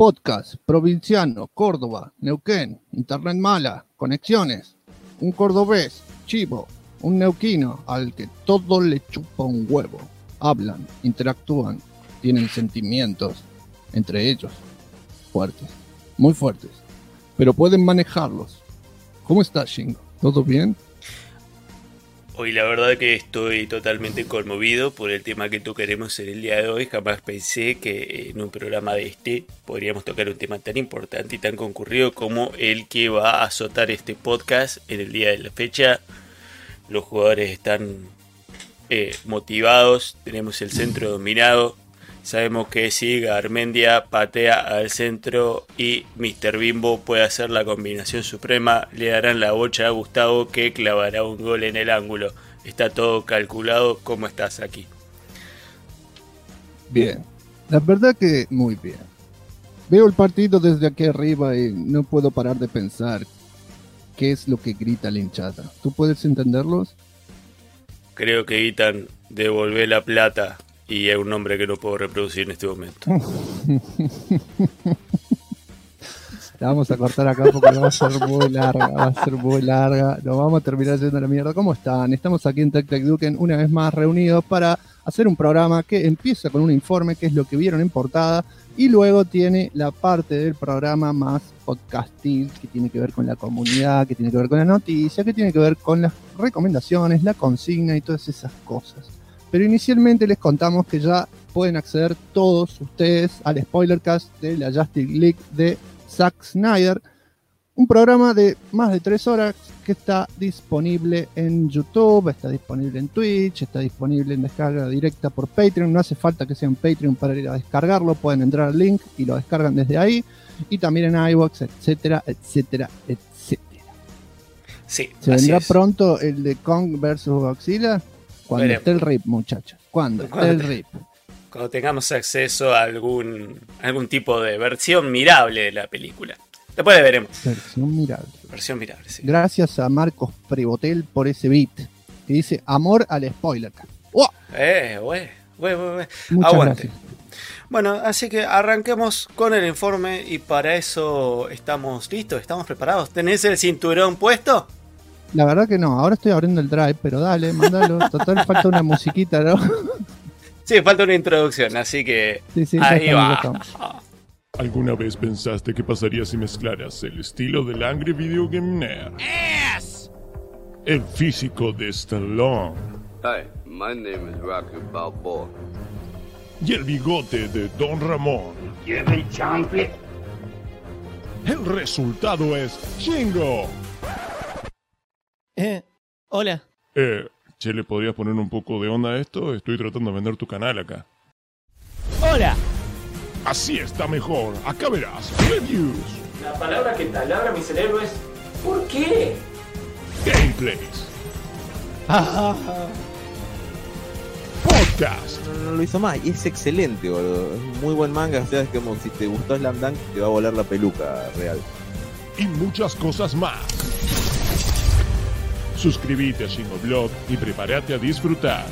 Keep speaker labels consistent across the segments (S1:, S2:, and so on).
S1: Podcast, provinciano, Córdoba, Neuquén, internet mala, conexiones, un cordobés, chivo, un neuquino al que todo le chupa un huevo. Hablan, interactúan, tienen sentimientos, entre ellos, fuertes, muy fuertes, pero pueden manejarlos. ¿Cómo estás, Shingo? ¿Todo bien?
S2: Hoy la verdad que estoy totalmente conmovido por el tema que tocaremos en el día de hoy. Jamás pensé que en un programa de este podríamos tocar un tema tan importante y tan concurrido como el que va a azotar este podcast en el día de la fecha. Los jugadores están motivados, tenemos el centro dominado. Sabemos que si Garmendia patea al centro y Mr. Bimbo puede hacer la combinación suprema, le darán la bocha a Gustavo, que clavará un gol en el ángulo. Está todo calculado. ¿Cómo estás aquí?
S1: Bien, la verdad que muy bien. Veo el partido desde aquí arriba y no puedo parar de pensar qué es lo que grita la hinchada. ¿Tú puedes entenderlos?
S2: Creo que gritan devolver la plata. Y es un nombre que no puedo reproducir en este momento.
S1: La vamos a cortar acá porque va a ser muy larga. Nos vamos a terminar yendo a la mierda. ¿Cómo están? Estamos aquí en TecTecDuken una vez más reunidos para hacer un programa que empieza con un informe, que es lo que vieron en portada, y luego tiene la parte del programa más podcastil, que tiene que ver con la comunidad, que tiene que ver con la noticia, que tiene que ver con las recomendaciones, la consigna y todas esas cosas. Pero inicialmente les contamos que ya pueden acceder todos ustedes al Spoilercast de la Justice League de Zack Snyder, un programa de más de 3 horas que está disponible en YouTube, está disponible en Twitch, está disponible en descarga directa por Patreon. No hace falta que sea un Patreon para ir a descargarlo, pueden entrar al link y lo descargan desde ahí, y también en iVoox, etcétera, etcétera, etcétera.
S2: Sí,
S1: ¿Se vendrá pronto el de Kong vs. Godzilla? Cuando esté el RIP, muchachos. Cuando esté el RIP.
S2: Cuando tengamos acceso a algún tipo de versión mirable de la película. Después veremos. Versión mirable, sí.
S1: Gracias a Marcos Prebotel por ese beat. Que dice amor al spoiler. ¡Oh! Muchas
S2: Aguante.
S1: Gracias.
S2: Bueno, así que arranquemos con el informe y para eso estamos listos, estamos preparados. ¿Tenés el cinturón puesto?
S1: La verdad que no, ahora estoy abriendo el drive, pero dale, mándalo. Total, falta una musiquita, ¿no?
S2: Sí, falta una introducción, así que
S1: sí,
S2: ahí va.
S3: ¿Alguna vez pensaste qué pasaría si mezclaras el estilo del Angry Video Game Nerd?
S4: Yes!
S3: El físico de Stallone.
S5: Hi, my name is Rocky Balboa.
S3: Y el bigote de Don Ramón.
S4: Give me chocolate.
S3: El resultado es Shingo.
S6: Hola.
S3: Che, ¿le podrías poner un poco de onda a esto? Estoy tratando de vender tu canal acá.
S6: Hola.
S3: Así está mejor. Acá verás. Reviews.
S2: La palabra que talabra mi cerebro es ¿por qué?
S3: Gameplays. Podcast.
S7: No lo hizo mal y es excelente, boludo. Es un muy buen manga. O sea, es como si te gustó Slam Dunk, te va a volar la peluca real.
S3: Y muchas cosas más. Suscríbete a Shingoblog y prepárate a disfrutar.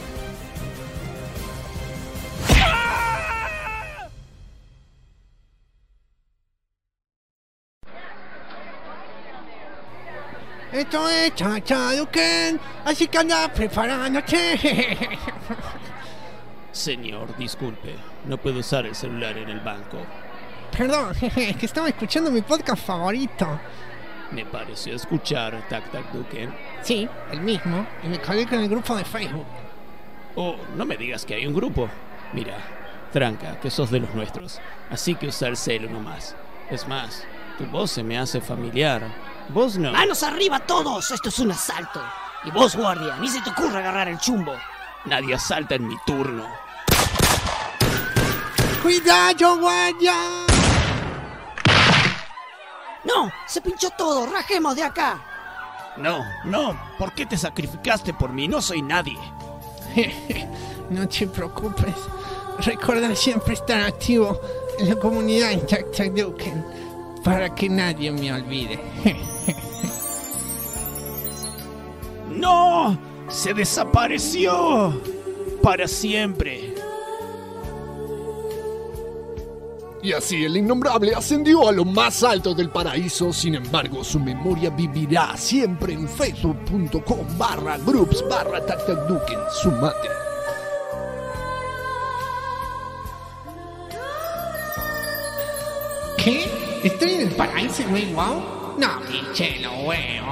S8: Esto es TecTecDuken, así que anda preparándote.
S6: Señor, disculpe, no puedo usar el celular en el banco.
S8: Perdón, es que estaba escuchando mi podcast favorito.
S6: Me pareció escuchar TecTecDuken.
S8: Sí, el mismo, y me colgué con el grupo de Facebook.
S6: Oh, no me digas que hay un grupo. Mira, tranca, que sos de los nuestros, así que usa el celu nomás. Es más, tu voz se me hace familiar. Vos no.
S9: ¡Manos arriba todos! Esto es un asalto. Y vos, guardia, ni se te ocurra agarrar el chumbo.
S6: Nadie asalta en mi turno.
S8: ¡Cuidado, guardia!
S9: ¡No! ¡Se pinchó todo! ¡Rajemos de acá!
S6: No, ¿por qué te sacrificaste por mí? No soy nadie.
S8: No te preocupes. Recuerda siempre estar activo en la comunidad en TecTecDuken para que nadie me olvide.
S6: ¡No! ¡Se desapareció! ¡Para siempre!
S10: Y así el innombrable ascendió a lo más alto del paraíso. Sin embargo, su memoria vivirá siempre en facebook.com/groups/tactacduken, su madre.
S8: ¿Qué? ¿Estoy en el paraíso y no hay wow? No, pinche lo huevo.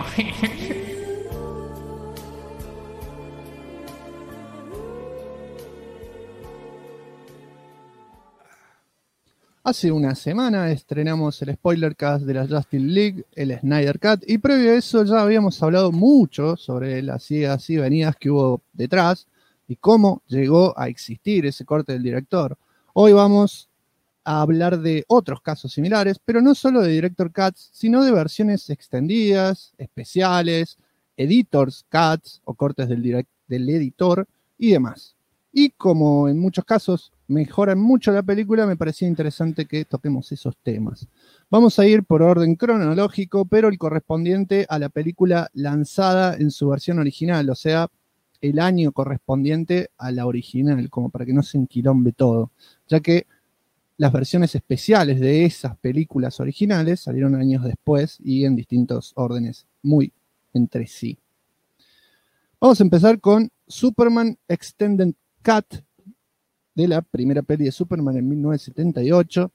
S1: Hace una semana estrenamos el spoiler cast de la Justice League, el Snyder Cut, y previo a eso ya habíamos hablado mucho sobre las idas y venidas que hubo detrás y cómo llegó a existir ese corte del director. Hoy vamos a hablar de otros casos similares, pero no solo de Director Cuts, sino de versiones extendidas, especiales, Editors Cuts o cortes del editor y demás. Y como en muchos casos mejoran mucho la película, me parecía interesante que toquemos esos temas. Vamos a ir por orden cronológico, pero el correspondiente a la película lanzada en su versión original, o sea, el año correspondiente a la original, como para que no se enquilombe todo, ya que las versiones especiales de esas películas originales salieron años después y en distintos órdenes muy entre sí. Vamos a empezar con Superman Extended Cut, de la primera peli de Superman en 1978.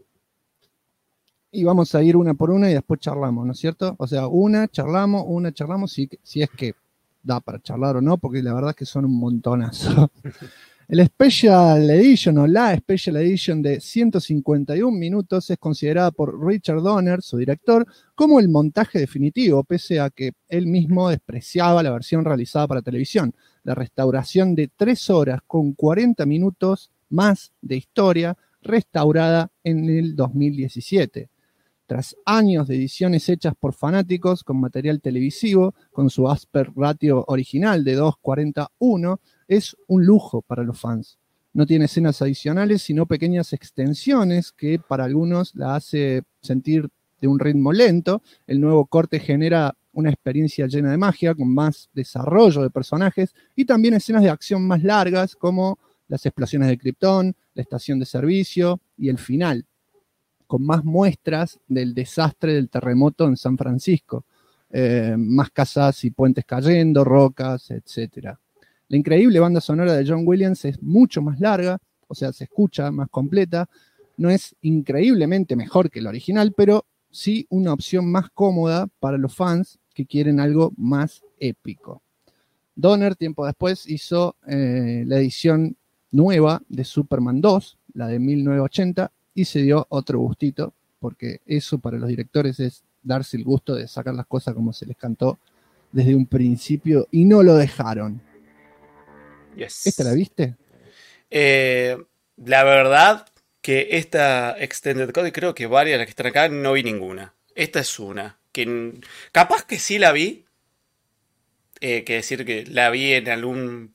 S1: Y vamos a ir una por una y después charlamos, ¿no es cierto? O sea, una charlamos, si es que da para charlar o no, porque la verdad es que son un montonazo. El Special Edition o la Special Edition de 151 minutos es considerada por Richard Donner, su director, como el montaje definitivo, pese a que él mismo despreciaba la versión realizada para televisión. La restauración de 3 horas con 40 minutos más de historia, restaurada en el 2017. Tras años de ediciones hechas por fanáticos con material televisivo, con su aspect ratio original de 2:41, es un lujo para los fans. No tiene escenas adicionales, sino pequeñas extensiones que para algunos la hace sentir de un ritmo lento. El nuevo corte genera una experiencia llena de magia, con más desarrollo de personajes y también escenas de acción más largas, como las explosiones de Krypton, la estación de servicio y el final, con más muestras del desastre del terremoto en San Francisco. Más casas y puentes cayendo, rocas, etc. La increíble banda sonora de John Williams es mucho más larga, o sea, se escucha más completa. No es increíblemente mejor que el original, pero sí una opción más cómoda para los fans que quieren algo más épico. Donner, tiempo después, hizo la edición nueva de Superman 2, la de 1980, y se dio otro gustito, porque eso para los directores es darse el gusto de sacar las cosas como se les cantó desde un principio, y no lo dejaron.
S2: Yes.
S1: ¿Esta la viste?
S2: La verdad que esta Extended Cut, y creo que varias de las que están acá, no vi ninguna. Esta es una que capaz que sí la vi, que decir que la vi en algún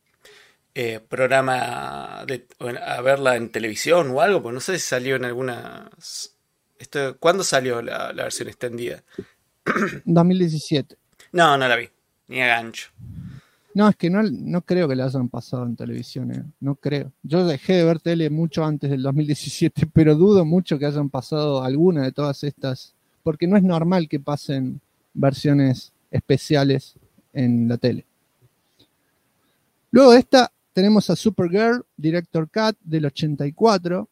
S2: programa a verla en televisión o algo, pues no sé si salió en alguna. ¿Cuándo salió la versión extendida?
S1: 2017.
S2: No la vi, ni a gancho.
S1: No, es que no creo que la hayan pasado en televisión, no creo. Yo dejé de ver tele mucho antes del 2017, pero dudo mucho que hayan pasado alguna de todas estas, porque no es normal que pasen versiones especiales en la tele. Luego de esta tenemos a Supergirl, Director Cut del 84.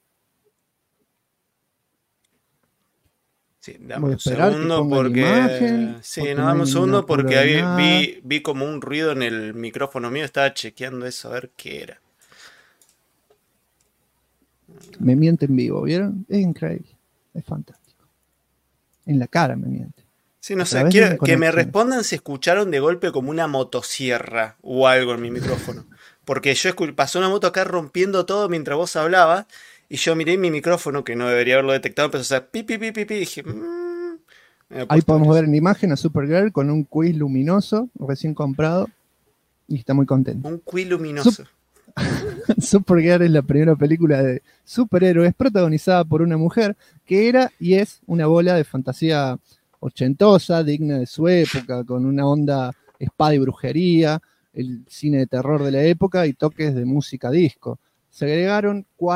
S2: Sí, dame un segundo porque... Sí, no, dame un segundo porque vi como un ruido en el micrófono mío, estaba chequeando eso, a ver qué era.
S1: Me miente en vivo, ¿vieron? Es increíble, es fantástico. En la cara me miente.
S2: Sí, no sé, quiero que me respondan si escucharon de golpe como una motosierra o algo en mi micrófono. Porque pasó una moto acá rompiendo todo mientras vos hablabas. Y yo miré mi micrófono, que no debería haberlo detectado, empezó a hacer pi, pi, pi, pi, pi, y dije...
S1: Ahí podemos ver en imagen a Supergirl con un quiz luminoso, recién comprado, y está muy contento.
S2: Un quiz luminoso.
S1: Supergirl es la primera película de superhéroes protagonizada por una mujer que era y es una bola de fantasía ochentosa, digna de su época, con una onda espada y brujería, el cine de terror de la época y toques de música disco. Se agregaron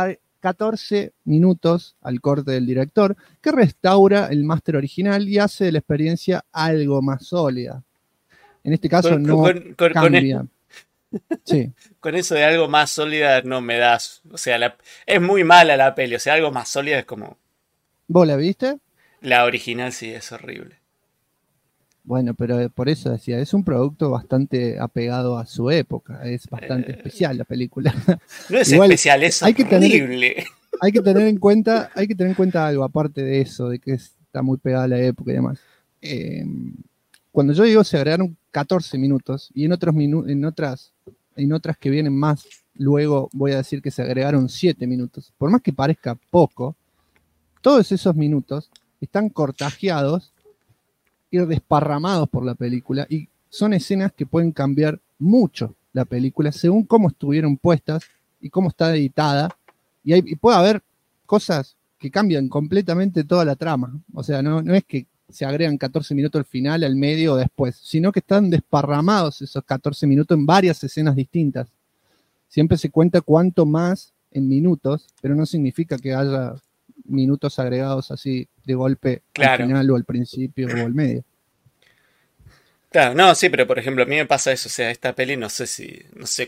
S1: 14 minutos al corte del director, que restaura el máster original y hace de la experiencia algo más sólida. En este caso no cambia. Sí.
S2: Con eso de algo más sólida no me das. O sea, es muy mala la peli. O sea, algo más sólida es como...
S1: ¿Vos la viste?
S2: La original sí es horrible.
S1: Bueno, pero por eso decía, es un producto bastante apegado a su época. Es bastante especial la película.
S2: No es
S1: Igual,
S2: especial, es horrible.
S1: Hay que tener en cuenta algo aparte de eso, de que está muy pegada a la época y demás. Cuando yo digo se agregaron 14 minutos y en otras que vienen más, luego voy a decir que se agregaron 7 minutos. Por más que parezca poco, todos esos minutos están cortajeados y desparramados por la película y son escenas que pueden cambiar mucho la película según cómo estuvieron puestas y cómo está editada y puede haber cosas que cambian completamente toda la trama. O sea, no es que se agregan 14 minutos al final, al medio o después, sino que están desparramados esos 14 minutos en varias escenas distintas. Siempre se cuenta cuánto más en minutos, pero no significa que haya minutos agregados así de golpe al final o al principio o al medio.
S2: Claro, no, sí, pero por ejemplo a mí me pasa eso, o sea, esta peli no sé si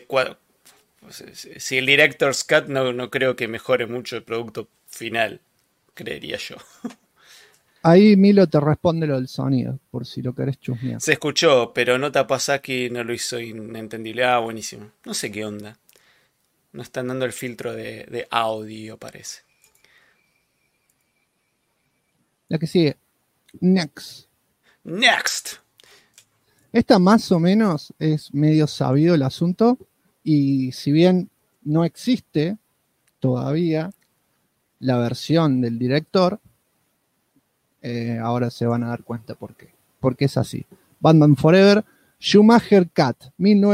S2: el Director's Cut no creo que mejore mucho el producto final, creería yo.
S1: Ahí Milo te responde lo del sonido, por si lo querés chusmear.
S2: Se escuchó, pero Nota Pasaki no lo hizo inentendible. Ah, buenísimo. No sé qué onda. No están dando el filtro de audio, parece.
S1: La que sigue. Next. Esta más o menos es medio sabido el asunto. Y si bien no existe todavía la versión del director, ahora se van a dar cuenta por qué. Porque es así. Batman Forever, Schumacher Cut,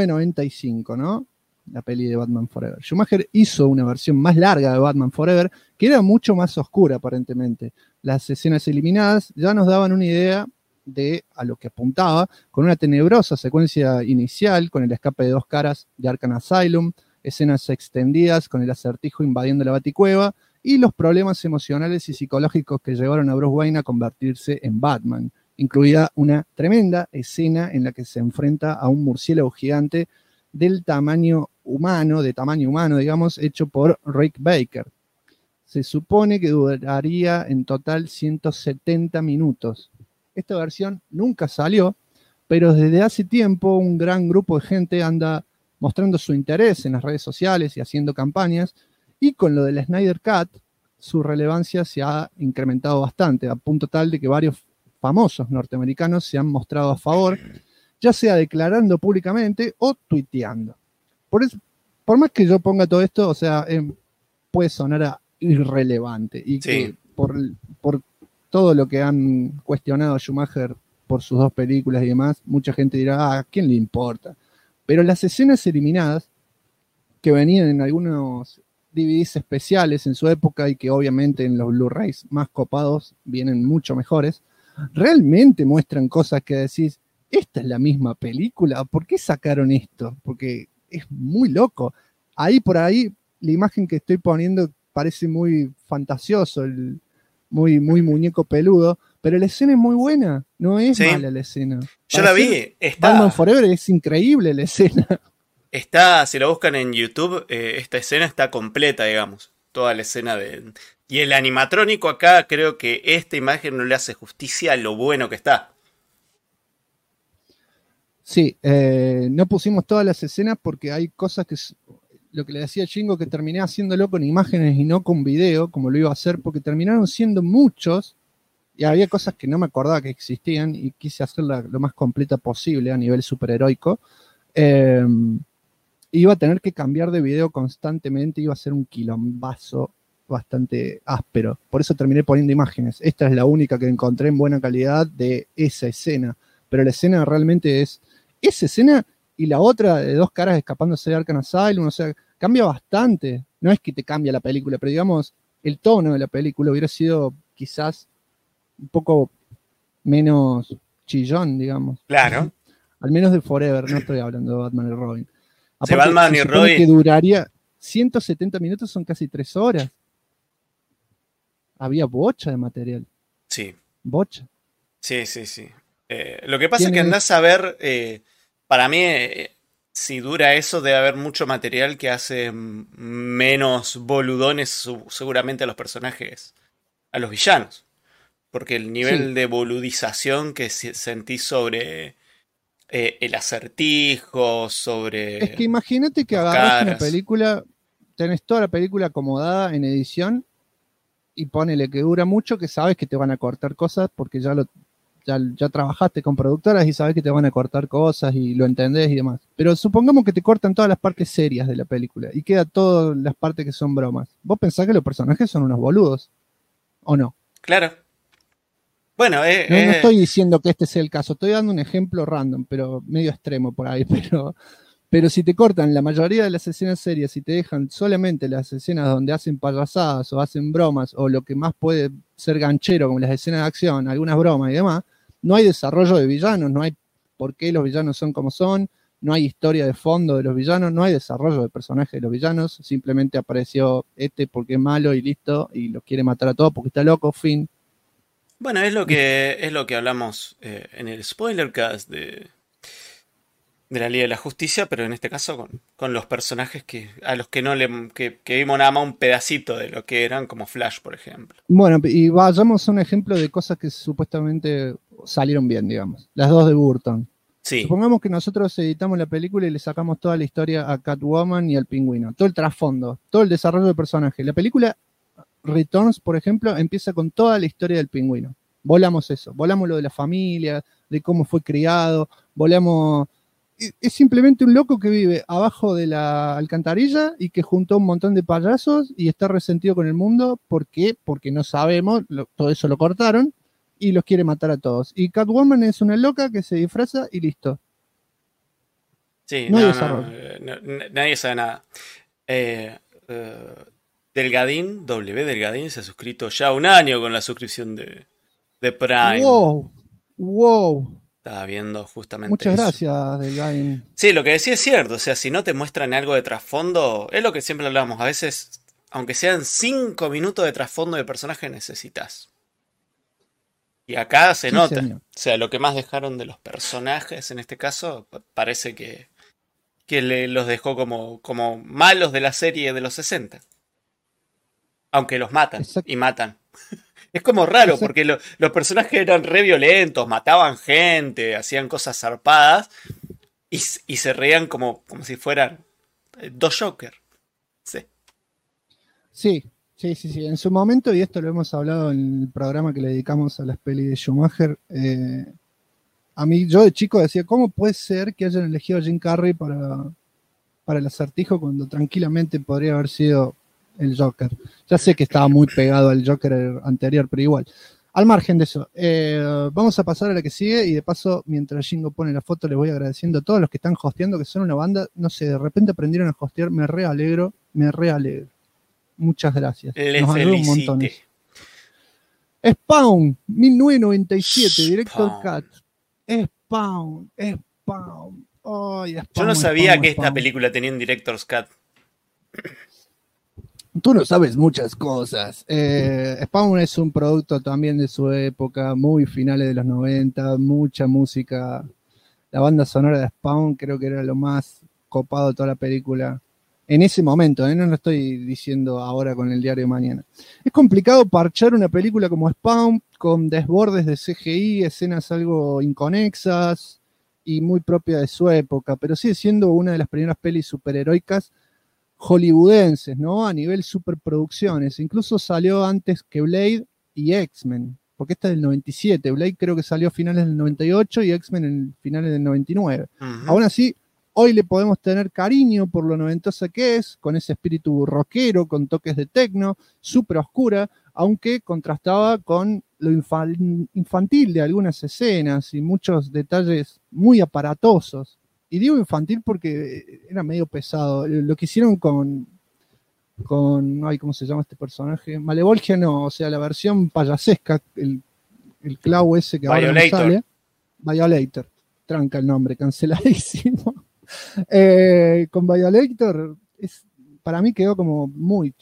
S1: 1995, ¿no? La peli de Batman Forever. Schumacher hizo una versión más larga de Batman Forever, que era mucho más oscura aparentemente. Las escenas eliminadas ya nos daban una idea de a lo que apuntaba, con una tenebrosa secuencia inicial, con el escape de 2 caras de Arkham Asylum, escenas extendidas con el Acertijo invadiendo la Baticueva, y los problemas emocionales y psicológicos que llevaron a Bruce Wayne a convertirse en Batman, incluida una tremenda escena en la que se enfrenta a un murciélago gigante de tamaño humano, digamos, hecho por Rick Baker. Se supone que duraría en total 170 minutos. Esta versión nunca salió, pero desde hace tiempo un gran grupo de gente anda mostrando su interés en las redes sociales y haciendo campañas, y con lo del Snyder Cut, su relevancia se ha incrementado bastante, a punto tal de que varios famosos norteamericanos se han mostrado a favor, ya sea declarando públicamente o tuiteando. Por más que yo ponga todo esto, o sea, puede sonar irrelevante, y sí, que por todo lo que han cuestionado a Schumacher por sus 2 películas y demás, mucha gente dirá, ¿a quién le importa? Pero las escenas eliminadas, que venían en algunos DVDs especiales en su época y que obviamente en los Blu-rays más copados vienen mucho mejores, realmente muestran cosas que decís, ¿esta es la misma película? ¿Por qué sacaron esto? Porque es muy loco. Por ahí, la imagen que estoy poniendo parece muy fantasioso, muy muñeco peludo, pero la escena es muy buena, no es mala la escena.
S2: Yo la vi,
S1: Batman Forever es increíble la escena.
S2: Si lo buscan en YouTube, esta escena está completa, digamos. Toda la escena y el animatrónico acá, creo que esta imagen no le hace justicia a lo bueno que está.
S1: Sí, no pusimos todas las escenas porque hay cosas que... Lo que le decía Chingo, que terminé haciéndolo con imágenes y no con video, como lo iba a hacer, porque terminaron siendo muchos, y había cosas que no me acordaba que existían, y quise hacerla lo más completa posible a nivel superheroico. Iba a tener que cambiar de video constantemente, iba a ser un quilombazo bastante áspero. Por eso terminé poniendo imágenes. Esta es la única que encontré en buena calidad de esa escena. Pero la escena realmente es... Esa escena y la otra de 2 caras escapándose de Arkham Asylum, o sea, cambia bastante. No es que te cambia la película, pero digamos, el tono de la película hubiera sido quizás un poco menos chillón, digamos.
S2: Claro.
S1: Al menos de Forever, no estoy hablando de Batman y Robin.
S2: Aparte, Batman y Robin...
S1: que duraría 170 minutos, son casi 3 horas. había bocha de material.
S2: Sí.
S1: Bocha.
S2: Sí. Lo que pasa es que andás a ver, para mí, si dura eso, debe haber mucho material que hace menos boludones seguramente a los personajes, a los villanos. Porque el nivel de boludización que sentís sobre el Acertijo, sobre...
S1: Es que imagínate que agarras una película, tenés toda la película acomodada en edición y ponele que dura mucho, que sabes que te van a cortar cosas porque ya trabajaste con productoras y sabes que te van a cortar cosas y lo entendés y demás. Pero supongamos que te cortan todas las partes serias de la película y queda todas las partes que son bromas. ¿Vos pensás que los personajes son unos boludos? ¿O no?
S2: Claro. Bueno,
S1: no estoy diciendo que este sea el caso, estoy dando un ejemplo random, pero medio extremo por ahí, pero si te cortan la mayoría de las escenas serias y te dejan solamente las escenas donde hacen payasadas o hacen bromas o lo que más puede ser ganchero como las escenas de acción, algunas bromas y demás, no hay desarrollo de villanos, no hay por qué los villanos son como son, no hay historia de fondo de los villanos, no hay desarrollo de personaje de los villanos, simplemente apareció porque es malo y listo, y los quiere matar a todos porque está loco, fin.
S2: Bueno, es lo que hablamos en el spoilercast de la Liga de la Justicia, pero en este caso con los personajes a los que que vimos nada más un pedacito de lo que eran, como Flash, por ejemplo.
S1: Bueno, y vayamos a un ejemplo de cosas que supuestamente salieron bien, digamos. Las dos de Burton.
S2: Sí.
S1: Supongamos que nosotros editamos la película y le sacamos toda la historia a Catwoman y al Pingüino, todo el trasfondo, todo el desarrollo del personaje. La película Returns, por ejemplo, empieza con toda la historia del Pingüino. Volamos eso, volamos lo de la familia, de cómo fue criado, volamos... Es simplemente un loco que vive abajo de la alcantarilla y que juntó un montón de payasos y está resentido con el mundo. ¿Por qué? Porque no sabemos, todo eso lo cortaron y los quiere matar a todos. Y Catwoman es una loca que se disfraza y listo.
S2: Sí,
S1: no hay desarrollo.
S2: Nadie sabe nada. Delgadín, Delgadín se ha suscrito ya 1 año con la suscripción de Prime.
S1: ¡Wow!
S2: Estaba viendo justamente
S1: Muchas
S2: eso.
S1: Gracias, Delgadín.
S2: Sí, lo que decía es cierto. O sea, si no te muestran algo de trasfondo, es lo que siempre hablamos. A veces, aunque sean 5 minutos de trasfondo de personaje, necesitas. Y acá se nota.
S1: Señor.
S2: O sea, lo que más dejaron de los personajes, en este caso, parece que los dejó como malos de la serie de los 60. Aunque los matan.
S1: Exacto.
S2: Y matan. Es como raro,
S1: Exacto.
S2: porque los personajes eran re violentos, mataban gente, hacían cosas zarpadas y se reían como si fueran 2 Joker. Sí.
S1: Sí. En su momento, y esto lo hemos hablado en el programa que le dedicamos a las pelis de Schumacher, a mí, yo de chico decía, ¿cómo puede ser que hayan elegido a Jim Carrey para el Acertijo cuando tranquilamente podría haber sido el Joker? Ya sé que estaba muy pegado al Joker anterior, pero igual. Al margen de eso, vamos a pasar a la que sigue y de paso, mientras Jingo pone la foto, les voy agradeciendo a todos los que están hosteando, que son una banda, no sé, de repente aprendieron a hostear, me re alegro. Muchas gracias. Nos ayudó un montón eso. Spawn, 1997, Director Cut. Spawn. Oh,
S2: yo no sabía que esta película tenía un Director's Cut.
S1: Tú no sabes muchas cosas. Spawn es un producto también de su época, muy finales de los 90, mucha música. La banda sonora de Spawn creo que era lo más copado de toda la película. En ese momento, no lo estoy diciendo ahora con el diario de mañana. Es complicado parchar una película como Spawn con desbordes de CGI, escenas algo inconexas y muy propia de su época, pero sigue siendo una de las primeras pelis superheroicas hollywoodenses, ¿no? A nivel superproducciones. Incluso salió antes que Blade y X-Men, porque esta es del 97. Blade creo que salió a finales del 98 y X-Men en finales del 99. Uh-huh. Aún así, hoy le podemos tener cariño por lo noventosa que es, con ese espíritu rockero, con toques de techno, súper oscura, aunque contrastaba con lo infantil de algunas escenas y muchos detalles muy aparatosos. Y digo infantil porque era medio pesado. Lo que hicieron con ay, ¿cómo se llama este personaje? Malevolgia no, o sea, la versión payasesca, el Clau ese que ahora no sale. Violator. Tranca el nombre, canceladísimo. Con Violator, para mí quedó como muy choto.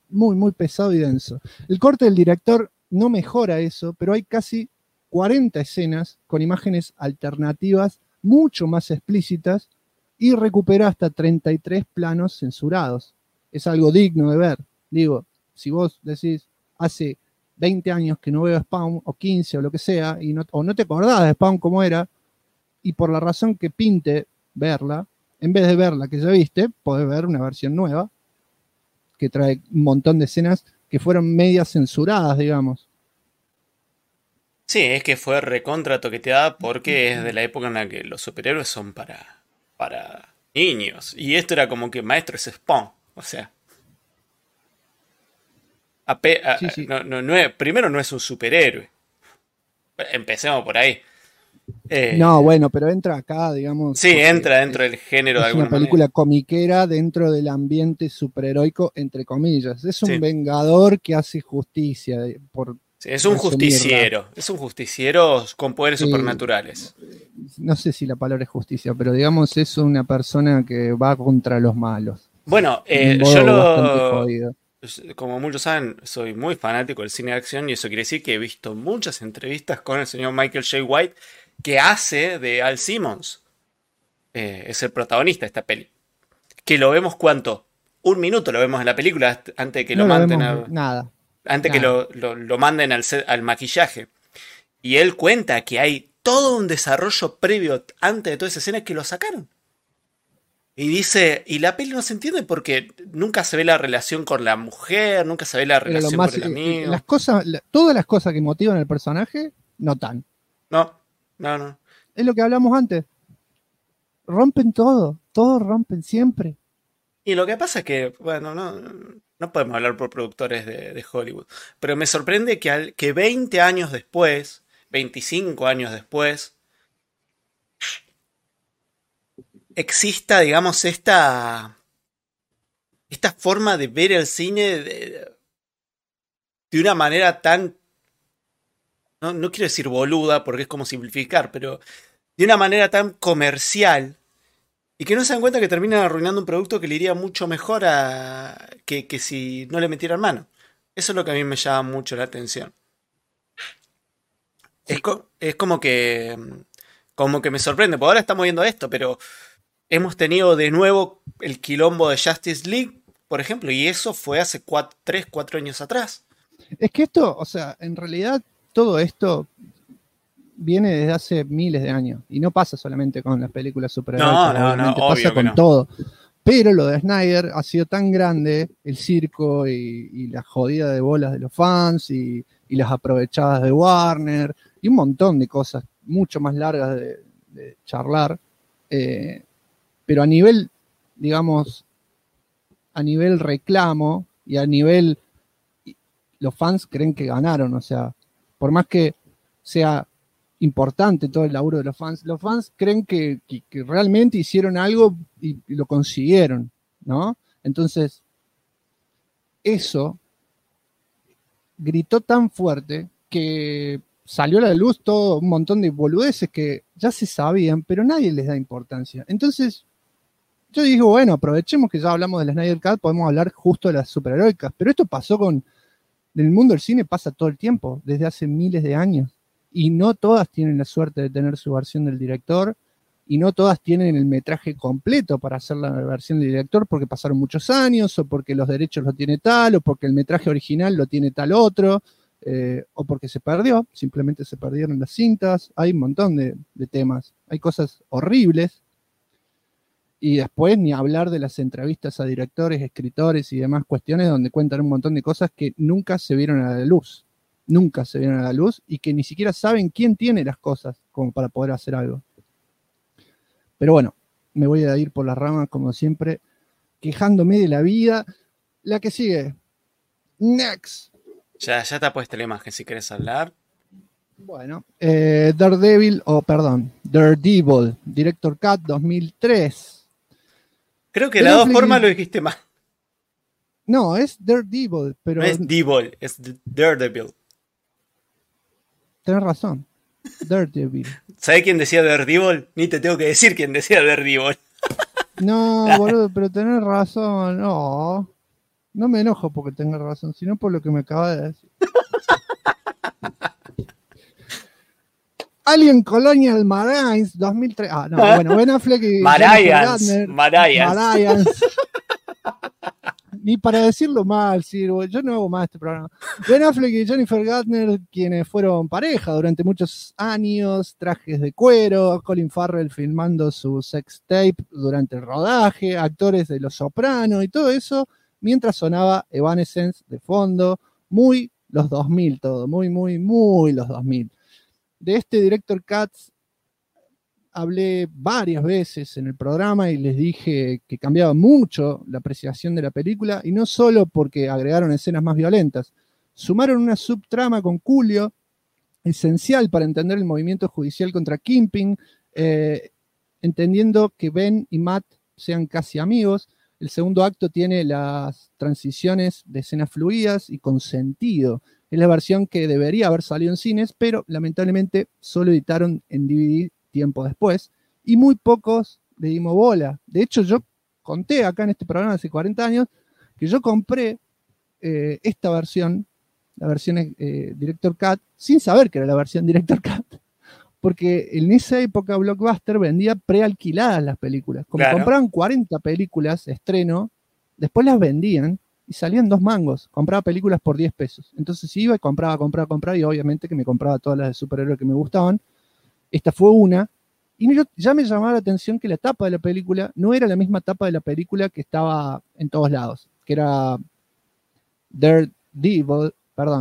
S1: muy, muy pesado y denso. El corte del director no mejora eso, pero hay casi 40 escenas con imágenes alternativas mucho más explícitas y recupera hasta 33 planos censurados. Es algo digno de ver. Digo, si vos decís, hace 20 años que no veo Spawn, o 15 o lo que sea, o no te acordás de Spawn como era, y por la razón que pinte verla, en vez de ver la que ya viste, podés ver una versión nueva que trae un montón de escenas que fueron medias censuradas, digamos.
S2: Sí, es que fue recontra toqueteada porque es de la época en la que los superhéroes son para niños. Y esto era como que maestro es Spawn. O sea. Sí. Primero no es un superhéroe. Empecemos por ahí.
S1: No, bueno, pero entra acá, digamos.
S2: Sí, entra dentro del género de alguna
S1: manera. Es una película comiquera dentro del ambiente superheroico, entre comillas. Es un vengador que hace justicia.
S2: Sí, es un justiciero. Es un justiciero con poderes supernaturales.
S1: No sé si la palabra es justicia, pero digamos es una persona que va contra los malos.
S2: Bueno, yo como muchos saben, soy muy fanático del cine de acción y eso quiere decir que he visto muchas entrevistas con el señor Michael Jai White, que hace de Al Simmons. Es el protagonista de esta peli. Que lo vemos ¿cuánto? 1 minuto lo vemos en la película antes de que lo manden
S1: nada.
S2: Antes que lo manden al maquillaje. Y él cuenta que hay todo un desarrollo previo antes de toda esa escena que lo sacaron. Y dice, y la peli no se entiende porque nunca se ve la relación con la mujer, nunca se ve la relación con el amigo.
S1: Todas las cosas que motivan al personaje, no tan.
S2: No.
S1: Es lo que hablamos antes. Rompen todos rompen siempre.
S2: Y lo que pasa es que, bueno, no podemos hablar por productores de Hollywood, pero me sorprende que 20 años después, 25 años después, exista, digamos, esta forma de ver el cine de una manera tan, no quiero decir boluda porque es como simplificar, pero de una manera tan comercial y que no se dan cuenta que terminan arruinando un producto que le iría mucho mejor que si no le metieran mano. Eso es lo que a mí me llama mucho la atención. Sí. Es como que me sorprende, porque ahora estamos viendo esto, pero hemos tenido de nuevo el quilombo de Justice League, por ejemplo, y eso fue hace 3-4 años atrás.
S1: Es que esto, o sea, en realidad todo esto viene desde hace miles de años, y no pasa solamente con las películas superheroicas,
S2: no,
S1: pasa con todo. Pero lo de Snyder ha sido tan grande, el circo y la jodida de bolas de los fans y las aprovechadas de Warner y un montón de cosas mucho más largas de charlar. Pero a nivel, digamos, a nivel reclamo y a nivel, los fans creen que ganaron, o sea, por más que sea importante todo el laburo de los fans creen que realmente hicieron algo y lo consiguieron, ¿no? Entonces, eso gritó tan fuerte que salió a la luz todo un montón de boludeces que ya se sabían, pero nadie les da importancia. Entonces, yo digo, bueno, aprovechemos que ya hablamos de la Snyder Cut, podemos hablar justo de las superheroicas, pero esto pasó en el mundo del cine pasa todo el tiempo, desde hace miles de años. Y no todas tienen la suerte de tener su versión del director, y no todas tienen el metraje completo para hacer la versión del director porque pasaron muchos años, o porque los derechos lo tiene tal, o porque el metraje original lo tiene tal otro, o porque se perdió, simplemente se perdieron las cintas. Hay un montón de temas, hay cosas horribles. Y después ni hablar de las entrevistas a directores, escritores y demás cuestiones donde cuentan un montón de cosas que nunca se vieron a la luz. Nunca se vieron a la luz y que ni siquiera saben quién tiene las cosas como para poder hacer algo. Pero bueno, me voy a ir por las ramas como siempre, quejándome de la vida. La que sigue. Next.
S2: Ya te ha puesto la imagen si querés hablar.
S1: Bueno, Daredevil, Director Cut 2003.
S2: Creo que de las dos formas lo dijiste mal.
S1: No, es Daredevil, pero...
S2: No es Devil, es Daredevil.
S1: Tenés razón. Daredevil.
S2: ¿Sabés quién decía Daredevil? Ni te tengo que decir quién decía Daredevil.
S1: No, boludo, pero tenés razón. No. No me enojo porque tenga razón, sino por lo que me acaba de decir. Alien Colonial Marines 2003. Ah, no, bueno, Ben Affleck y
S2: Marayans.
S1: Ni para decirlo mal, sirvo. Yo no hago más este programa. Ben Affleck y Jennifer Garner, quienes fueron pareja durante muchos años, trajes de cuero, Colin Farrell filmando su sex tape durante el rodaje, actores de Los Soprano y todo eso, mientras sonaba Evanescence de fondo, muy los 2000 todo, muy los 2000. De este Director Cut hablé varias veces en el programa y les dije que cambiaba mucho la apreciación de la película, y no solo porque agregaron escenas más violentas, sumaron una subtrama con Julio, esencial para entender el movimiento judicial contra Kingpin, entendiendo que Ben y Matt sean casi amigos. El segundo acto tiene las transiciones de escenas fluidas y con sentido. Es la versión que debería haber salido en cines, pero lamentablemente solo editaron en DVD tiempo después, y muy pocos le dimos bola. De hecho, yo conté acá en este programa hace 40 años que yo compré esta versión, la versión Director Cut, sin saber que era la versión Director Cut, porque en esa época Blockbuster vendía prealquiladas las películas. Como compraban 40 películas estreno, después las vendían y salían 2 mangos. Compraba películas por 10 pesos. Entonces iba y compraba, y obviamente que me compraba todas las de superhéroes que me gustaban. Esta fue una, y ya me llamaba la atención que la tapa de la película no era la misma tapa de la película que estaba en todos lados, que era Daredevil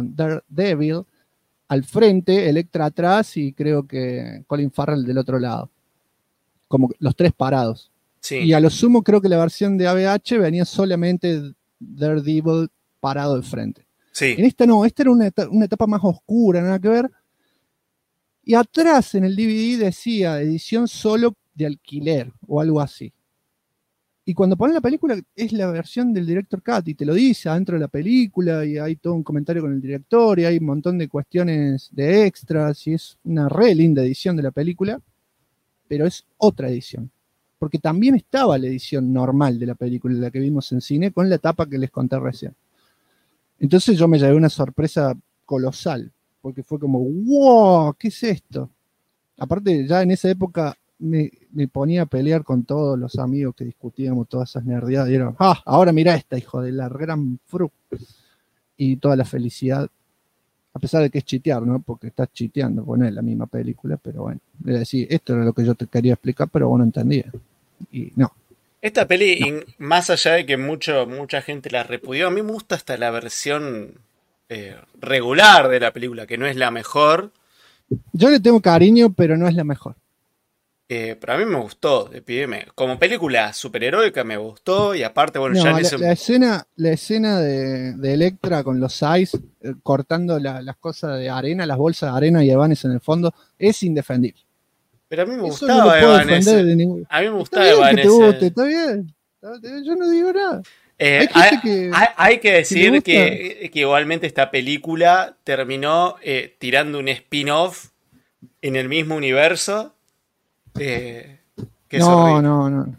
S1: al frente, Elektra atrás y creo que Colin Farrell del otro lado. Como los 3 parados.
S2: Sí.
S1: Y a lo sumo creo que la versión de ABH venía solamente Daredevil parado de frente.
S2: Sí.
S1: En esta no, esta era una etapa más oscura, nada que ver. Y atrás en el DVD decía edición solo de alquiler o algo así. Y cuando ponen la película es la versión del Director Cut y te lo dice adentro de la película y hay todo un comentario con el director y hay un montón de cuestiones de extras y es una re linda edición de la película, pero es otra edición. Porque también estaba la edición normal de la película, la que vimos en cine, con la tapa que les conté recién. Entonces yo me llevé una sorpresa colosal. Porque fue como, wow, ¿qué es esto? Aparte, ya en esa época me ponía a pelear con todos los amigos que discutíamos todas esas nerdeadas. Y era, ahora mira esta, hijo de la gran fru. Y toda la felicidad, a pesar de que es chitear, ¿no? Porque estás chiteando, pues no es la misma película, pero bueno. Es decir, esto era lo que yo te quería explicar, pero vos no entendías. Y no.
S2: Esta peli, más allá de que mucha gente la repudió, a mí me gusta hasta la versión regular de la película, que no es la mejor.
S1: Yo le tengo cariño, pero no es la mejor.
S2: Pero a mí me gustó, de pibe, como película superheroica me gustó, y aparte, bueno,
S1: no,
S2: ya en ese...
S1: la escena de Elektra con los Ice cortando las cosas de arena, las bolsas de arena y Evanes en el fondo, es indefendible.
S2: Pero a mí me
S1: Eso
S2: gustaba
S1: no
S2: Evanes. A mí me gustaba Evanes.
S1: Está bien, yo no digo nada.
S2: Hay que decir que igualmente esta película terminó tirando un spin-off en el mismo universo. Que
S1: no,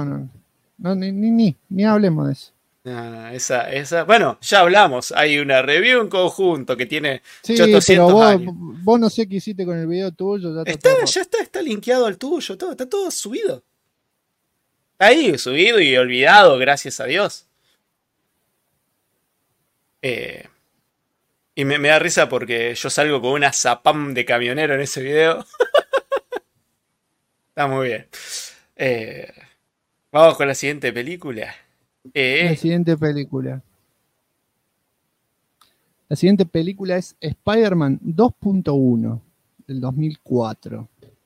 S1: ni hablemos de eso.
S2: Esa, bueno, ya hablamos. Hay una review en conjunto que tiene 800
S1: pero
S2: años.
S1: Vos no sé qué hiciste con el video tuyo.
S2: Ya está linkeado al tuyo, está todo subido. Ahí, subido y olvidado, gracias a Dios. Y me da risa porque yo salgo con una zapam de camionero en ese video. Está muy bien. Vamos con la siguiente película.
S1: La siguiente película. La siguiente película es Spider-Man 2.1 del 2004.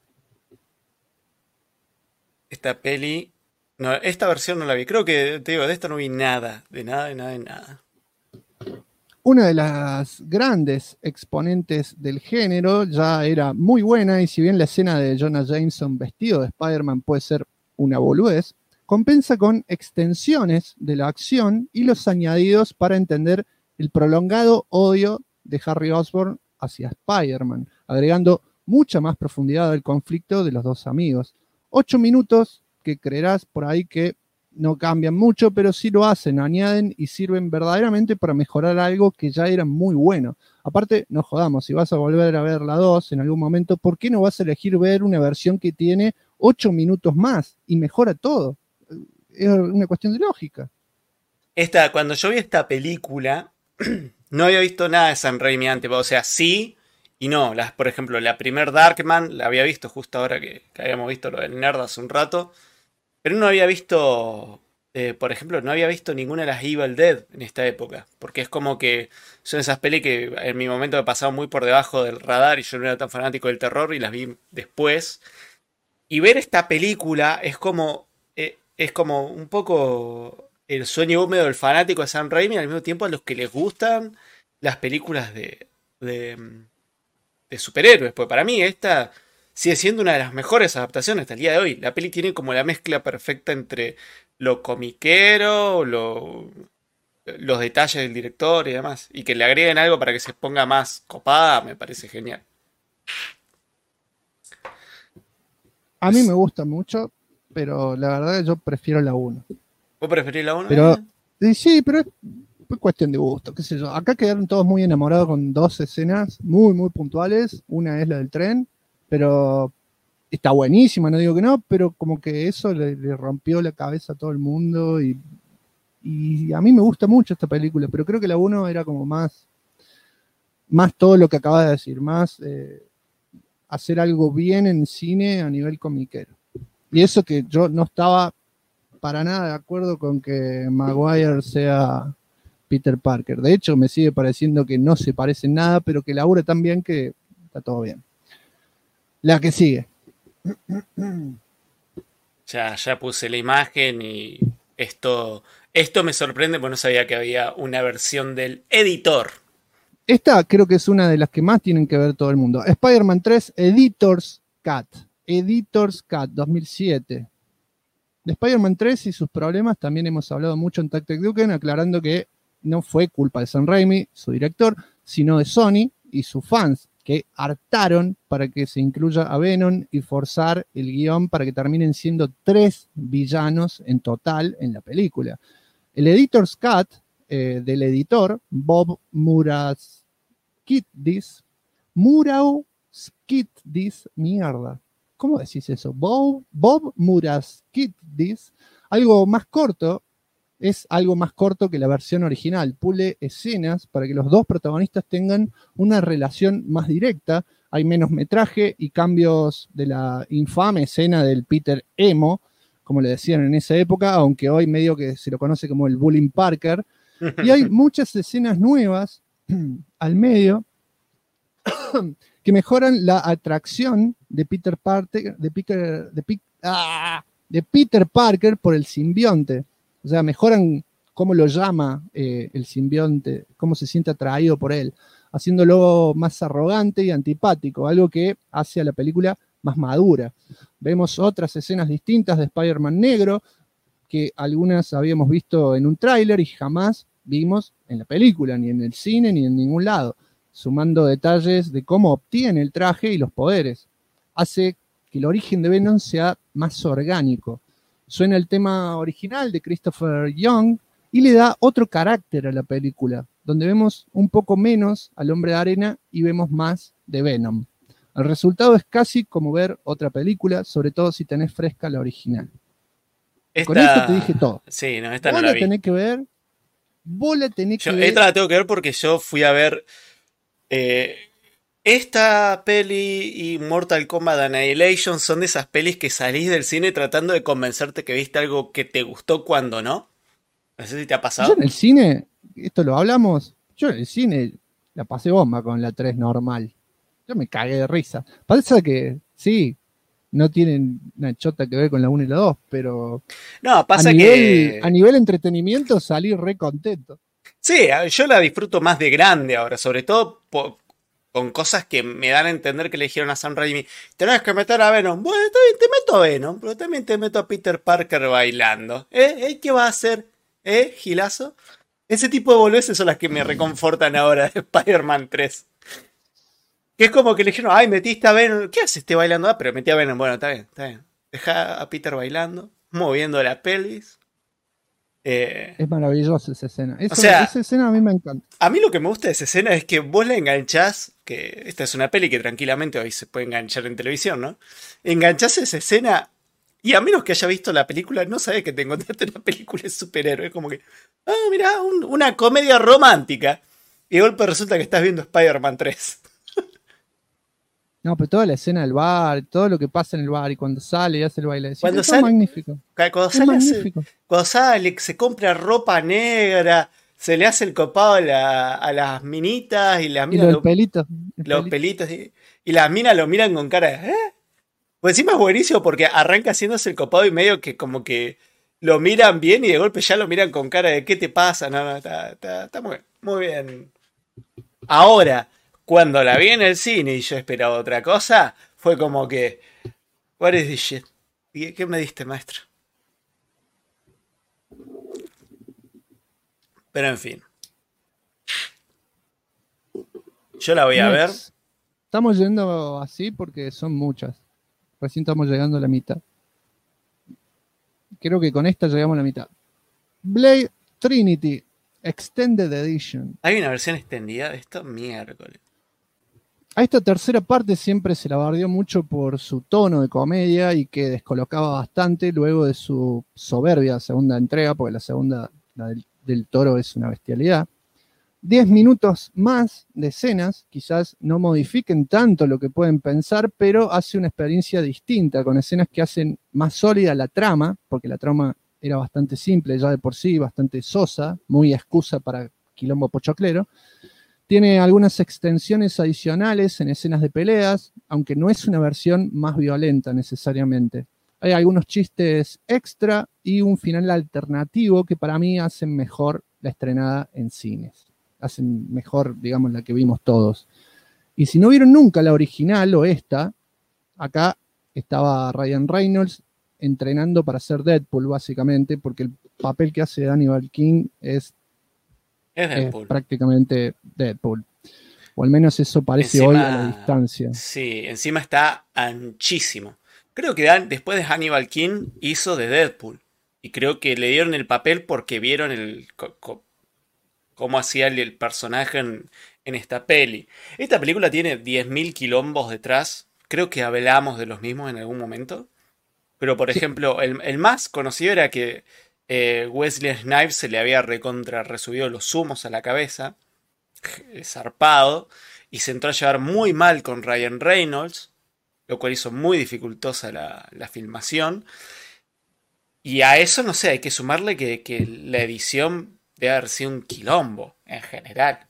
S2: Esta peli... No, esta versión no la vi. Creo que, te digo, de esta no vi nada. De nada.
S1: Una de las grandes exponentes del género, ya era muy buena, y si bien la escena de Jonah Jameson vestido de Spider-Man puede ser una boludez, compensa con extensiones de la acción y los añadidos para entender el prolongado odio de Harry Osborn hacia Spider-Man, agregando mucha más profundidad al conflicto de los dos amigos. 8 minutos que creerás por ahí que no cambian mucho, pero sí lo hacen, añaden y sirven verdaderamente para mejorar algo que ya era muy bueno. Aparte, no jodamos, si vas a volver a ver la 2 en algún momento, ¿por qué no vas a elegir ver una versión que tiene 8 minutos más y mejora todo? Es una cuestión de lógica.
S2: Cuando yo vi esta película, no había visto nada de Sam Raimi antes, o sea, sí y no. Por ejemplo, la primer Darkman la había visto justo ahora que habíamos visto lo del nerd hace un rato, pero no había visto, por ejemplo, no había visto ninguna de las Evil Dead en esta época, porque es como que son esas pelis que en mi momento me pasaban muy por debajo del radar y yo no era tan fanático del terror y las vi después. Y ver esta película es como un poco el sueño húmedo del fanático de Sam Raimi, al mismo tiempo a los que les gustan las películas de superhéroes. Pues para mí esta sigue siendo una de las mejores adaptaciones hasta el día de hoy. La peli tiene como la mezcla perfecta entre lo comiquero, los detalles del director y demás. Y que le agreguen algo para que se ponga más copada, me parece genial.
S1: A mí me gusta mucho, pero la verdad yo prefiero la 1.
S2: ¿Vos preferís la 1?
S1: Pero, sí, pero es cuestión de gusto, qué sé yo. Acá quedaron todos muy enamorados con 2 escenas muy, muy puntuales. Una es la del tren, pero está buenísima, no digo que no, pero como que eso le rompió la cabeza a todo el mundo y a mí me gusta mucho esta película, pero creo que la 1 era como más todo lo que acabas de decir, más hacer algo bien en cine a nivel comiquero. Y eso que yo no estaba para nada de acuerdo con que Maguire sea Peter Parker. De hecho, me sigue pareciendo que no se parecen nada, pero que labura tan bien que está todo bien. La que sigue.
S2: Ya puse la imagen y esto me sorprende porque no sabía que había una versión del editor.
S1: Esta creo que es una de las que más tienen que ver todo el mundo. Spider-Man 3 Editor's Cut. Editor's Cut 2007. De Spider-Man 3 y sus problemas también hemos hablado mucho en Tactic Duken, aclarando que no fue culpa de Sam Raimi, su director, sino de Sony y sus fans, que hartaron para que se incluya a Venom y forzar el guión para que terminen siendo 3 villanos en total en la película. El Editor's Cut del editor, Bob Muraskidis, mierda. ¿Cómo decís eso? Bob Muraskidis, algo más corto, es algo más corto que la versión original. Pule escenas para que los 2 protagonistas tengan una relación más directa. Hay menos metraje y cambios de la infame escena del Peter Emo, como le decían en esa época, aunque hoy medio que se lo conoce como el Bullying Parker. Y hay muchas escenas nuevas al medio que mejoran la atracción de Peter Parker por el simbionte. O sea, mejoran cómo lo llama el simbionte, cómo se siente atraído por él, haciéndolo más arrogante y antipático, algo que hace a la película más madura. Vemos otras escenas distintas de Spider-Man negro, que algunas habíamos visto en un tráiler y jamás vimos en la película, ni en el cine, ni en ningún lado, sumando detalles de cómo obtiene el traje y los poderes. Hace que el origen de Venom sea más orgánico. Suena el tema original de Christopher Young y le da otro carácter a la película, donde vemos un poco menos al Hombre de Arena y vemos más de Venom. El resultado es casi como ver otra película, sobre todo si tenés fresca la original. Con esto te dije todo.
S2: Sí, no, esta
S1: vos
S2: no la vi.
S1: Tenés que ver. Vos la tenés que ver.
S2: Esta la tengo que ver porque yo fui a ver esta peli y Mortal Kombat Annihilation. Son de esas pelis que salís del cine tratando de convencerte que viste algo que te gustó cuando no. No sé si te ha pasado.
S1: Yo en el cine, esto lo hablamos, yo en el cine la pasé bomba con la 3 normal. Yo me cagué de risa. Pasa que, sí, no tienen una chota que ver con la 1 y la 2, pero
S2: no, pasa
S1: a
S2: que
S1: nivel entretenimiento salí re contento.
S2: Sí, yo la disfruto más de grande ahora, sobre todo con cosas que me dan a entender que le dijeron a Sam Raimi, tenés que meter a Venom. Bueno, está bien, te meto a Venom, pero también te meto a Peter Parker bailando. ¿Qué va a hacer? Gilazo. Ese tipo de boludeces son las que me reconfortan ahora de Spider-Man 3. Que es como que le dijeron, ay, metiste a Venom. ¿Qué haces este bailando? Ah, pero metí a Venom. Bueno, está bien. Deja a Peter bailando, moviendo la pelvis.
S1: Es maravillosa esa escena.
S2: Esa
S1: escena a mí me encanta.
S2: A mí lo que me gusta de esa escena es que vos la enganchás, que esta es una peli que tranquilamente hoy se puede enganchar en televisión, ¿no? Enganchás esa escena y a menos que haya visto la película, no sabés que te encontraste una película de superhéroes. Como que, mirá, una comedia romántica. Y de golpe resulta que estás viendo Spider-Man 3.
S1: No, pero toda la escena del bar, todo lo que pasa en el bar y cuando sale y hace el baile.
S2: Cuando sale,
S1: es magnífico.
S2: Cuando sale, se compra ropa negra, se le hace el copado a las minitas y las minas.
S1: Los pelitos.
S2: Los pelitos. Y las minas lo miran con cara de, Pues encima es buenísimo porque arranca haciéndose el copado y medio que como que lo miran bien y de golpe ya lo miran con cara de ¿qué te pasa? No, está muy bien. Ahora, cuando la vi en el cine y yo esperaba otra cosa, fue como que, what is this shit? ¿Qué me diste, maestro? Pero en fin. Yo la voy a ver.
S1: Estamos yendo así porque son muchas. Recién estamos llegando a la mitad. Creo que con esta llegamos a la mitad. Blade Trinity Extended Edition.
S2: ¿Hay una versión extendida de esto? Miércoles.
S1: A esta tercera parte siempre se la bardeó mucho por su tono de comedia y que descolocaba bastante luego de su soberbia segunda entrega, porque la segunda, la del Toro, es una bestialidad. 10 minutos más de escenas, quizás no modifiquen tanto lo que pueden pensar, pero hace una experiencia distinta, con escenas que hacen más sólida la trama, porque la trama era bastante simple ya de por sí, bastante sosa, muy excusa para quilombo pochoclero. Tiene algunas extensiones adicionales en escenas de peleas, aunque no es una versión más violenta necesariamente. Hay algunos chistes extra y un final alternativo que para mí hacen mejor la estrenada en cines. Hacen mejor, digamos, la que vimos todos. Y si no vieron nunca la original o esta, acá estaba Ryan Reynolds entrenando para ser Deadpool, básicamente, porque el papel que hace Hannibal King es prácticamente Deadpool. O al menos eso parece encima, hoy a la distancia.
S2: Sí, encima está anchísimo. Creo que después de Hannibal King hizo de Deadpool. Y creo que le dieron el papel porque vieron cómo hacía el personaje en esta peli. Esta película tiene 10.000 quilombos detrás. Creo que hablamos de los mismos en algún momento. Pero, por ejemplo, el más conocido era que Wesley Snipes se le había resubido los humos a la cabeza. Zarpado. Y se entró a llevar muy mal con Ryan Reynolds. Lo cual hizo muy dificultosa la filmación. Y a eso, no sé, hay que sumarle que la edición debe haber sido un quilombo en general.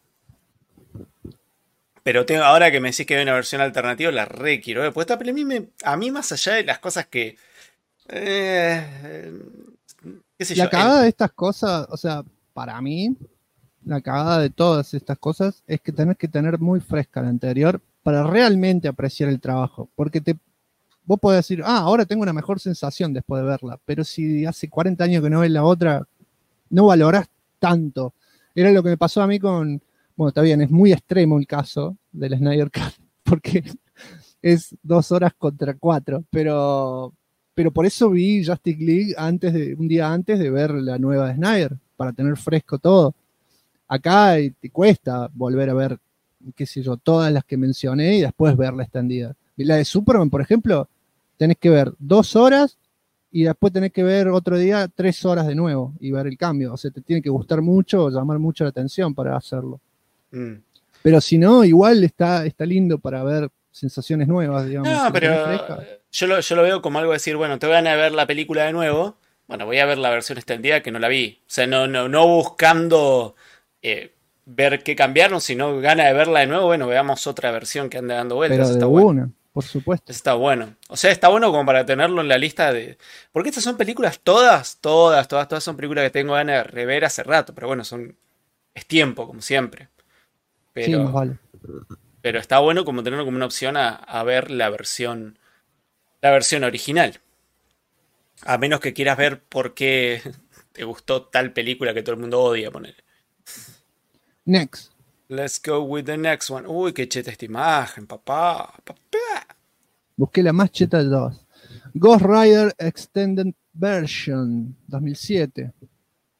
S2: Pero ahora que me decís que hay una versión alternativa, la quiero ver. Porque esta peli a mí, más allá de las cosas que... qué sé yo.
S1: La cagada de estas cosas, o sea, para mí, la cagada de todas estas cosas es que tenés que tener muy fresca la anterior para realmente apreciar el trabajo. Porque vos podés decir, ahora tengo una mejor sensación después de verla. Pero si hace 40 años que no ves la otra, no valorás tanto. Era lo que me pasó a mí con... Bueno, está bien, es muy extremo el caso del Snyder Cut, porque es 2 horas contra 4, pero por eso vi Justice League un día antes de ver la nueva de Snyder, para tener fresco todo. Acá te cuesta volver a ver, qué sé yo, todas las que mencioné y después ver la extendida. Y la de Superman, por ejemplo, tenés que ver 2 horas y después tenés que ver otro día 3 horas de nuevo y ver el cambio. O sea, te tiene que gustar mucho o llamar mucho la atención para hacerlo. Pero si no, igual está lindo para ver sensaciones nuevas, digamos.
S2: No, pero yo lo veo como algo de decir, bueno, te van a ver la película de nuevo. Bueno, voy a ver la versión extendida que no la vi. O sea, no buscando ver qué cambiaron, sino gana de verla de nuevo. Bueno, veamos otra versión que ande dando vueltas.
S1: Pero de
S2: está
S1: una,
S2: bueno.
S1: Por supuesto.
S2: Está bueno. O sea, está bueno como para tenerlo en la lista de... Porque estas son películas todas son películas que tengo ganas de rever hace rato. Pero bueno, es tiempo, como siempre. Pero,
S1: sí, más vale.
S2: Pero está bueno como tenerlo como una opción a ver la versión original. A menos que quieras ver por qué te gustó tal película que todo el mundo odia, poner.
S1: Next.
S2: Let's go with the next one. Uy, qué cheta esta imagen, papá.
S1: Busqué la más cheta de todas. Ghost Rider Extended Version 2007.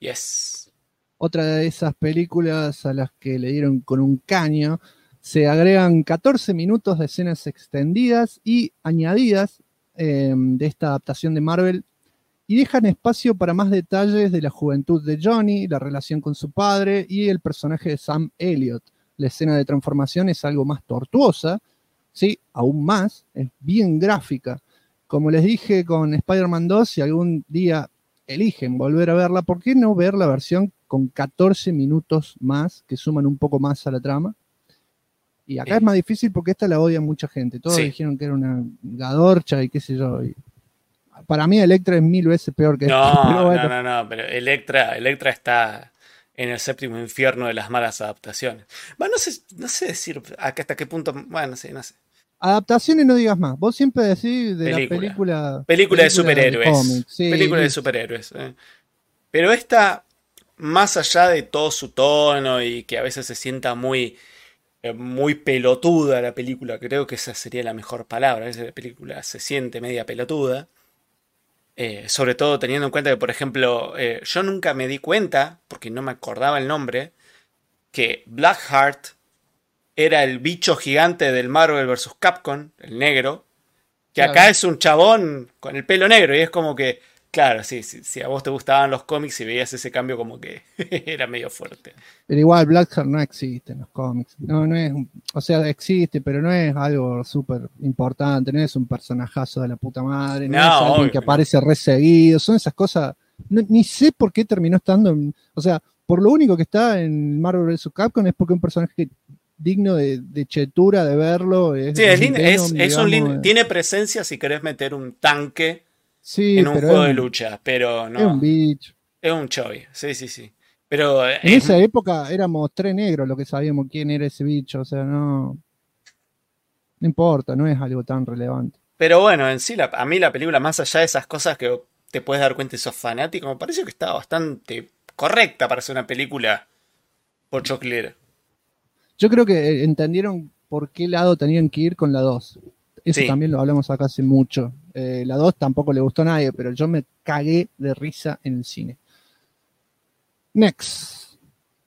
S2: Yes.
S1: Otra de esas películas a las que le dieron con un caño. Se agregan 14 minutos de escenas extendidas y añadidas de esta adaptación de Marvel y dejan espacio para más detalles de la juventud de Johnny, la relación con su padre y el personaje de Sam Elliott. La escena de transformación es algo más tortuosa, sí, aún más, es bien gráfica. Como les dije con Spider-Man 2, si algún día eligen volver a verla, ¿por qué no ver la versión con 14 minutos más que suman un poco más a la trama? Y acá es más difícil porque esta la odia mucha gente. Todos dijeron que era una gadorcha y qué sé yo. Y para mí Electra es 1000 veces peor que esta.
S2: No, bueno. no, pero Electra está en el séptimo infierno de las malas adaptaciones. Bueno, no sé decir hasta qué punto. Bueno, no sé.
S1: Adaptaciones no digas más. Vos siempre decís de la película.
S2: Película de superhéroes.
S1: Cómics, sí,
S2: película de superhéroes. Pero esta, más allá de todo su tono y que a veces se sienta muy pelotuda la película, creo que esa sería la mejor palabra. A veces la película se siente media pelotuda. Sobre todo teniendo en cuenta que, por ejemplo, yo nunca me di cuenta, porque no me acordaba el nombre, que Blackheart era el bicho gigante del Marvel vs. Capcom, el negro, que acá es un chabón con el pelo negro, y es como que, claro, si a vos te gustaban los cómics y veías ese cambio, como que era medio fuerte.
S1: Pero igual Blackheart no existe en los cómics. No es, o sea, existe, pero no es algo súper importante, no es un personajazo de la puta madre, no es alguien que aparece reseguido, son esas cosas. Ni sé por qué terminó estando o sea, por lo único que está en Marvel vs. Capcom es porque es un personaje digno de chetura, de verlo.
S2: Tiene presencia si querés meter un tanque
S1: sí,
S2: en un juego de lucha, pero no.
S1: Es un bicho.
S2: Es un choi, sí. Pero
S1: en esa época éramos 3 negros los que sabíamos quién era ese bicho, o sea, no importa, no es algo tan relevante.
S2: Pero bueno, en sí, a mí la película, más allá de esas cosas que te puedes dar cuenta y sos fanático, me parece que estaba bastante correcta para ser una película pochoclera.
S1: Yo creo que entendieron por qué lado tenían que ir con la 2. Eso también lo hablamos acá hace mucho. La 2 tampoco le gustó a nadie, pero yo me cagué de risa en el cine. Next.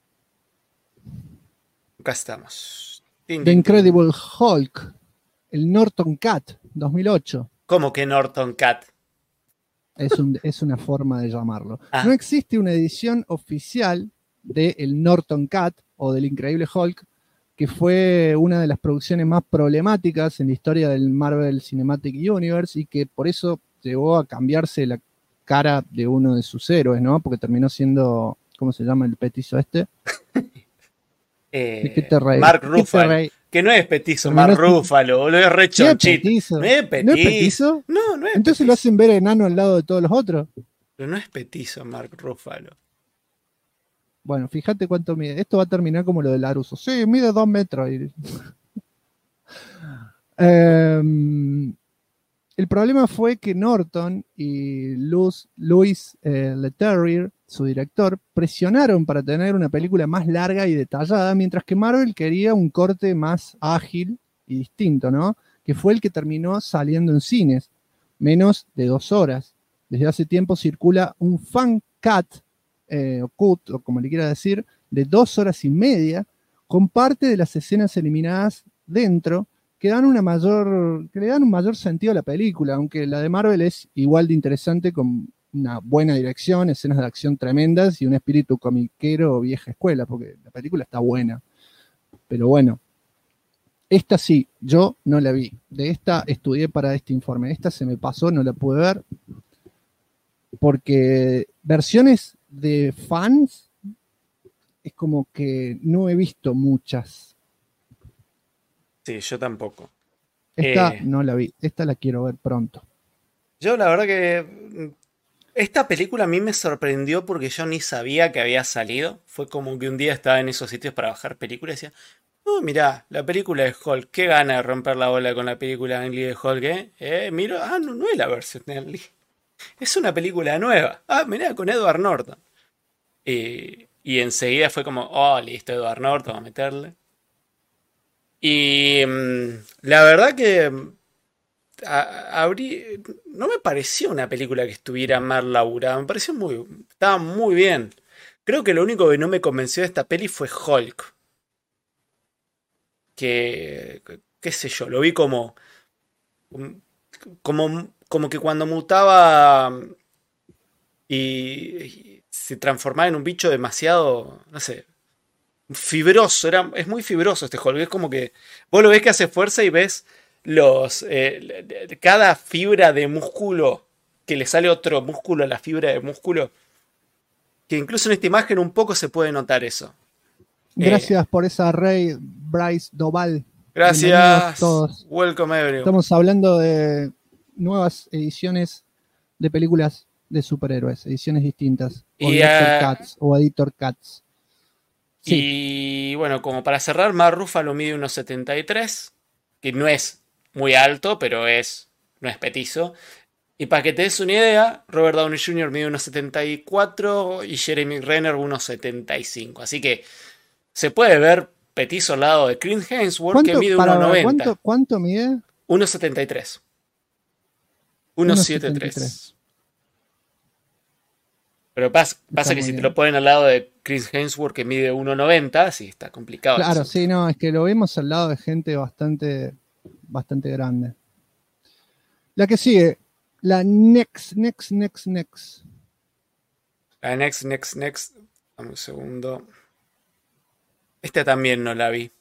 S2: Acá estamos.
S1: The Incredible Hulk. El Norton Cat, 2008.
S2: ¿Cómo que Norton Cat?
S1: Es una forma de llamarlo. No existe una edición oficial de el Norton Cat o del Increíble Hulk, que fue una de las producciones más problemáticas en la historia del Marvel Cinematic Universe y que por eso llegó a cambiarse la cara de uno de sus héroes, ¿no? Porque terminó siendo, ¿cómo se llama el petizo este?
S2: Mark Ruffalo. Que no es petizo, Mark Ruffalo, lo es re chonchito.
S1: ¿No es petizo?
S2: No es
S1: Entonces
S2: petizo.
S1: Lo hacen ver enano al lado de todos los otros.
S2: Pero no es petizo, Mark Ruffalo.
S1: Bueno, fíjate cuánto mide. Esto va a terminar como lo del Laruso. Sí, mide 2 metros. El problema fue que Norton y Louis Leterrier, su director, presionaron para tener una película más larga y detallada, mientras que Marvel quería un corte más ágil y distinto, ¿no? Que fue el que terminó saliendo en cines, menos de 2 horas. Desde hace tiempo circula un fan cut, o cut, o como le quiera decir, de 2 horas y media, con parte de las escenas eliminadas dentro, que le dan un mayor sentido a la película, aunque la de Marvel es igual de interesante, con una buena dirección, escenas de acción tremendas y un espíritu comiquero vieja escuela, porque la película está buena. Pero bueno, esta sí, yo no la vi. De esta estudié para este informe. Esta se me pasó, no la pude ver, porque versiones de fans es como que no he visto muchas.
S2: Sí, yo tampoco.
S1: Esta no la vi, esta la quiero ver pronto.
S2: Yo la verdad que esta película a mí me sorprendió porque yo ni sabía que había salido. Fue como que un día estaba en esos sitios para bajar películas y decía, oh, mirá, la película de Hulk, qué gana de romper la bola con la película de Ang Lee de Hulk, miro, no es la versión de Ang Lee. Es una película nueva. Mirá, con Edward Norton. Y enseguida fue como, oh, listo, Edward Norton, vamos a meterle. Y la verdad que no me pareció una película que estuviera mal laburada. Me pareció estaba muy bien. Creo que lo único que no me convenció de esta peli fue Hulk. Que, qué sé yo, lo vi como que cuando mutaba y se transformaba en un bicho demasiado, no sé, fibroso. Es muy fibroso este Hulk. Es como que vos lo ves que hace fuerza y ves cada fibra de músculo, que le sale otro músculo a la fibra de músculo. Que incluso en esta imagen un poco se puede notar eso.
S1: Gracias por esa Rey Bryce Doval.
S2: Gracias.
S1: Todos.
S2: Welcome everyone.
S1: Estamos hablando de nuevas ediciones de películas de superhéroes, ediciones distintas. O Director Cuts o Editor Cuts. Sí.
S2: Y bueno, como para cerrar, Mark Ruffalo mide 1,73, que no es muy alto, pero no es petizo. Y para que te des una idea, Robert Downey Jr. mide 1,74 y Jeremy Renner 1,75. Así que se puede ver petizo al lado de Chris Hemsworth, que mide 1,90.
S1: ¿Cuánto mide?
S2: 1,73. 1,73. Pero pasa que si te lo ponen al lado de Chris Hemsworth, que mide 1,90, sí, está complicado.
S1: Claro, sí, no, es que lo vemos al lado de gente bastante grande. La que sigue, la next.
S2: La next. Dame un segundo. Esta también no la vi.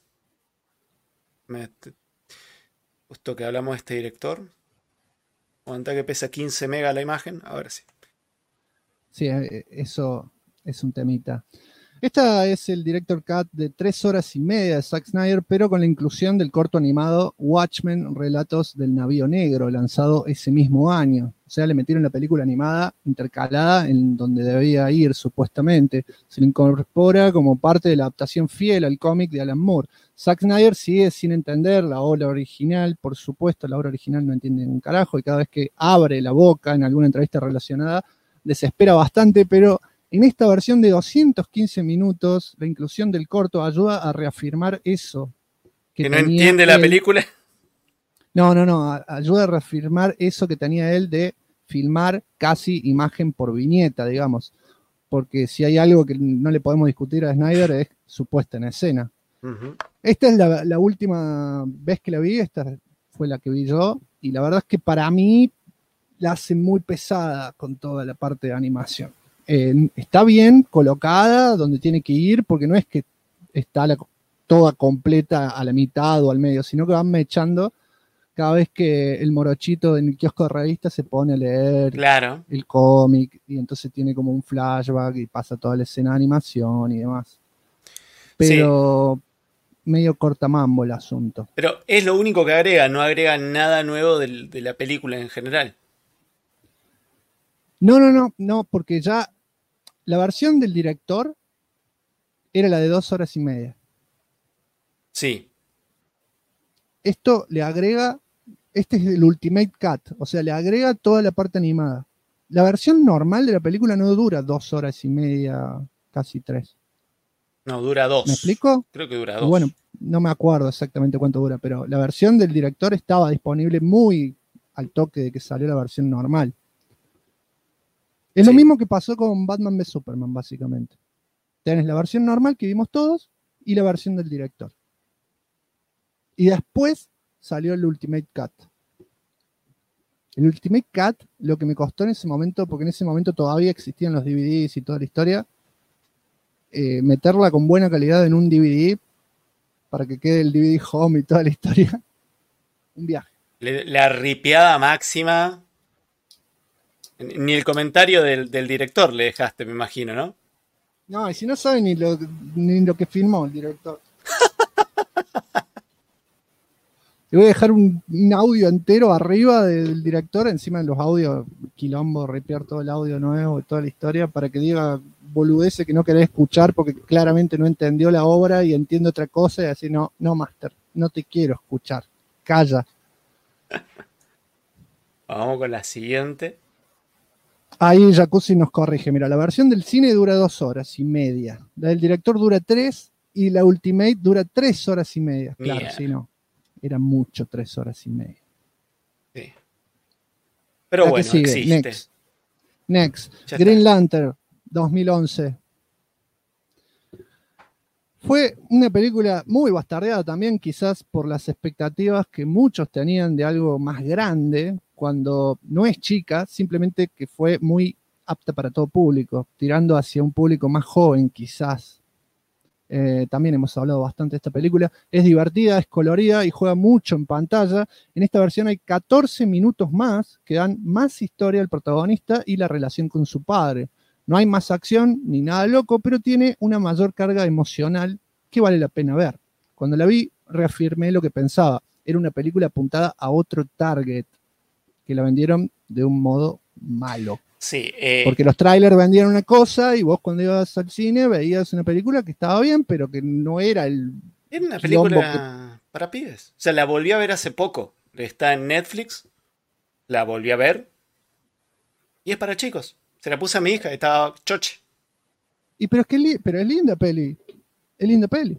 S2: Justo que hablamos de este director. Aguanta que pesa 15 megas la imagen. Ahora sí.
S1: Sí, eso es un temita. Esta es el Director Cut de 3 horas y media de Zack Snyder, pero con la inclusión del corto animado Watchmen, Relatos del Navío Negro, lanzado ese mismo año. O sea, le metieron la película animada intercalada en donde debía ir, supuestamente. Se le incorpora como parte de la adaptación fiel al cómic de Alan Moore. Zack Snyder sigue sin entender la obra original. Por supuesto, la obra original no entiende un carajo, y cada vez que abre la boca en alguna entrevista relacionada, desespera bastante, pero en esta versión de 215 minutos, la inclusión del corto ayuda a reafirmar eso.
S2: ¿Que no entiende la película?
S1: No, ayuda a reafirmar eso que tenía él de filmar casi imagen por viñeta, digamos. Porque si hay algo que no le podemos discutir a Snyder es su puesta en escena. Uh-huh. Esta es la última vez que la vi, esta fue la que vi yo, y la verdad es que para mí la hace muy pesada con toda la parte de animación. Está bien colocada donde tiene que ir, porque no es que está toda completa a la mitad o al medio, sino que van mechando cada vez que el morochito en el kiosco de revistas se pone a leer el cómic, y entonces tiene como un flashback y pasa toda la escena de animación y demás. Pero medio cortamambo el asunto.
S2: Pero es lo único que agrega, no agrega nada nuevo de la película en general.
S1: No, porque ya la versión del director era la de 2 horas y media.
S2: Sí.
S1: Esto le agrega, este es el Ultimate Cut, o sea, le agrega toda la parte animada. La versión normal de la película no dura 2 horas y media, casi 3.
S2: No, dura 2.
S1: ¿Me explico?
S2: Creo que dura 2.
S1: Bueno, no me acuerdo exactamente cuánto dura, pero la versión del director estaba disponible muy al toque de que salió la versión normal. Es lo mismo que pasó con Batman v Superman, básicamente. Tenés la versión normal que vimos todos y la versión del director. Y después salió el Ultimate Cut. El Ultimate Cut, lo que me costó en ese momento, porque en ese momento todavía existían los DVDs y toda la historia, meterla con buena calidad en un DVD para que quede el DVD home y toda la historia. Un viaje.
S2: La ripiada máxima. Ni el comentario del director le dejaste, me imagino, ¿no?
S1: No, y si no sabe ni lo que filmó el director. Le voy a dejar un audio entero arriba del director, encima de los audios, quilombo, ripear todo el audio nuevo, toda la historia, para que diga boludeces que no querés escuchar porque claramente no entendió la obra y entiende otra cosa, y así, no, Master, no te quiero escuchar, calla.
S2: Vamos con la siguiente.
S1: Ahí Jacuzzi nos corrige, mira, la versión del cine dura 2 horas y media, la del director dura 3 y la Ultimate dura 3 horas y media. Claro, sí, no, era mucho 3 horas y media.
S2: Sí. Pero
S1: la
S2: bueno,
S1: sigue,
S2: existe.
S1: Next. Green Lantern, 2011. Fue una película muy bastardeada también, quizás por las expectativas que muchos tenían de algo más grande, cuando no es chica, simplemente que fue muy apta para todo público, tirando hacia un público más joven quizás. También hemos hablado bastante de esta película. Es divertida, es colorida y juega mucho en pantalla. En esta versión hay 14 minutos más que dan más historia al protagonista y la relación con su padre. No hay más acción ni nada loco, pero tiene una mayor carga emocional que vale la pena ver. Cuando la vi, reafirmé lo que pensaba. Era una película apuntada a otro target, que la vendieron de un modo malo.
S2: Sí,
S1: porque los trailers vendían una cosa y vos cuando ibas al cine veías una película que estaba bien, pero que no era el...
S2: Era una película para pibes. O sea, la volví a ver hace poco. Está en Netflix. La volví a ver. Y es para chicos. Se la puse a mi hija, estaba choche.
S1: Pero es linda peli. Es linda peli.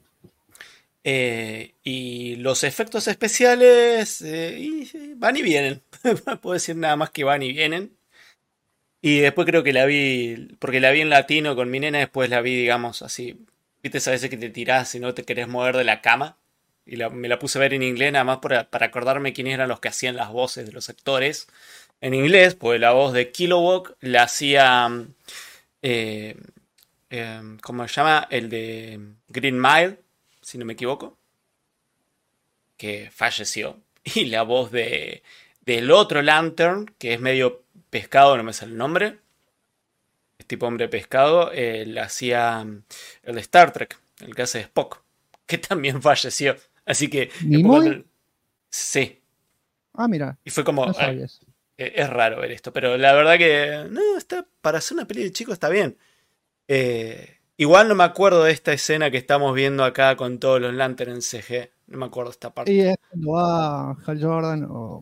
S2: Y los efectos especiales van y vienen. No puedo decir nada más que van y vienen. Y después creo que la vi, porque la vi en latino con mi nena, después la vi, digamos, así. Viste, a veces que te tirás y no te querés mover de la cama. Y me la puse a ver en inglés nada más para acordarme quiénes eran los que hacían las voces de los actores. En inglés, pues la voz de Kilowog la hacía, ¿cómo se llama? El de Green Mile, si no me equivoco, que falleció. Y la voz del otro Lantern, que es medio pescado, no me sale el nombre, es tipo hombre pescado, la hacía el de Star Trek, el que hace de Spock, que también falleció. Así que... Sí.
S1: Ah, mira.
S2: Y fue como...
S1: No sabías.
S2: Es raro ver esto, pero la verdad que no, está para hacer una peli de chico está bien. Igual no me acuerdo de esta escena que estamos viendo acá con todos los Lanterns en CG. No me acuerdo de esta parte.
S1: Y es cuando va Hal Jordan o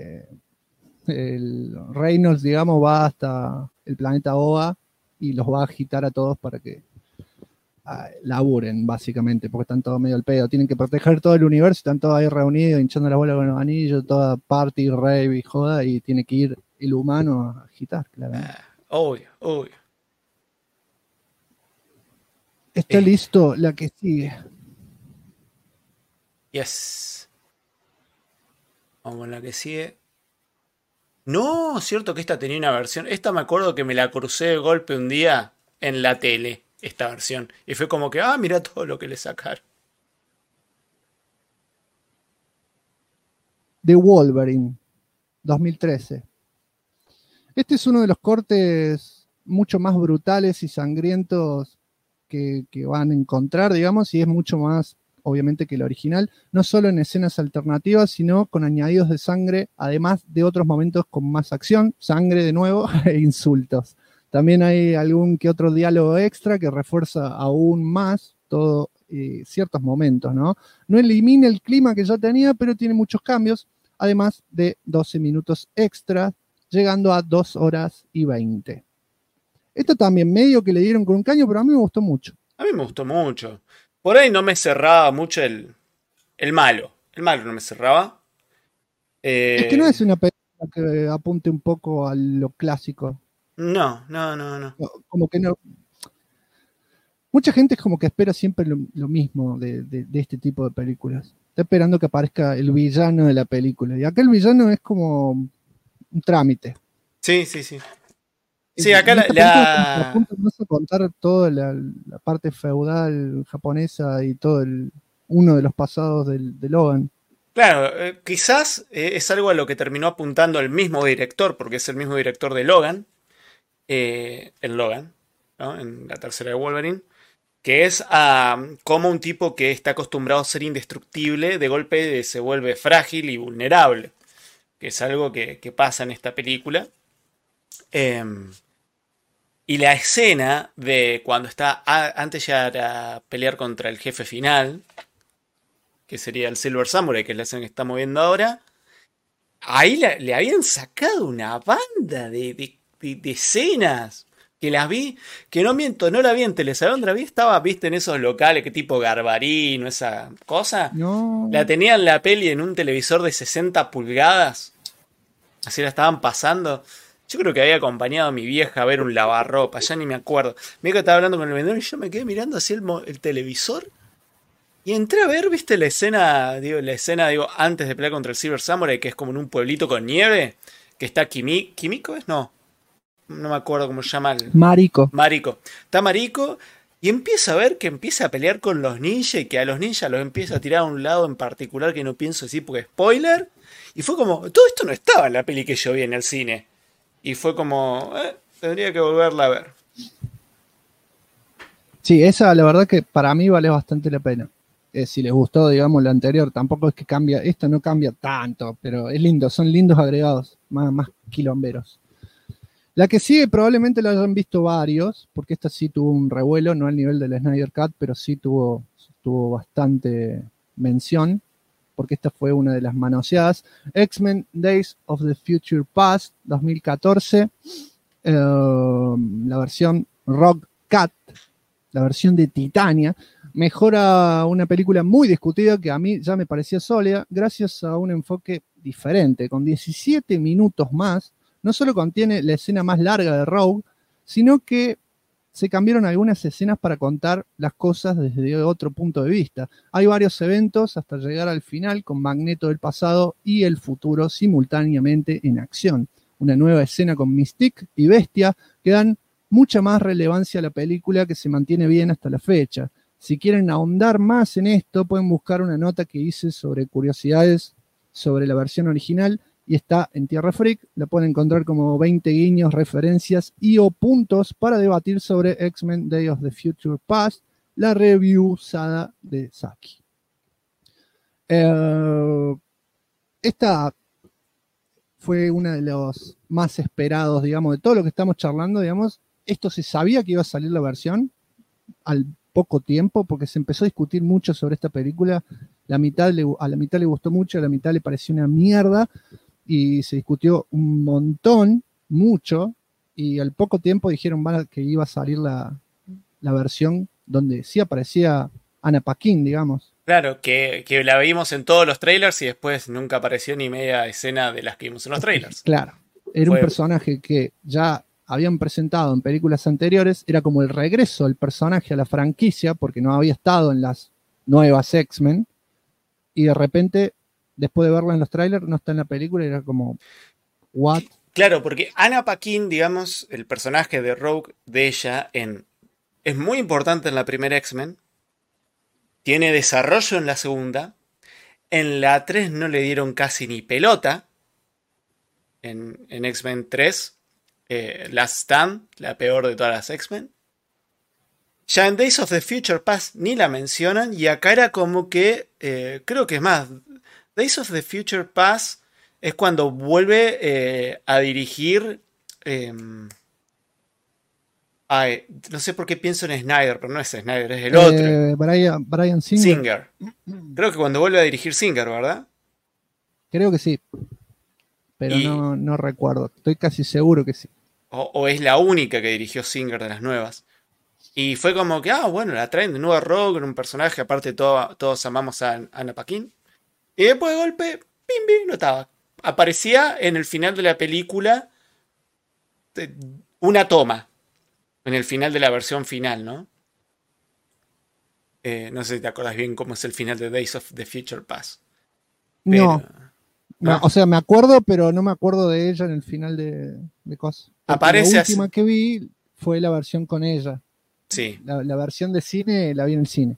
S1: el Reynolds, digamos, va hasta el planeta Oa y los va a agitar a todos para que laburen, básicamente, porque están todos medio al pedo. Tienen que proteger todo el universo, están todos ahí reunidos, hinchando la bola con los anillos, toda party, rave y joda, y tiene que ir el humano a agitar, claramente.
S2: Obvio.
S1: Está listo la que sigue.
S2: Yes. Vamos a la que sigue. No, cierto que esta tenía una versión. Esta me acuerdo que me la crucé de golpe un día en la tele, esta versión. Y fue como que, mira todo lo que le sacaron.
S1: The Wolverine, 2013. Este es uno de los cortes mucho más brutales y sangrientos que van a encontrar, digamos, y es mucho más, obviamente, que el original, no solo en escenas alternativas, sino con añadidos de sangre, además de otros momentos con más acción, sangre de nuevo e insultos. También hay algún que otro diálogo extra que refuerza aún más todo ciertos momentos, ¿no? No elimina el clima que ya tenía, pero tiene muchos cambios, además de 12 minutos extra, llegando a 2 horas y 20. Esto también medio que le dieron con un caño, pero a mí me gustó mucho.
S2: A mí me gustó mucho. Por ahí no me cerraba mucho el malo. El malo no me cerraba.
S1: Es que no es una película que apunte un poco a lo clásico.
S2: No.
S1: Como que no. Mucha gente es como que espera siempre lo mismo de este tipo de películas. Está esperando que aparezca el villano de la película. Y acá el villano es como un trámite.
S2: Sí. Sí, acá
S1: apunta más a contar toda la parte feudal japonesa y todo uno de los pasados de Logan.
S2: Claro, quizás es algo a lo que terminó apuntando el mismo director, porque es el mismo director de Logan, en Logan, ¿no? En la tercera de Wolverine, que es como un tipo que está acostumbrado a ser indestructible, de golpe se vuelve frágil y vulnerable, que es algo que pasa en esta película. Y la escena de cuando está antes ya de pelear contra el jefe final, que sería el Silver Samurai, que es la escena que estamos viendo ahora, ahí le habían sacado una banda de escenas, que las vi, que no miento, no la vi en Telesalón, estaba, viste, en esos locales, que tipo Garbarino, esa cosa.
S1: No.
S2: La tenían la peli en un televisor de 60 pulgadas, así la estaban pasando. Yo creo que había acompañado a mi vieja a ver un lavarropa, ya ni me acuerdo. Mi vieja estaba hablando con el vendedor y yo me quedé mirando así el televisor Y entré a ver, ¿viste la escena, antes de pelear contra el Silver Samurai, que es como en un pueblito con nieve? Que está ¿Kimiko es? No me acuerdo cómo se llama.
S1: Mariko.
S2: Está Mariko y empieza a ver que empieza a pelear con los ninjas y que a los ninjas los empieza a tirar a un lado en particular que no pienso decir porque es spoiler. Y fue como, todo esto no estaba en la peli que yo vi en el cine. Y fue como, tendría que volverla a ver.
S1: Sí, esa la verdad que para mí vale bastante la pena. Si les gustó, digamos, la anterior, tampoco es que cambia, esto no cambia tanto, pero es lindo, son lindos agregados, más quilomberos. La que sigue probablemente la hayan visto varios, porque esta sí tuvo un revuelo, no al nivel del Snyder Cut, pero sí tuvo bastante mención, porque esta fue una de las manoseadas. X-Men Days of the Future Past, 2014, la versión Rock Cat, la versión de Titania, mejora una película muy discutida que a mí ya me parecía sólida, gracias a un enfoque diferente. Con 17 minutos más, no solo contiene la escena más larga de Rogue, sino que se cambiaron algunas escenas para contar las cosas desde otro punto de vista. Hay varios eventos hasta llegar al final con Magneto del pasado y el futuro simultáneamente en acción. Una nueva escena con Mystique y Bestia que dan mucha más relevancia a la película, que se mantiene bien hasta la fecha. Si quieren ahondar más en esto, pueden buscar una nota que hice sobre curiosidades sobre la versión original y está en Tierra Freak. La pueden encontrar como 20 guiños, referencias y o puntos para debatir sobre X-Men Day of the Future Past, la review usada de Saki. Esta fue una de los más esperados, digamos, de todo lo que estamos charlando, digamos. Esto se sabía que iba a salir la versión al poco tiempo, porque se empezó a discutir mucho sobre esta película. A la mitad le gustó mucho, a la mitad le pareció una mierda, y se discutió un montón, mucho, y al poco tiempo dijeron que iba a salir la versión donde sí aparecía Anna Paquin, digamos.
S2: Claro, que la vimos en todos los trailers y después nunca apareció ni media escena de las que vimos en los trailers.
S1: Claro, era un personaje que ya habían presentado en películas anteriores, era como el regreso del personaje a la franquicia, porque no había estado en las nuevas X-Men, y de repente, después de verla en los trailers, no está en la película, y era como, ¿what?
S2: Claro, porque Anna Paquin, digamos, el personaje de Rogue, de ella, es muy importante en la primera X-Men, tiene desarrollo en la segunda, en la 3 no le dieron casi ni pelota, en X-Men 3, Last Stand, la peor de todas las X-Men. Ya en Days of the Future Past ni la mencionan, y acá era como que, creo que es más, Days of the Future Past es cuando vuelve a dirigir, no sé por qué pienso en Snyder, pero no es Snyder, es el otro.
S1: Bryan Singer.
S2: Creo que cuando vuelve a dirigir Singer, ¿verdad?
S1: Creo que sí, pero no recuerdo, estoy casi seguro que sí.
S2: O es la única que dirigió Singer de las nuevas. Y fue como que, bueno, la traen de nuevo a Rogue, un personaje, aparte todos amamos a Anna Paquin. Y después de golpe, pim, no estaba. Aparecía en el final de la película una toma. En el final de la versión final, ¿no? No sé si te acuerdas bien cómo es el final de Days of the Future Past.
S1: Pero, no, o sea, me acuerdo, pero no me acuerdo de ella en el final de cosas.
S2: Aparece
S1: la última que vi fue la versión con ella.
S2: Sí.
S1: La versión de cine la vi en el cine.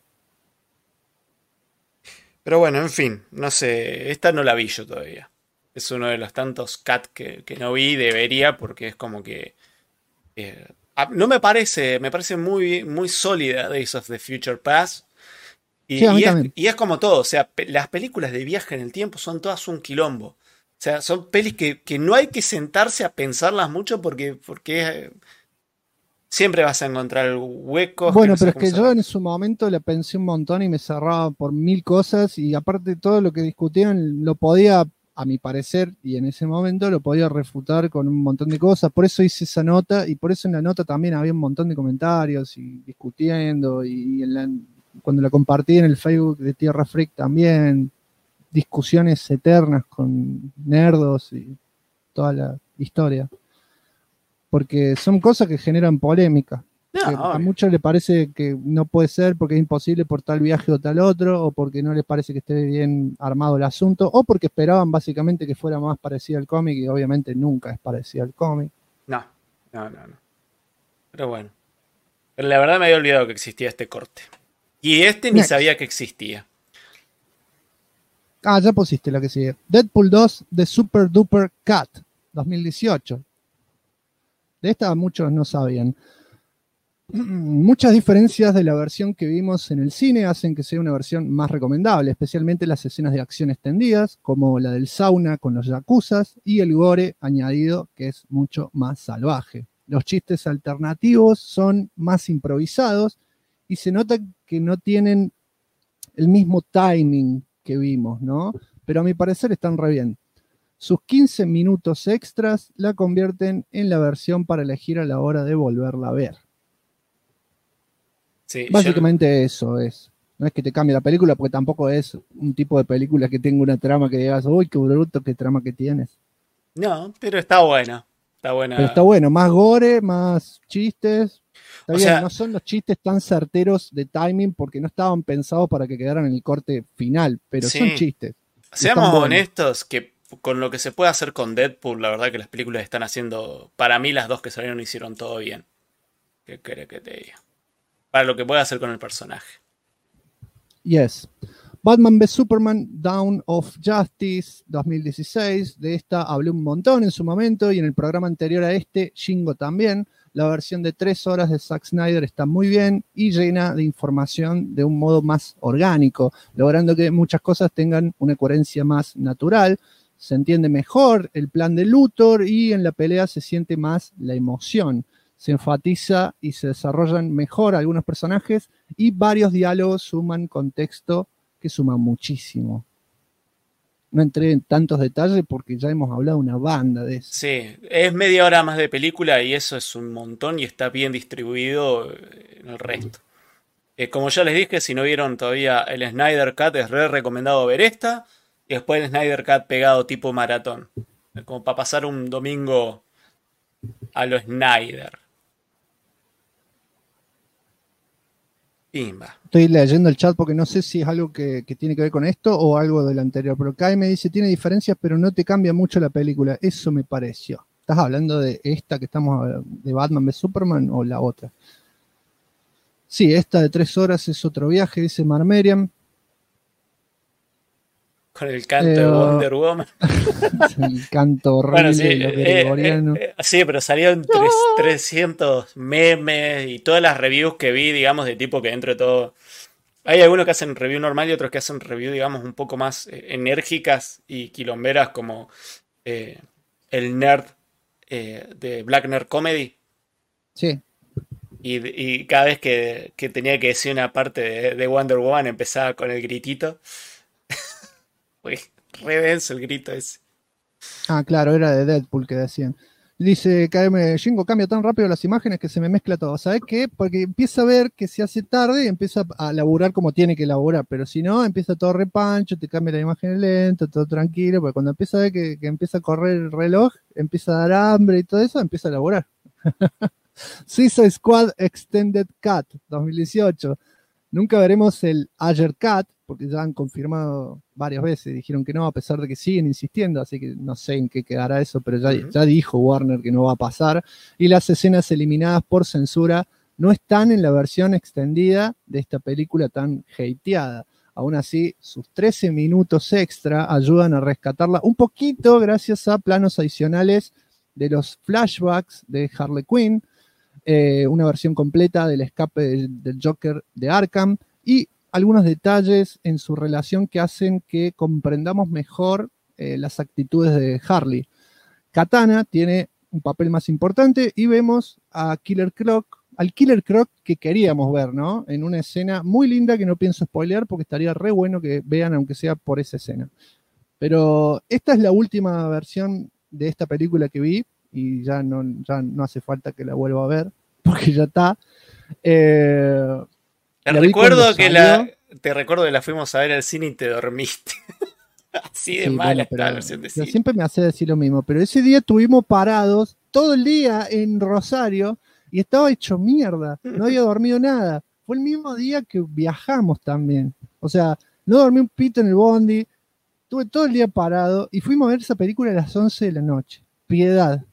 S2: Pero bueno, en fin, no sé, esta no la vi yo todavía. Es uno de los tantos cat que no vi, debería, porque es como que... no me parece muy, muy sólida Days of the Future Past.
S1: Sí,
S2: y es como todo, o sea, las películas de viaje en el tiempo son todas un quilombo. O sea, son pelis que no hay que sentarse a pensarlas mucho porque siempre vas a encontrar huecos.
S1: Bueno, pero es que yo en su momento la pensé un montón y me cerraba por 1000 cosas, y aparte todo lo que discutían lo podía, a mi parecer, y en ese momento lo podía refutar con un montón de cosas. Por eso hice esa nota, y por eso en la nota también había un montón de comentarios y discutiendo, y cuando la compartí en el Facebook de Tierra Freak también, discusiones eternas con nerdos y toda la historia. Porque son cosas que generan polémica. A muchos les parece que no puede ser porque es imposible por tal viaje o tal otro, o porque no les parece que esté bien armado el asunto, o porque esperaban básicamente que fuera más parecido al cómic, y obviamente nunca es parecido al cómic.
S2: No. Pero bueno. Pero la verdad me había olvidado que existía este corte. Y ni sabía que existía.
S1: Ah, ya pusiste la que sigue. Deadpool 2 de Super Duper Cat, 2018. De esta muchos no sabían. Muchas diferencias de la versión que vimos en el cine hacen que sea una versión más recomendable, especialmente las escenas de acción extendidas, como la del sauna con los yakuzas, y el gore añadido, que es mucho más salvaje. Los chistes alternativos son más improvisados y se nota que no tienen el mismo timing que vimos, ¿no? Pero a mi parecer están re bien. Sus 15 minutos extras la convierten en la versión para elegir a la hora de volverla a ver.
S2: Sí,
S1: básicamente eso es. No es que te cambie la película, porque tampoco es un tipo de película que tenga una trama que digas, uy, qué bruto, qué trama que tienes.
S2: No, pero está buena. Está buena.
S1: Pero está bueno, más gore, más chistes. Está bien, no son los chistes tan certeros de timing porque no estaban pensados para que quedaran en el corte final, pero
S2: sí.
S1: Son chistes.
S2: Seamos honestos, que con lo que se puede hacer con Deadpool, la verdad que las películas están haciendo, para mí las dos que salieron hicieron todo bien. ¿Qué querés que te diga? Para lo que puede hacer con el personaje.
S1: Yes. Batman v Superman, Dawn of Justice, 2016. De esta hablé un montón en su momento y en el programa anterior a este, Shingo también. La versión de 3 horas de Zack Snyder está muy bien y llena de información de un modo más orgánico, logrando que muchas cosas tengan una coherencia más natural. Se entiende mejor el plan de Luthor y en la pelea se siente más la emoción. Se enfatiza y se desarrollan mejor algunos personajes y varios diálogos suman contexto que suman muchísimo. No entré en tantos detalles porque ya hemos hablado una banda de eso.
S2: Sí, es media hora más de película y eso es un montón y está bien distribuido en el resto. Como ya les dije, si no vieron todavía el Snyder Cut, es re recomendado ver esta y después el Snyder Cut pegado tipo maratón. Como para pasar un domingo a lo Snyder. Pimba.
S1: Estoy leyendo el chat porque no sé si es algo que tiene que ver con esto o algo del anterior, pero Kai me dice, tiene diferencias, pero no te cambia mucho la película. Eso me pareció. ¿Estás hablando de esta que estamos hablando, de Batman v Superman o la otra? Sí, esta de 3 horas es otro viaje, dice Marmerian.
S2: Con el canto de Wonder Woman.
S1: El canto horrible. Bueno, sí, gregoriano.
S2: Sí, pero salieron 300 memes y todas las reviews que vi, digamos, de tipo que dentro de todo... Hay algunos que hacen review normal y otros que hacen review, digamos, un poco más enérgicas y quilomberas, como el nerd de Black Nerd Comedy.
S1: Sí.
S2: Y cada vez que tenía que decir una parte de Wonder Woman empezaba con el gritito. Uy, re denso el grito ese.
S1: Ah, claro, era de Deadpool que decían. Dice KM, Shingo cambia tan rápido las imágenes que se me mezcla todo. ¿Sabes qué? Porque empieza a ver que se hace tarde y empieza a laburar como tiene que laburar. Pero si no, empieza todo repancho, te cambia la imagen lento, todo tranquilo. Porque cuando empieza a ver que empieza a correr el reloj, empieza a dar hambre y todo eso, empieza a laburar. Suicide Squad Extended Cut, 2018. Nunca veremos el Ayer Cut, porque ya han confirmado varias veces, dijeron que no, a pesar de que siguen insistiendo, así que no sé en qué quedará eso, pero ya dijo Warner que no va a pasar, y las escenas eliminadas por censura no están en la versión extendida de esta película tan hateada. Aún así, sus 13 minutos extra ayudan a rescatarla un poquito gracias a planos adicionales de los flashbacks de Harley Quinn, una versión completa del escape del Joker de Arkham y algunos detalles en su relación que hacen que comprendamos mejor las actitudes de Harley. Katana tiene un papel más importante y vemos a Killer Croc, al Killer Croc que queríamos ver, ¿no? En una escena muy linda que no pienso spoilear porque estaría re bueno que vean aunque sea por esa escena. Pero esta es la última versión de esta película que vi y ya no hace falta que la vuelva a ver porque ya está.
S2: Te recuerdo que la fuimos a ver al cine y te dormiste. Así de mala está la versión de cine.
S1: Siempre me hace decir lo mismo, pero ese día estuvimos parados todo el día en Rosario y estaba hecho mierda, no había dormido nada. Fue el mismo día que viajamos también. O sea, no dormí un pito en el bondi, estuve todo el día parado y fuimos a ver esa película a las 11 de la noche. Piedad.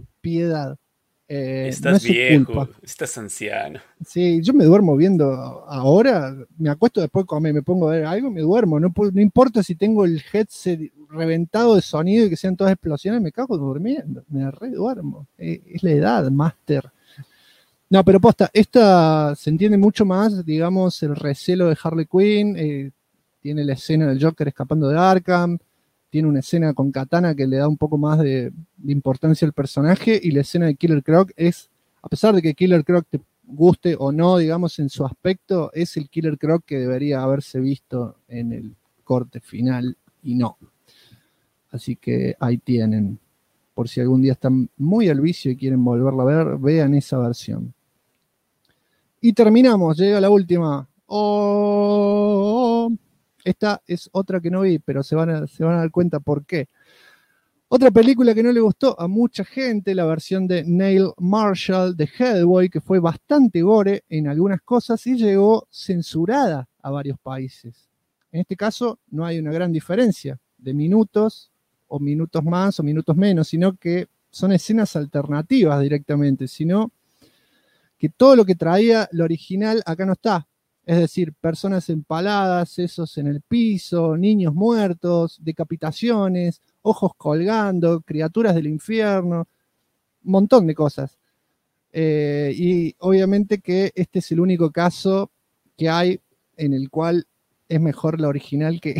S1: No
S2: Estás
S1: es su
S2: viejo,
S1: culpa.
S2: estás anciano.
S1: Sí, yo me duermo viendo ahora, me acuesto después de comer, me pongo a ver algo, me duermo. No importa si tengo el headset reventado de sonido y que sean todas explosiones, me cago durmiendo, me reduermo. Es la edad, máster. No, pero posta, esta se entiende mucho más, digamos, el recelo de Harley Quinn, tiene la escena del Joker escapando de Arkham, tiene una escena con Katana que le da un poco más de importancia al personaje, y la escena de Killer Croc es, a pesar de que Killer Croc te guste o no, digamos, en su aspecto, es el Killer Croc que debería haberse visto en el corte final, y no. Así que ahí tienen. Por si algún día están muy al vicio y quieren volverla a ver, vean esa versión. Y terminamos, llega la última. Esta es otra que no vi, pero se van a dar cuenta por qué. Otra película que no le gustó a mucha gente, la versión de Neil Marshall de Hellboy, que fue bastante gore en algunas cosas y llegó censurada a varios países. En este caso no hay una gran diferencia de minutos, o minutos más o minutos menos, sino que son escenas alternativas directamente, sino que todo lo que traía lo original acá no está. Es decir, personas empaladas, sesos en el piso, niños muertos, decapitaciones, ojos colgando, criaturas del infierno, un montón de cosas. Y obviamente que este es el único caso que hay en el cual es mejor la original que,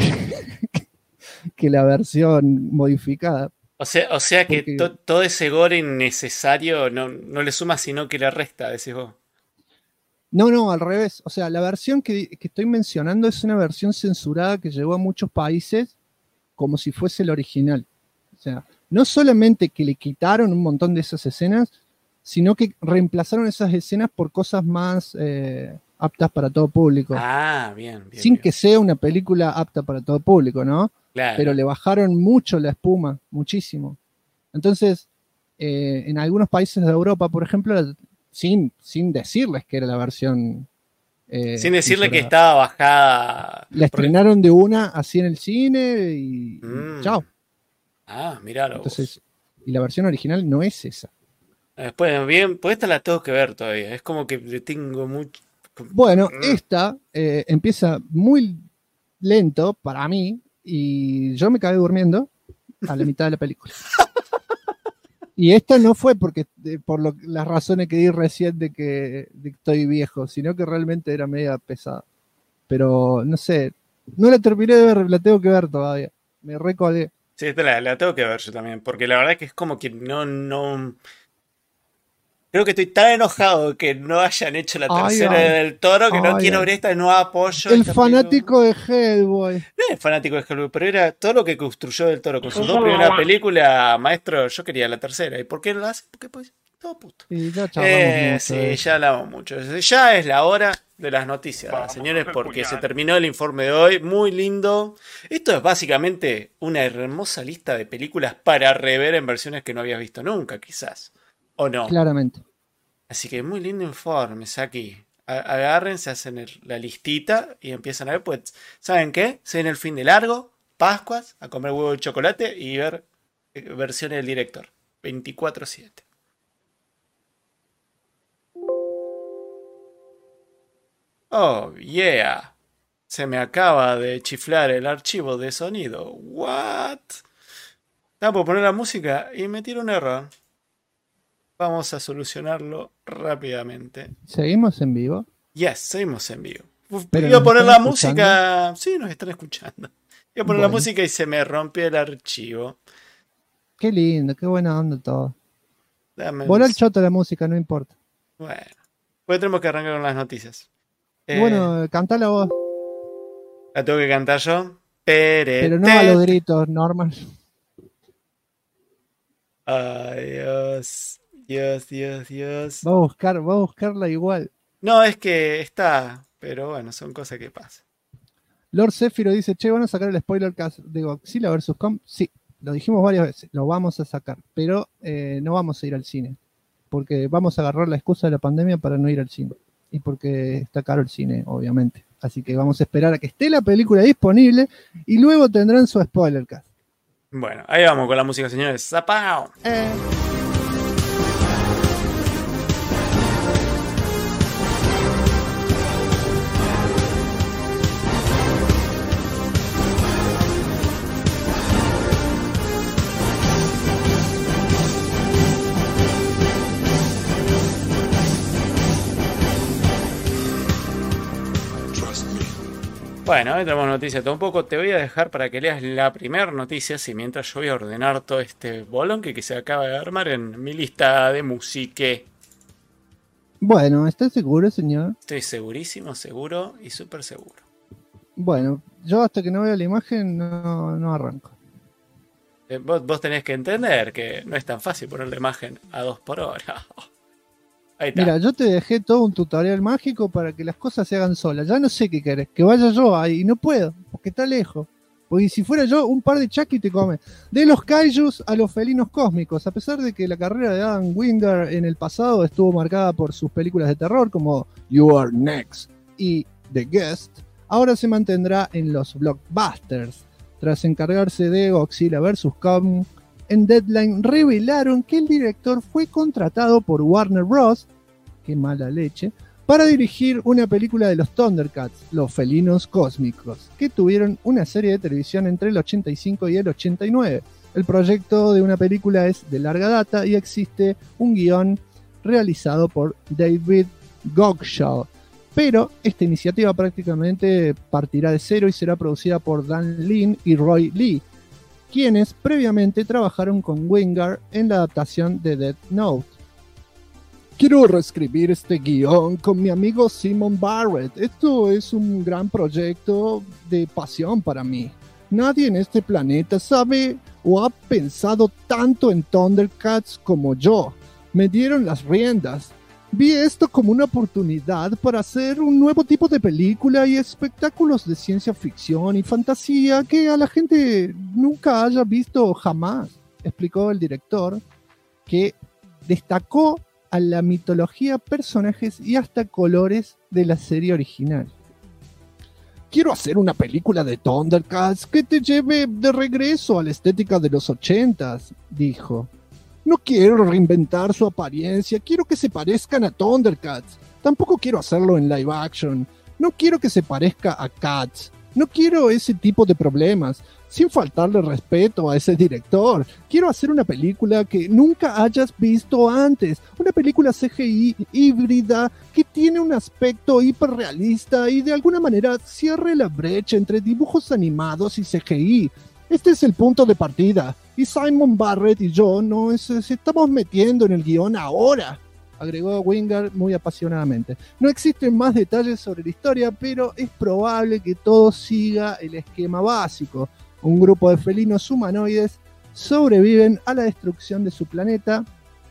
S1: que la versión modificada.
S2: O sea que
S1: Porque-
S2: todo ese gore innecesario no le suma, sino que le resta, decís vos.
S1: No, al revés. O sea, la versión que estoy mencionando es una versión censurada que llegó a muchos países como si fuese la original. O sea, no solamente que le quitaron un montón de esas escenas, sino que reemplazaron esas escenas por cosas más aptas para todo público.
S2: Ah, bien.
S1: Sin que sea una película apta para todo público, ¿no?
S2: Claro.
S1: Pero le bajaron mucho la espuma, muchísimo. Entonces, en algunos países de Europa, por ejemplo, sin decirles que era la versión...
S2: Sin decirle que
S1: censurada,
S2: estaba bajada.
S1: la estrenaron de una así en el cine y chao.
S2: Ah, miralo.
S1: Entonces, y la versión original no es esa.
S2: Después, bien, pues esta la tengo que ver todavía. Es como que le tengo mucho.
S1: Bueno, esta empieza muy lento para mí y yo me acabé durmiendo a la mitad de la película. Y esta no fue porque las razones que di recién de que estoy viejo, sino que realmente era media pesada. Pero no sé, no la terminé de ver, la tengo que ver todavía. Me recordé.
S2: Sí, esta la tengo que ver yo también. Porque la verdad que es como que no. Creo que estoy tan enojado que no hayan hecho la tercera del Toro que no quiero ver esta, no apoyo.
S1: El fanático de Hellboy.
S2: No es fanático de Hellboy, pero era todo lo que construyó del Toro con sus dos primeras películas, maestro. Yo quería la tercera. ¿Y por qué no la hace? Porque pues, todo puto.
S1: Y ya charlamos mucho.
S2: Sí, ya hablamos mucho. Ya es la hora de las noticias, señores, porque se terminó el informe de hoy. Muy lindo. Esto es básicamente una hermosa lista de películas para rever en versiones que no habías visto nunca, quizás. ¿O no?
S1: Claramente.
S2: Así que muy lindo informe, aquí. Agárrense, hacen la listita y empiezan a ver, pues, ¿saben qué? Se viene el fin de largo, Pascuas, a comer huevo de chocolate y ver versiones del director. 24/7. Oh, yeah. Se me acaba de chiflar el archivo de sonido. What? Estaba por poner la música y me tiro un error. Vamos a solucionarlo rápidamente.
S1: ¿Seguimos en vivo?
S2: Yes, seguimos en vivo.
S1: Pero
S2: Iba a poner la
S1: escuchando?
S2: música. Sí, nos están escuchando. Iba a poner la música y se me rompió el archivo.
S1: Qué lindo, qué buena onda todo.
S2: Dame
S1: Voló
S2: un-
S1: el choto la música, no importa.
S2: Bueno, pues tenemos que arrancar con las noticias.
S1: Bueno, canta la voz,
S2: La tengo que cantar yo.
S1: pero no a los gritos, normal.
S2: Ay, Dios. Dios.
S1: Va a buscarla igual.
S2: No, es que está. Pero bueno, son cosas que pasan.
S1: Lord Zephyro dice, che, ¿van a sacar el spoiler cast de Godzilla vs. Kong? Sí, lo dijimos varias veces, lo vamos a sacar, pero no vamos a ir al cine. porque vamos a agarrar la excusa de la pandemia para no ir al cine. Y porque está caro el cine, obviamente. Así que vamos a esperar a que esté la película disponible y luego tendrán su spoiler cast.
S2: Bueno, ahí vamos con la música, señores. ¡Zapao! Bueno, hoy tenemos noticias todo un poco. Te voy a dejar para que leas la primera noticia, y mientras yo voy a ordenar todo este bolón que se acaba de armar en mi lista de música.
S1: Bueno, ¿estás seguro, señor?
S2: Estoy segurísimo, seguro y súper seguro.
S1: Bueno, yo hasta que no vea la imagen no arranco.
S2: Vos tenés que entender que no es tan fácil poner la imagen a 2 por hora. Ahí está.
S1: Mira, yo te dejé todo un tutorial mágico para que las cosas se hagan solas. Ya no sé qué querés, que vaya yo ahí y no puedo, porque está lejos. Porque si fuera yo, un par de chaki te come. De los kaijus a los felinos cósmicos, a pesar de que la carrera de Adam Wingard en el pasado estuvo marcada por sus películas de terror como You Are Next y The Guest, ahora se mantendrá en los blockbusters. Tras encargarse de Godzilla vs. Kong, en Deadline revelaron que el director fue contratado por Warner Bros., qué mala leche, para dirigir una película de los Thundercats, los felinos cósmicos, que tuvieron una serie de televisión entre el 85 y el 89. El proyecto de una película es de larga data y existe un guión realizado por David Gogshaw, pero esta iniciativa prácticamente partirá de cero y será producida por Dan Lin y Roy Lee, quienes previamente trabajaron con Wingard en la adaptación de Death Note. Quiero reescribir este guión con mi amigo Simon Barrett. Esto es un gran proyecto de pasión para mí. Nadie en este planeta sabe o ha pensado tanto en Thundercats como yo. Me dieron las riendas. Vi esto como una oportunidad para hacer un nuevo tipo de película y espectáculos de ciencia ficción y fantasía que a la gente nunca haya visto jamás, explicó el director, que destacó a la mitología, personajes y hasta colores de la serie original. Quiero hacer una película de Thundercats que te lleve de regreso a la estética de los 80s, dijo. No quiero reinventar su apariencia, quiero que se parezcan a Thundercats. Tampoco quiero hacerlo en live action. No quiero que se parezca a Cats. No quiero ese tipo de problemas. Sin faltarle respeto a ese director, quiero hacer una película que nunca hayas visto antes. Una película CGI híbrida que tiene un aspecto hiperrealista y de alguna manera cierre la brecha entre dibujos animados y CGI. Este es el punto de partida. Y Simon Barrett y yo nos estamos metiendo en el guión ahora, agregó Wingard muy apasionadamente. No existen más detalles sobre la historia, pero es probable que todo siga el esquema básico. Un grupo de felinos humanoides sobreviven a la destrucción de su planeta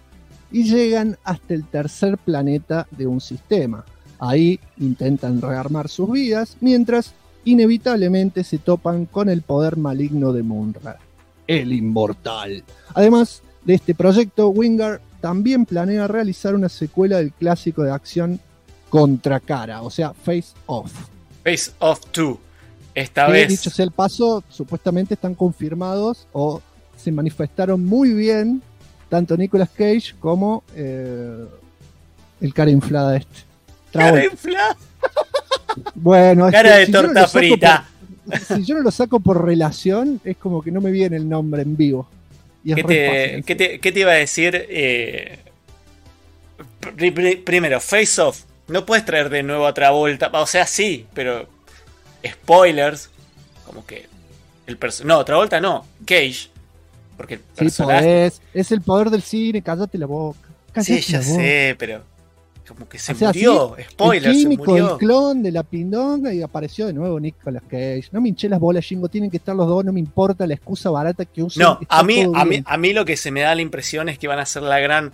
S1: y llegan hasta el tercer planeta de un sistema. Ahí intentan rearmar sus vidas, mientras inevitablemente se topan con el poder maligno de Munra, el Inmortal. Además de este proyecto, Wingard también planea realizar una secuela del clásico de acción Contracara, o sea, Face Off.
S2: Face Off 2. Esta vez.
S1: Dicho sea el paso, supuestamente están confirmados o se manifestaron muy bien tanto Nicolas Cage como el cara inflada este.
S2: ¿Cara inflada?
S1: Bueno,
S2: cara de torta frita.
S1: Si yo no lo saco por relación, es como que no me viene el nombre en vivo. Y es
S2: ¿Qué te iba a decir? Primero, Face Off. No puedes traer de nuevo a Travolta. O sea, sí, pero spoilers. Como que no, Travolta no, Cage. Porque el personaje...
S1: es el poder del cine, cállate la boca.
S2: Sí, ya sé, pero como que se murió, sí, spoiler,
S1: el químico,
S2: se murió.
S1: El clon de la pindonga y apareció de nuevo Nicolas Cage. No me hinché las bolas, Jingo, tienen que estar los dos, no me importa la excusa barata que usen.
S2: No, a mí lo que se me da la impresión es que van a ser la gran...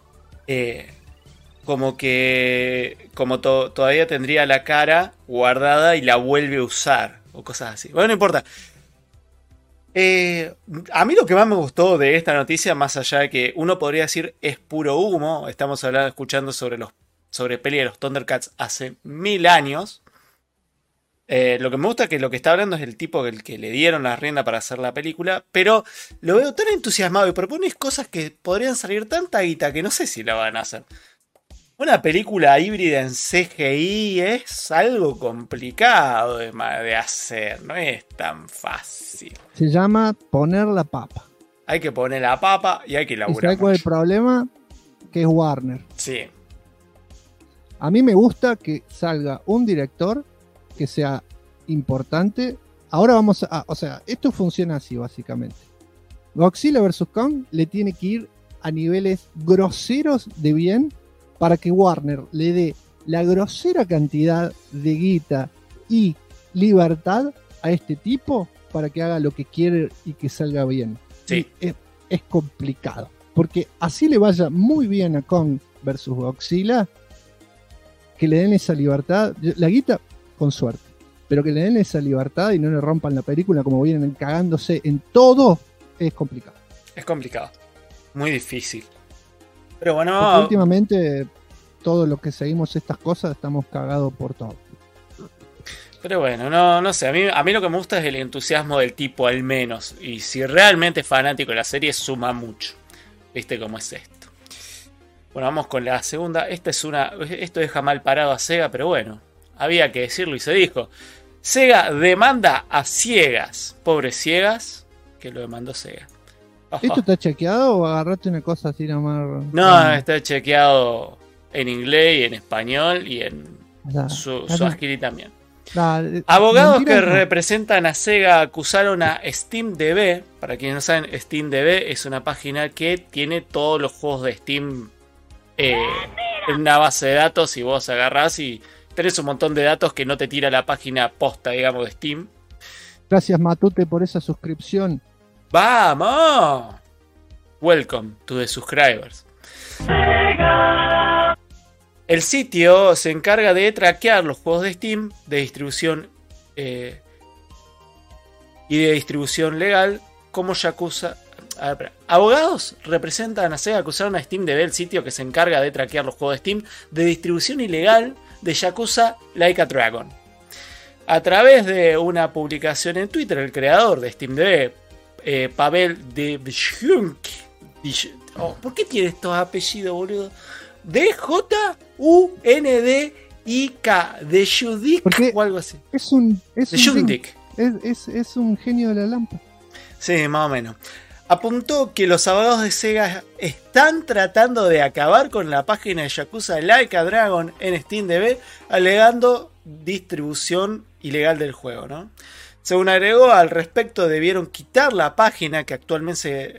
S2: todavía tendría la cara guardada y la vuelve a usar, o cosas así. Bueno, no importa. A mí lo que más me gustó de esta noticia, más allá de que uno podría decir es puro humo, estamos escuchando sobre peli de los Thundercats hace 1000 años. Lo que me gusta es que lo que está hablando es el tipo el que le dieron la rienda para hacer la película, pero lo veo tan entusiasmado y propones cosas que podrían salir tanta guita que no sé si la van a hacer. Una película híbrida en CGI es algo complicado de hacer, no es tan fácil.
S1: Se llama poner la papa.
S2: Hay que poner la papa y hay que
S1: ¿Y
S2: laburar.
S1: sabes cuál es el problema? Que es Warner.
S2: Sí.
S1: A mí me gusta que salga un director que sea importante. Ahora vamos a... O sea, esto funciona así básicamente. Godzilla vs. Kong le tiene que ir a niveles groseros de bien para que Warner le dé la grosera cantidad de guita y libertad a este tipo para que haga lo que quiere y que salga bien.
S2: Sí.
S1: Es complicado. Porque así le vaya muy bien a Kong vs. Godzilla, que le den esa libertad. La guita, con suerte. Pero que le den esa libertad y no le rompan la película como vienen cagándose en todo, es complicado.
S2: Es complicado. Muy difícil. Pero bueno...
S1: Porque últimamente, todos los que seguimos estas cosas estamos cagados por todo.
S2: Pero bueno, no sé. A mí lo que me gusta es el entusiasmo del tipo, al menos. Y si realmente es fanático de la serie, suma mucho. ¿Viste cómo es esto? Bueno, vamos con la segunda. Esto deja mal parado a Sega, pero bueno, había que decirlo y se dijo. Sega demanda a Ciegas. Pobres Ciegas, que lo demandó Sega.
S1: ¿Esto está chequeado o agarraste una cosa así nomás?
S2: No, está chequeado en inglés y en español y en Swahili también. Abogados que representan a Sega acusaron a SteamDB. Para quienes no saben, SteamDB es una página que tiene todos los juegos de Steam en una base de datos y vos agarrás y tenés un montón de datos que no te tira la página posta, digamos, de Steam.
S1: Gracias, Matute, por esa suscripción.
S2: ¡Vamos! Welcome to the subscribers. El sitio se encarga de traquear los juegos de Steam de distribución y de distribución legal como Yakuza. Abogados representan a Sega acusaron a SteamDB, el sitio que se encarga de traquear los juegos de Steam de distribución ilegal de Yakuza Like a Dragon. A través de una publicación en Twitter, el creador de SteamDB, Pavel Devchuk. ¿Por qué tiene estos apellidos, boludo? D-J-U-N-D-I-K. Devchuk o algo así.
S1: Es un genio de la lámpara.
S2: Sí, más o menos. Apuntó que los abogados de Sega están tratando de acabar con la página de Yakuza Like a Dragon en SteamDB, alegando distribución ilegal del juego, ¿no? Según agregó, al respecto debieron quitar la página que actualmente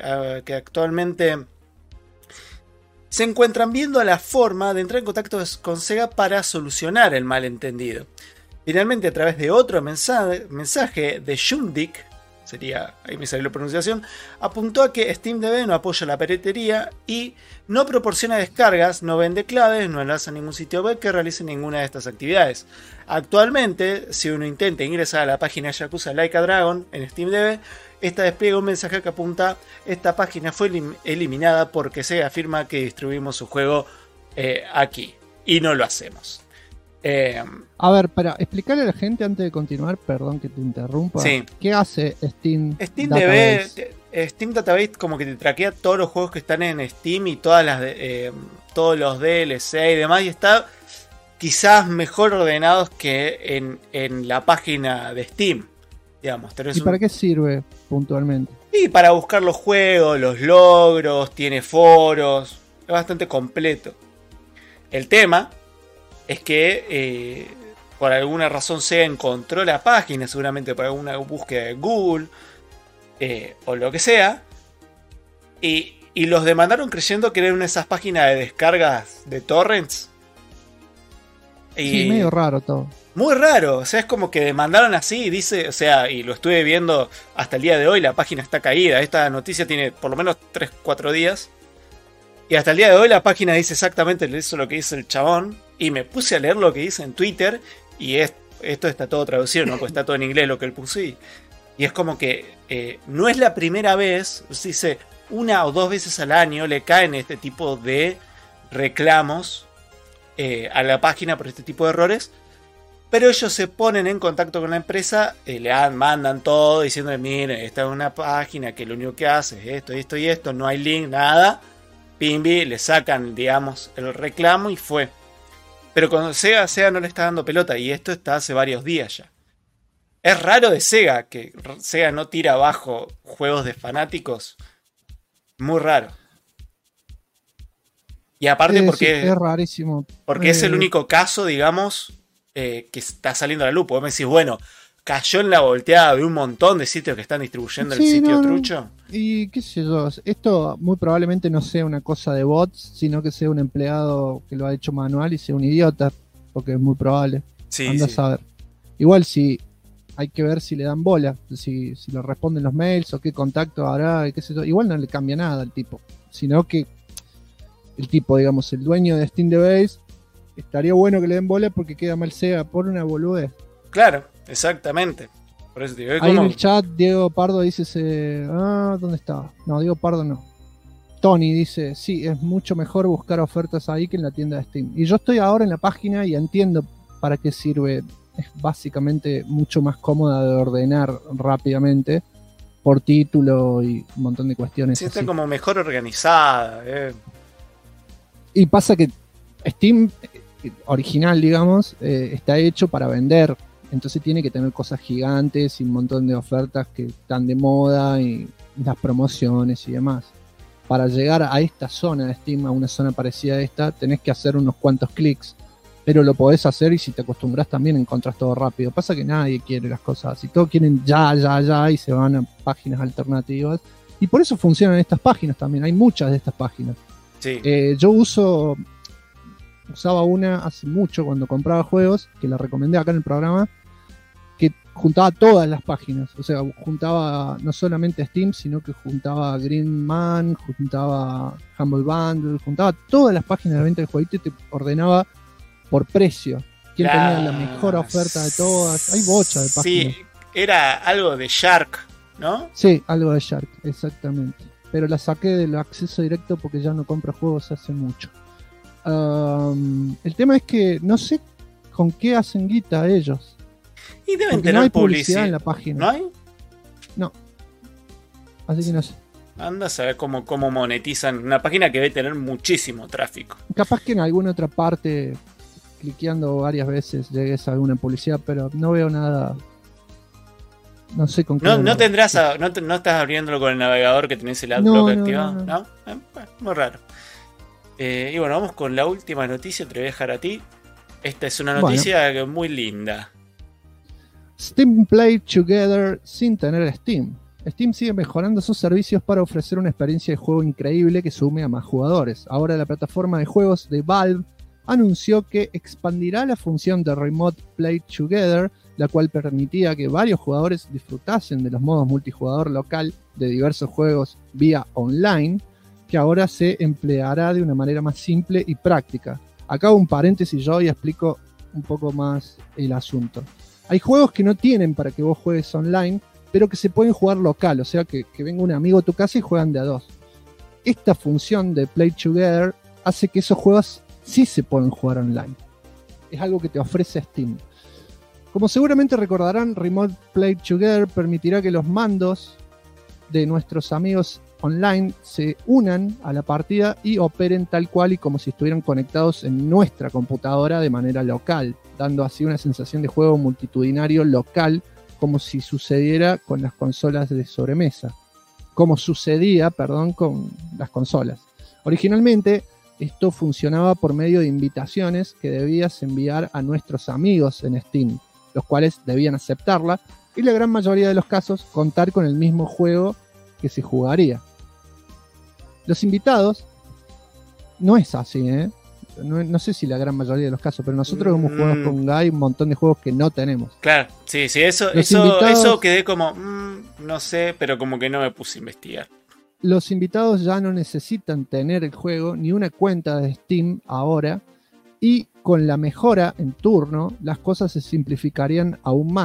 S2: se encuentran viendo la forma de entrar en contacto con Sega para solucionar el malentendido. Finalmente, a través de otro mensaje de Shundik, ahí me salió la pronunciación, apuntó a que SteamDB no apoya la piratería y no proporciona descargas, no vende claves, no enlaza ningún sitio web que realice ninguna de estas actividades. Actualmente, si uno intenta ingresar a la página Yakuza Like a Dragon en SteamDB, esta despliega un mensaje que apunta: esta página fue eliminada porque se afirma que distribuimos su juego aquí y no lo hacemos.
S1: A ver, para explicarle a la gente antes de continuar, perdón que te interrumpa.
S2: Sí.
S1: ¿Qué hace Steam
S2: Database? Steam Database como que te traquea todos los juegos que están en Steam y todos los DLC y demás, y está quizás mejor ordenados que en la página de Steam, digamos.
S1: ¿Y para qué sirve puntualmente?
S2: Y para buscar los juegos, los logros, tiene foros, es bastante completo. El tema es que por alguna razón Sega encontró la página, seguramente por alguna búsqueda de Google o lo que sea, y los demandaron creyendo que eran una de esas páginas de descargas de torrents.
S1: Sí, medio raro todo.
S2: Muy raro, o sea, es como que demandaron así y dice, o sea, y lo estuve viendo hasta el día de hoy, la página está caída. Esta noticia tiene por lo menos 3-4 días. Y hasta el día de hoy la página dice exactamente eso lo que dice el chabón. Y me puse a leer lo que dice en Twitter. Y esto está todo traducido, ¿no? Pues está todo en inglés lo que él puso. Y es como que no es la primera vez, se dice 1 o 2 veces al año le caen este tipo de reclamos a la página por este tipo de errores. Pero ellos se ponen en contacto con la empresa, mandan todo diciéndole, miren, esta es una página que lo único que hace es esto, esto y esto, no hay link, nada. Pimbi, le sacan, digamos, el reclamo y fue. Pero cuando Sega no le está dando pelota, y esto está hace varios días ya. Es raro de Sega, que Sega no tira abajo juegos de fanáticos. Muy raro. Y aparte porque...
S1: Sí, es rarísimo.
S2: Porque es el único caso, digamos... que está saliendo a la luz. Vos me decís, bueno, cayó en la volteada de un montón de sitios que están distribuyendo el sitio trucho.
S1: Y qué sé yo, esto muy probablemente no sea una cosa de bots, sino que sea un empleado que lo ha hecho manual y sea un idiota, porque es muy probable.
S2: Sí,
S1: anda a saber. Igual si hay que ver si le dan bola, si le responden los mails o qué contacto habrá, y qué sé yo. Igual no le cambia nada al tipo, sino que el tipo, digamos, el dueño de Steam Device, estaría bueno que le den bola porque queda mal Sega por una boludez.
S2: Claro, exactamente. Por eso te digo,
S1: ahí en el chat Diego Pardo dice, ¿dónde estaba? No, Diego Pardo no. Tony dice, sí, es mucho mejor buscar ofertas ahí que en la tienda de Steam. Y yo estoy ahora en la página y entiendo para qué sirve. Es básicamente mucho más cómoda de ordenar rápidamente por título y un montón de cuestiones.
S2: Sí, está
S1: así.
S2: como mejor organizada.
S1: Y pasa que Steam original, digamos, está hecho para vender, entonces tiene que tener cosas gigantes y un montón de ofertas que están de moda y las promociones y demás. Para llegar a esta zona de Steam, a una zona parecida a esta, tenés que hacer unos cuantos clics, pero lo podés hacer y si te acostumbras también encontrás todo rápido. Pasa que nadie quiere las cosas así, todos quieren ya y se van a páginas alternativas y por eso funcionan estas páginas también, hay muchas de estas páginas.
S2: Sí.
S1: Yo usaba una hace mucho cuando compraba juegos, que la recomendé acá en el programa, que juntaba todas las páginas, o sea, juntaba no solamente Steam, sino que juntaba Green Man, juntaba Humble Bundle, juntaba todas las páginas de venta del jueguito y te ordenaba por precio, quién tenía la mejor oferta de todas, hay bocha de páginas.
S2: Sí, era algo de Shark, ¿no?
S1: Sí, algo de Shark, exactamente, pero la saqué del acceso directo porque ya no compro juegos hace mucho. El tema es que no sé con qué hacen guita ellos.
S2: Y deben
S1: porque
S2: tener
S1: no hay publicidad en la página.
S2: ¿No hay?
S1: No. Así que no sé.
S2: Anda a saber cómo monetizan una página que debe tener muchísimo tráfico.
S1: Capaz que en alguna otra parte, cliqueando varias veces, llegues a alguna publicidad, pero no veo nada. No sé con qué.
S2: No tendrás no estás abriéndolo con el navegador que tenés el adblock activado, ¿no? Muy raro. Y bueno, vamos con la última noticia, te voy a dejar a ti. Esta es una noticia muy linda.
S1: Steam Play Together sin tener Steam. Steam sigue mejorando sus servicios para ofrecer una experiencia de juego increíble que sume a más jugadores. Ahora la plataforma de juegos de Valve anunció que expandirá la función de Remote Play Together, la cual permitía que varios jugadores disfrutasen de los modos multijugador local de diversos juegos vía online, que ahora se empleará de una manera más simple y práctica. Acá hago un paréntesis yo y explico un poco más el asunto. Hay juegos que no tienen para que vos juegues online, pero que se pueden jugar local, o sea que venga un amigo a tu casa y juegan de a dos. Esta función de Play Together hace que esos juegos sí se pueden jugar online. Es algo que te ofrece Steam. Como seguramente recordarán, Remote Play Together permitirá que los mandos de nuestros amigos online se unan a la partida y operen tal cual y como si estuvieran conectados en nuestra computadora de manera local, dando así una sensación de juego multitudinario local, como si sucediera con las consolas de sobremesa. Como sucedía, con las consolas. Originalmente, esto funcionaba por medio de invitaciones que debías enviar a nuestros amigos en Steam, los cuales debían aceptarla y la gran mayoría de los casos contar con el mismo juego que se jugaría. Los invitados no es así, no sé si la gran mayoría de los casos, pero nosotros hemos jugado con Guy un montón de juegos que no tenemos.
S2: Claro, sí, eso quedé como, no sé, pero como que no me puse a investigar.
S1: Los invitados ya no necesitan tener el juego ni una cuenta de Steam ahora, y con la mejora en turno, las cosas se simplificarían aún más.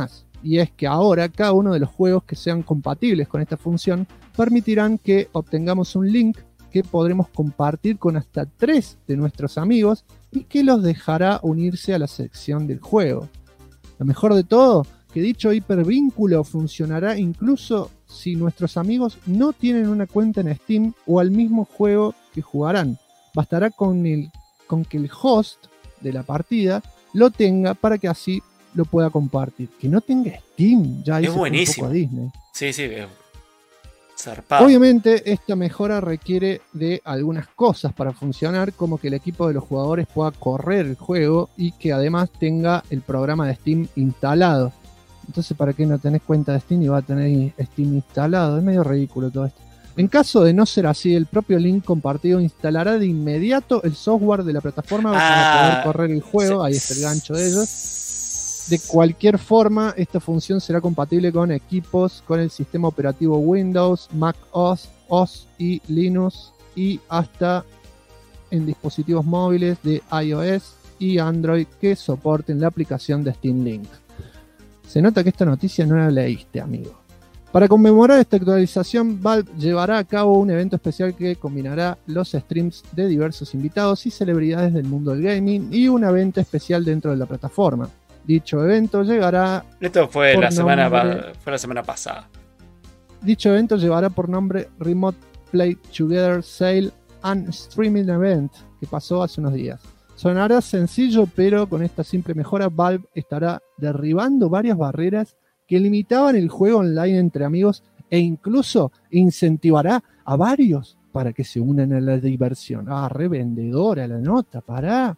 S1: y es que ahora cada uno de los juegos que sean compatibles con esta función permitirán que obtengamos un link que podremos compartir con hasta 3 de nuestros amigos y que los dejará unirse a la sección del juego. Lo mejor de todo, que dicho hipervínculo funcionará incluso si nuestros amigos no tienen una cuenta en Steam o al mismo juego que jugarán. Bastará con que el host de la partida lo tenga para que así lo pueda compartir. Que no tenga Steam, ya
S2: es
S1: hizo
S2: buenísimo.
S1: un poco a Disney.
S2: Sí, zarpado.
S1: Obviamente esta mejora requiere de algunas cosas para funcionar, como que el equipo de los jugadores pueda correr el juego y que además tenga el programa de Steam instalado. Entonces, ¿para qué no tenés cuenta de Steam y va a tener Steam instalado? Es medio ridículo todo esto. En caso de no ser así, el propio link compartido instalará de inmediato el software de la plataforma para poder correr el juego. Ahí está el gancho de ellos. De cualquier forma, esta función será compatible con equipos con el sistema operativo Windows, Mac OS y Linux, y hasta en dispositivos móviles de iOS y Android que soporten la aplicación de Steam Link. Se nota que esta noticia no la leíste, amigo. Para conmemorar esta actualización, Valve llevará a cabo un evento especial que combinará los streams de diversos invitados y celebridades del mundo del gaming y un evento especial dentro de la plataforma. Dicho evento llegará...
S2: Esto fue la semana pasada.
S1: Dicho evento llevará por nombre Remote Play Together Sale and Streaming Event, que pasó hace unos días. Sonará sencillo, pero con esta simple mejora Valve estará derribando varias barreras que limitaban el juego online entre amigos e incluso incentivará a varios para que se unan a la diversión. Revendedora la nota, pará.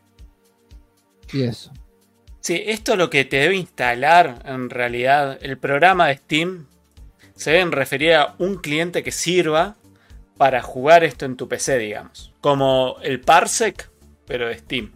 S1: Y eso.
S2: Sí, esto es lo que te debe instalar en realidad. El programa de Steam se debe referir a un cliente que sirva para jugar esto en tu PC, digamos. Como el Parsec, pero de Steam.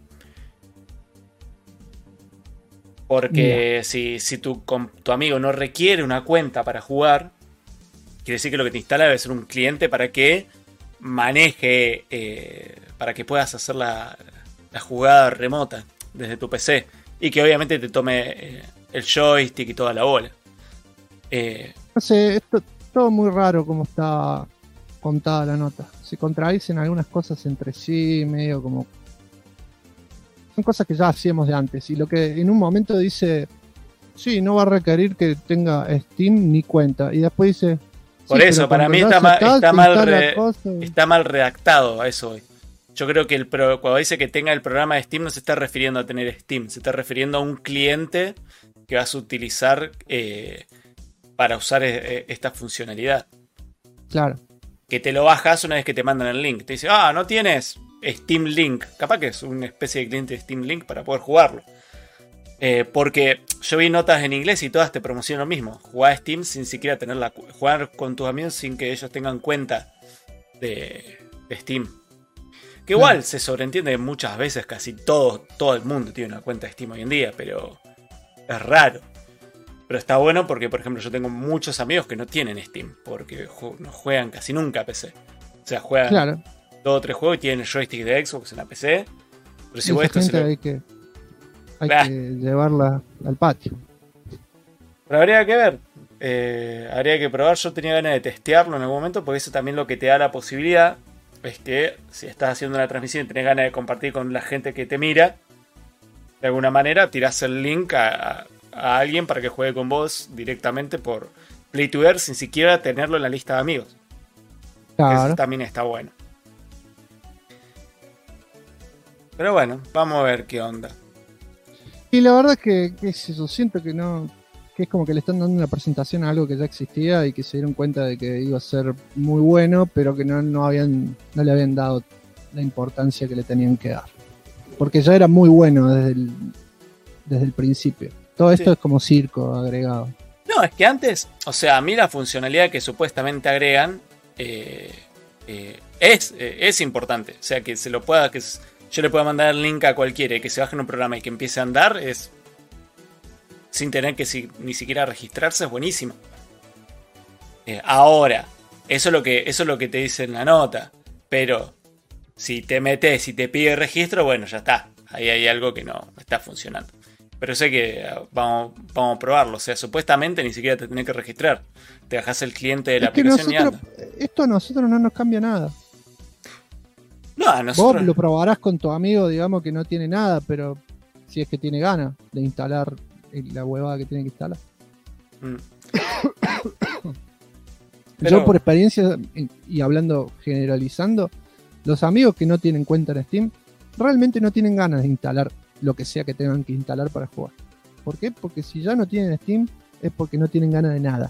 S2: Porque si tu amigo no requiere una cuenta para jugar, quiere decir que lo que te instala debe ser un cliente para que maneje, para que puedas hacer la jugada remota desde tu PC. Y que obviamente te tome el joystick y toda la bola.
S1: No sé, esto todo muy raro como está contada la nota. Se contradicen algunas cosas entre sí, medio como... Son cosas que ya hacíamos de antes. Y lo que en un momento dice, sí, no va a requerir que tenga Steam ni cuenta. Y después dice...
S2: Por
S1: sí,
S2: eso, para mí está mal redactado a eso hoy. Yo creo que cuando dice que tenga el programa de Steam no se está refiriendo a tener Steam. Se está refiriendo a un cliente que vas a utilizar para usar esta funcionalidad.
S1: Claro.
S2: Que te lo bajas una vez que te mandan el link. Te dice, no tienes Steam Link. Capaz que es una especie de cliente de Steam Link para poder jugarlo. Porque yo vi notas en inglés y todas te promocionan lo mismo. Jugar a Steam sin siquiera tenerla. Jugar con tus amigos sin que ellos tengan cuenta de Steam. Que igual se sobreentiende muchas veces, casi todo el mundo tiene una cuenta de Steam hoy en día, pero es raro. Pero está bueno porque, por ejemplo, yo tengo muchos amigos que no tienen Steam, porque no juegan casi nunca a PC. O sea, juegan 2 o 3 juegos y tienen el joystick de Xbox en la PC. Pero si vos esto
S1: hay que llevarla al patio.
S2: Pero habría que ver. Habría que probar. Yo tenía ganas de testearlo en algún momento, porque eso también lo que te da la posibilidad es que si estás haciendo una transmisión y tenés ganas de compartir con la gente que te mira, de alguna manera tirás el link a alguien para que juegue con vos directamente por Play to Earn sin siquiera tenerlo en la lista de amigos.
S1: Claro.
S2: Eso también está bueno. Pero bueno, vamos a ver qué onda.
S1: Y la verdad es que yo siento que no... que es como que le están dando una presentación a algo que ya existía y que se dieron cuenta de que iba a ser muy bueno, pero que no le habían dado la importancia que le tenían que dar. Porque ya era muy bueno desde el principio. Todo esto es como circo agregado.
S2: No, es que antes, o sea, a mí la funcionalidad que supuestamente agregan es importante. O sea, que se lo pueda, que yo le pueda mandar el link a cualquiera y que se baje en un programa y que empiece a andar, es... sin tener que ni siquiera registrarse, es buenísimo. Ahora, eso es lo que te dice en la nota. Pero si te metes y te pide registro, bueno, ya está. Ahí hay algo que no está funcionando. Pero sé que vamos a probarlo. O sea, supuestamente ni siquiera te tenés que registrar. Te bajás el cliente de la aplicación y anda.
S1: Esto a nosotros no nos cambia nada.
S2: No, a nosotros...
S1: Vos lo probarás con tu amigo, digamos, que no tiene nada, pero si es que tiene ganas de instalar la huevada que tiene que instalar. Yo por experiencia, y hablando, generalizando, los amigos que no tienen cuenta en Steam realmente no tienen ganas de instalar lo que sea que tengan que instalar para jugar. ¿Por qué? Porque si ya no tienen Steam es porque no tienen ganas de nada.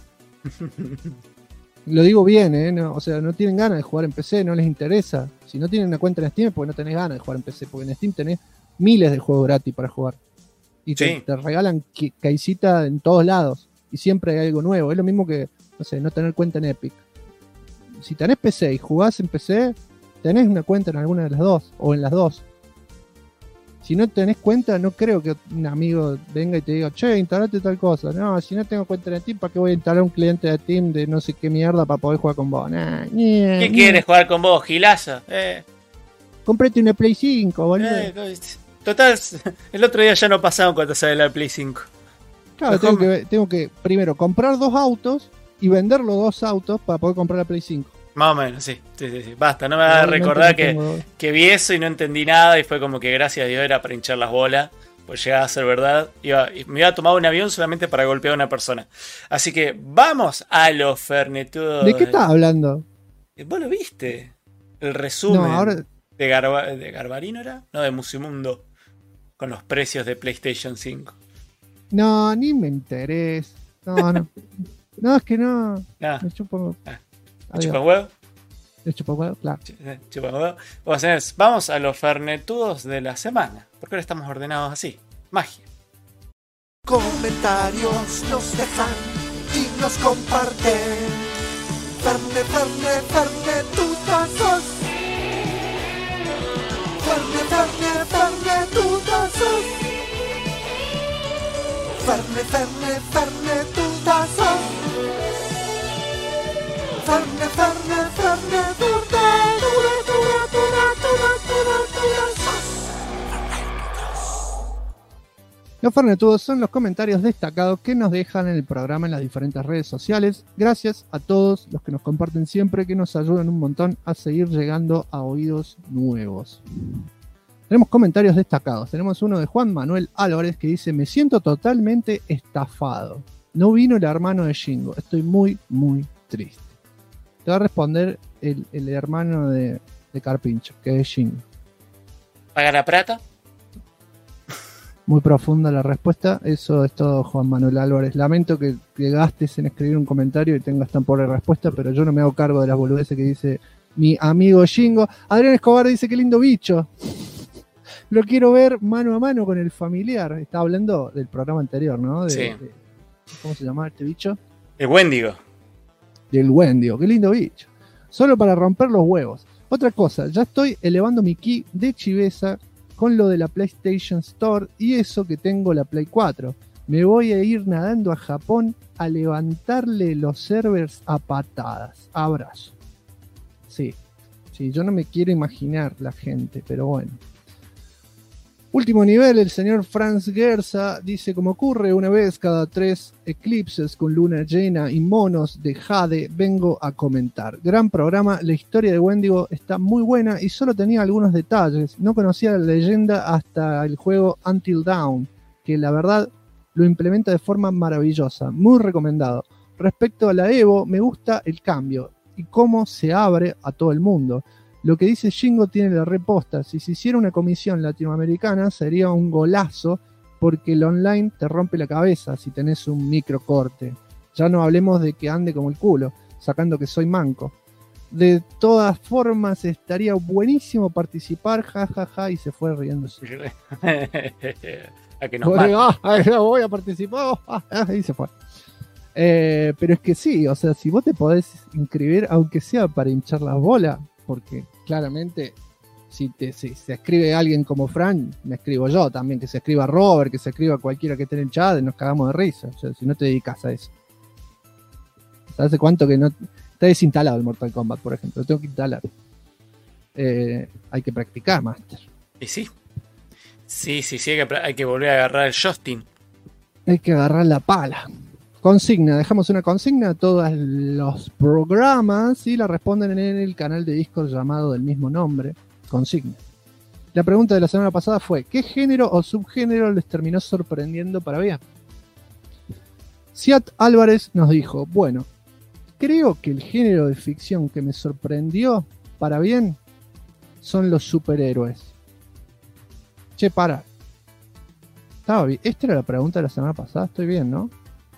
S1: Lo digo bien, ¿eh? No, o sea, no tienen ganas de jugar en PC, no les interesa. Si no tienen una cuenta en Steam es porque no tenés ganas de jugar en PC, porque en Steam tenés miles de juegos gratis para jugar. Y te regalan caisita en todos lados. Y siempre hay algo nuevo. Es lo mismo que, no sé, no tener cuenta en Epic. Si tenés PC y jugás en PC, tenés una cuenta en alguna de las dos, o en las dos. Si no tenés cuenta, no creo que un amigo venga y te diga, che, instalate tal cosa. No, si no tengo cuenta en Steam, ¿para qué voy a instalar un cliente de Steam de no sé qué mierda para poder jugar con vos?
S2: ¿Qué quieres jugar con vos, gilazo?
S1: Comprate una Play 5, boludo.
S2: Total, el otro día ya no pasaron cuando sale la Play 5.
S1: Claro, tengo que primero comprar 2 autos y vender los 2 autos para poder comprar la Play 5.
S2: Más o menos, sí. Basta, no me hagas recordar que vi eso y no entendí nada y fue como que gracias a Dios era para hinchar las bolas, pues llegaba a ser verdad. Me iba a tomar un avión solamente para golpear a una persona. Así que vamos a los fernetudos.
S1: ¿De qué estás hablando?
S2: ¿Vos lo viste? El resumen de Garbarino era? No, de Musimundo. Con los precios de PlayStation 5.
S1: No, ni me interesa. No. No, es que no. Me chupo...
S2: ¿Chupa huevo?
S1: El chupa huevo, claro.
S2: Chupa huevo. Vamos a los fernetudos de la semana. Porque ahora estamos ordenados así. Magia.
S11: Comentarios nos dejan y nos comparten. Fernetutazos. Fernetutazos. Fernetutazos.
S1: Los fernetudos son los comentarios destacados que nos dejan en el programa en las diferentes redes sociales. Gracias a todos los que nos comparten siempre, que nos ayudan un montón a seguir llegando a oídos nuevos. Tenemos comentarios destacados. Tenemos uno de Juan Manuel Álvarez que dice: me siento totalmente estafado. No vino el hermano de Shingo. Estoy muy, muy triste. Te va a responder el hermano de Carpincho, que es Shingo.
S2: ¿Paga la plata?
S1: Muy profunda la respuesta. Eso es todo, Juan Manuel Álvarez. Lamento que gastes en escribir un comentario y tengas tan pobre respuesta, pero yo no me hago cargo de las boludeces que dice mi amigo Shingo. Adrián Escobar dice: qué lindo bicho. Lo quiero ver mano a mano con el familiar. Estaba hablando del programa anterior, ¿no?
S2: Sí.
S1: ¿Cómo se llama este bicho?
S2: El Wendigo.
S1: Del Wendigo, qué lindo bicho. Solo para romper los huevos. Otra cosa, ya estoy elevando mi ki de chiveza con lo de la PlayStation Store y eso que tengo la Play 4. Me voy a ir nadando a Japón a levantarle los servers a patadas. Abrazo. Sí, yo no me quiero imaginar la gente, pero bueno. Último nivel, el señor Franz Gerza dice: como ocurre una vez cada 3 eclipses con luna llena y monos de Jade, vengo a comentar. Gran programa, la historia de Wendigo está muy buena y solo tenía algunos detalles. No conocía la leyenda hasta el juego Until Dawn, que la verdad lo implementa de forma maravillosa. Muy recomendado. Respecto a la Evo, me gusta el cambio y cómo se abre a todo el mundo. Lo que dice Shingo tiene la reposta. Si se hiciera una comisión latinoamericana sería un golazo, porque el online te rompe la cabeza si tenés un microcorte. Ya no hablemos de que ande como el culo, sacando que soy manco. De todas formas estaría buenísimo participar, jajaja, y se fue riéndose.
S2: A que nos mate.
S1: Voy a participar, y se fue. Pero es que sí, o sea, si vos te podés inscribir, aunque sea para hinchar las bolas, porque claramente si se escribe alguien como Fran, me escribo yo también, que se escriba Robert, que se escriba cualquiera que esté en el chat, nos cagamos de risa. O sea, si no te dedicas a eso. ¿Hace cuánto que no está desinstalado el Mortal Kombat, por ejemplo? Lo tengo que instalar. Hay que practicar, Master.
S2: Y sí. Sí, hay que volver a agarrar el Justin.
S1: Hay que agarrar la pala. Consigna, dejamos una consigna a todos los programas y la responden en el canal de Discord llamado del mismo nombre, consigna. La pregunta de la semana pasada fue, ¿qué género o subgénero les terminó sorprendiendo para bien? Siat Álvarez nos dijo, bueno, creo que el género de ficción que me sorprendió para bien son los superhéroes. Che, para. Estaba bien. Esta era la pregunta de la semana pasada, estoy bien, ¿no?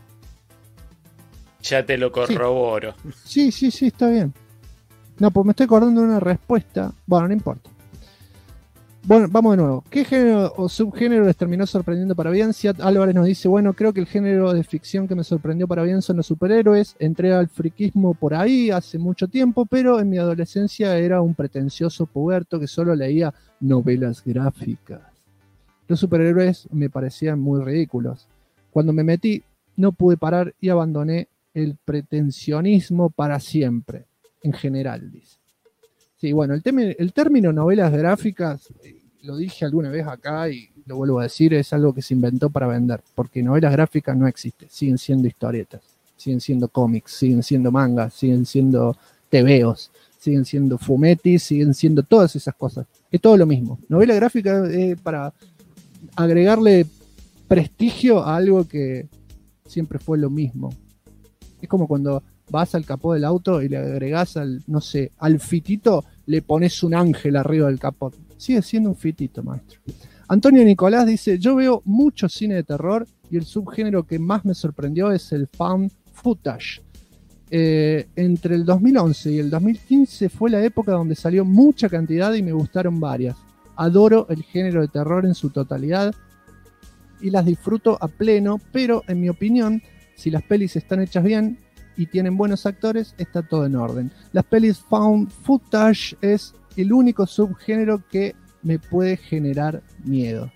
S2: Ya te lo corroboro.
S1: Sí, está bien. No, pues me estoy acordando de una respuesta. Bueno, no importa. Bueno, vamos de nuevo. ¿Qué género o subgénero les terminó sorprendiendo para bien? Siat Álvarez nos dice, bueno, creo que el género de ficción que me sorprendió para bien son los superhéroes. Entré al friquismo por ahí hace mucho tiempo, pero en mi adolescencia era un pretencioso puberto que solo leía novelas gráficas. Los superhéroes me parecían muy ridículos. Cuando me metí, no pude parar y abandoné el pretensionismo para siempre, en general, dice. Sí, bueno, el término novelas gráficas, lo dije alguna vez acá y lo vuelvo a decir, es algo que se inventó para vender, porque novelas gráficas no existen, siguen siendo historietas, siguen siendo cómics, siguen siendo mangas, siguen siendo tebeos, siguen siendo fumetis, siguen siendo todas esas cosas. Es todo lo mismo. Novela gráfica es para agregarle prestigio a algo que siempre fue lo mismo. Es como cuando vas al capó del auto y le agregás al fitito, le pones un ángel arriba del capó. Sigue siendo un fitito, maestro. Antonio Nicolás dice, yo veo mucho cine de terror y el subgénero que más me sorprendió es el found footage. Entre el 2011 y el 2015 fue la época donde salió mucha cantidad y me gustaron varias. Adoro el género de terror en su totalidad y las disfruto a pleno, pero en mi opinión, si las pelis están hechas bien y tienen buenos actores, está todo en orden. Las pelis found footage es el único subgénero que me puede generar miedo.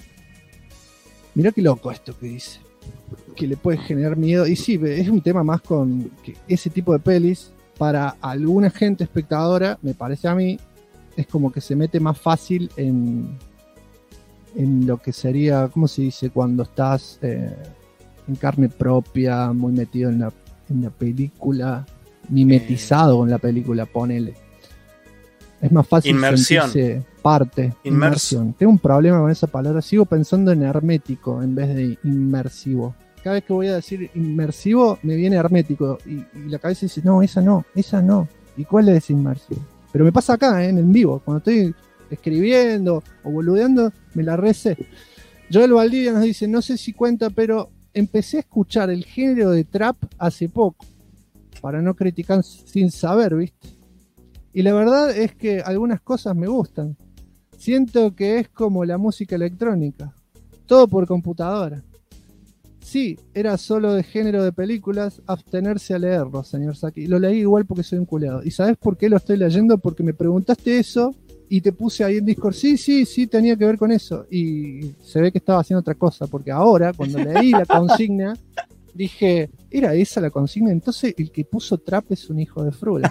S1: Mirá qué loco esto que dice. Que le puede generar miedo. Y sí, es un tema más con que ese tipo de pelis, para alguna gente espectadora, me parece a mí, es como que se mete más fácil en lo que sería, ¿cómo se dice? Cuando estás en carne propia, muy metido en la película, mimetizado con la película, ponele. Es más fácil sentirse parte. Inmersión. Tengo un problema con esa palabra. Sigo pensando en hermético en vez de inmersivo. Cada vez que voy a decir inmersivo, me viene hermético. Y la cabeza dice, no. ¿Y cuál es inmersivo? Pero me pasa acá, en vivo. Cuando estoy escribiendo o boludeando, me la recé. Joel Valdivia nos dice, no sé si cuenta, pero empecé a escuchar el género de trap hace poco. Para no criticar sin saber, ¿viste? Y la verdad es que algunas cosas me gustan. Siento que es como la música electrónica. Todo por computadora. Sí, era solo de género de películas, abstenerse a leerlo, señor Saki. Lo leí igual porque soy un culeado. ¿Y sabes por qué lo estoy leyendo? Porque me preguntaste eso y te puse ahí en Discord. Sí, tenía que ver con eso. Y se ve que estaba haciendo otra cosa. Porque ahora, cuando leí la consigna, dije, ¿era esa la consigna? Entonces el que puso trap es un hijo de frula.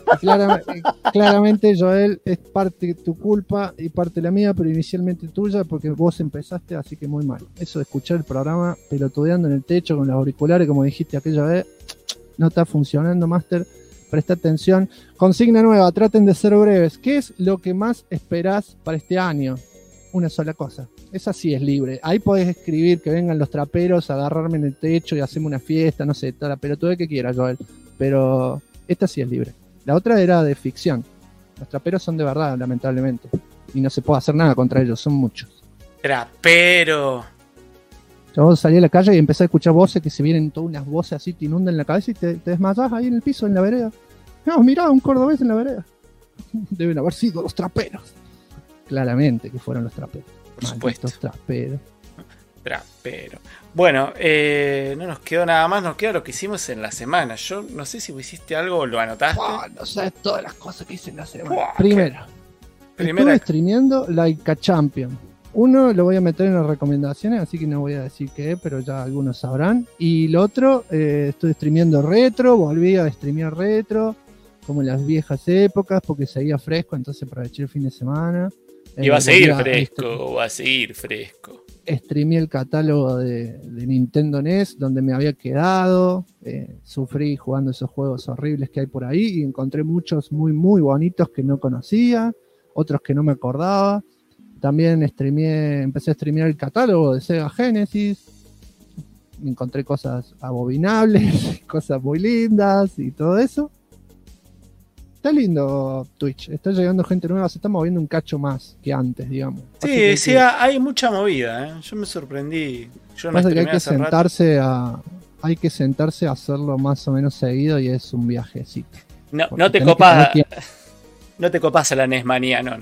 S1: Claramente, Joel, es parte de tu culpa y parte la mía, pero inicialmente tuya, porque vos empezaste, así que muy mal. Eso de escuchar el programa pelotudeando en el techo con los auriculares, como dijiste aquella vez, no está funcionando, Master. Presta atención. Consigna nueva, traten de ser breves. ¿Qué es lo que más esperás para este año? Una sola cosa. Esa sí es libre. Ahí podés escribir que vengan los traperos a agarrarme en el techo y hacerme una fiesta, no sé, toda la pelotude que quieras, Joel. Pero esta sí es libre. La otra era de ficción. Los traperos son de verdad, lamentablemente. Y no se puede hacer nada contra ellos, son muchos.
S2: Trapero.
S1: Yo salí a la calle y empecé a escuchar voces que se vienen todas unas voces así, te inundan la cabeza y te desmayás ahí en el piso, en la vereda. No, mirá, un cordobés en la vereda. Deben haber sido los traperos. Claramente que fueron los traperos.
S2: Por supuesto.
S1: Traperos.
S2: Trapero. Bueno, no nos quedó nada más, nos queda lo que hicimos en la semana. Yo no sé si hiciste algo o lo anotaste.
S1: No sabes todas las cosas que hice en la semana. Primera. Estuve streameando Like a Champion. Uno lo voy a meter en las recomendaciones, así que no voy a decir qué, pero ya algunos sabrán. Y lo otro, estoy streameando retro, volví a streamear retro, como en las viejas épocas, porque seguía fresco, entonces aproveché el fin de semana.
S2: Y va a seguir
S1: volví
S2: fresco, va a seguir fresco.
S1: Streameé el catálogo de Nintendo NES donde me había quedado, sufrí jugando esos juegos horribles que hay por ahí y encontré muchos muy muy bonitos que no conocía, otros que no me acordaba. También empecé a streamear el catálogo de Sega Genesis, encontré cosas abominables, cosas muy lindas y todo eso. Está lindo Twitch, está llegando gente nueva, se está moviendo un cacho más que antes, digamos.
S2: Sí, sí, hay mucha movida, ¿eh? Yo me sorprendí. Yo no
S1: Pasa que hay
S2: hace
S1: que sentarse a hacerlo más o menos seguido y es un viajecito.
S2: No te copas. No te copas a la NESmanía, no.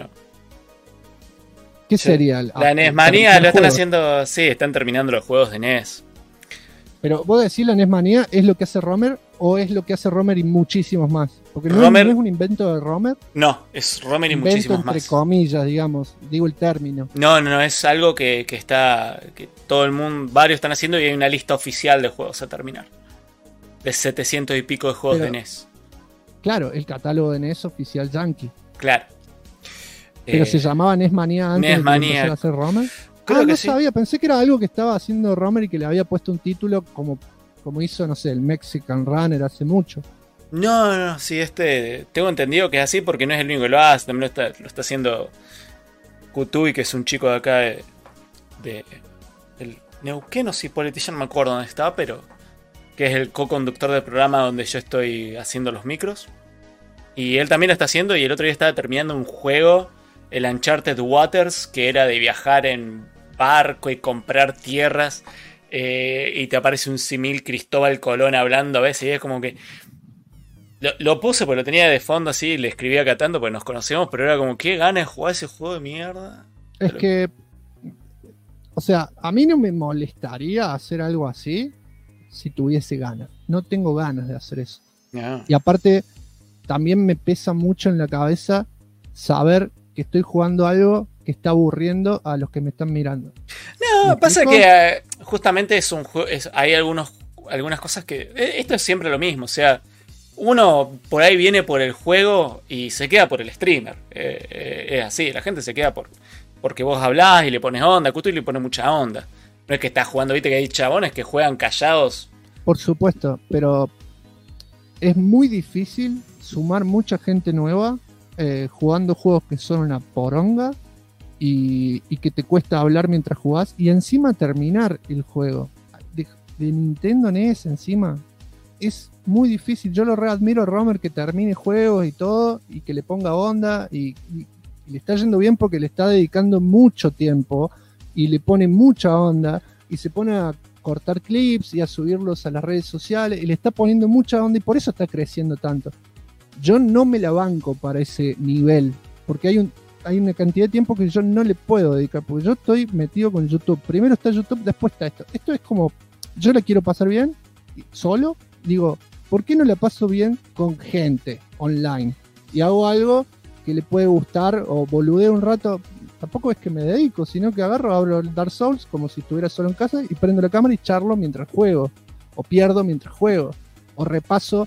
S1: ¿Qué sería?
S2: La NESmanía lo están haciendo, sí, están terminando los juegos de NES.
S1: Pero vos decís la NESmanía es lo que hace Romer o es lo que hace Romer y muchísimos más. Porque no es un invento de Romer.
S2: No, es Romer y muchísimos más.
S1: Entre comillas, digamos, digo el término.
S2: No, es algo que está, que todo el mundo, varios están haciendo y hay una lista oficial de juegos a terminar. De 700 y pico de juegos de NES.
S1: Claro, el catálogo de NES oficial yankee.
S2: Claro.
S1: Pero se llamaba NESmanía antes de empezar a hacer Romer.
S2: Creo que
S1: no
S2: sí.
S1: sabía, pensé que era algo que estaba haciendo Romer y que le había puesto un título como hizo, no sé, el Mexican Runner hace mucho.
S2: No, sí, tengo entendido que es así porque no es el único que lo hace, también lo está haciendo Kutui, que es un chico de acá de el Neuquén o Cipolletti, ya no me acuerdo dónde está, pero que es el co-conductor del programa donde yo estoy haciendo los micros. Y él también lo está haciendo y el otro día estaba terminando un juego, el Uncharted Waters, que era de viajar en barco y comprar tierras y te aparece un simil Cristóbal Colón hablando a veces y es como que lo puse porque lo tenía de fondo así, le escribí acá tanto porque nos conocemos, pero era como qué ganas de jugar ese juego de mierda.
S1: Es que, o sea, a mí no me molestaría hacer algo así si tuviese ganas. No tengo ganas de hacer eso.
S2: No.
S1: Y aparte, también me pesa mucho en la cabeza saber que estoy jugando algo que está aburriendo a los que me están mirando.
S2: No, pasa que justamente es un juego, hay algunas cosas que... Esto es siempre lo mismo, o sea, uno por ahí viene por el juego y se queda por el streamer. Es así, la gente se queda porque vos hablás y le pones onda, Kutu le pone mucha onda. No es que estás jugando, viste que hay chabones que juegan callados.
S1: Por supuesto, pero es muy difícil sumar mucha gente nueva jugando juegos que son una poronga y que te cuesta hablar mientras jugás y encima terminar el juego. De Nintendo NES encima es muy difícil. Yo lo readmiro a Romer que termine juegos y todo y que le ponga onda y le está yendo bien porque le está dedicando mucho tiempo y le pone mucha onda y se pone a cortar clips y a subirlos a las redes sociales y le está poniendo mucha onda y por eso está creciendo tanto. Yo no me la banco para ese nivel porque hay una cantidad de tiempo que yo no le puedo dedicar porque yo estoy metido con YouTube. Primero está YouTube, después está esto. Esto es como, yo la quiero pasar bien solo, digo, ¿por qué no la paso bien con gente online? Y hago algo que le puede gustar o boludeo un rato. Tampoco es que me dedico, sino que abro el Dark Souls como si estuviera solo en casa y prendo la cámara y charlo mientras juego. O pierdo mientras juego. O repaso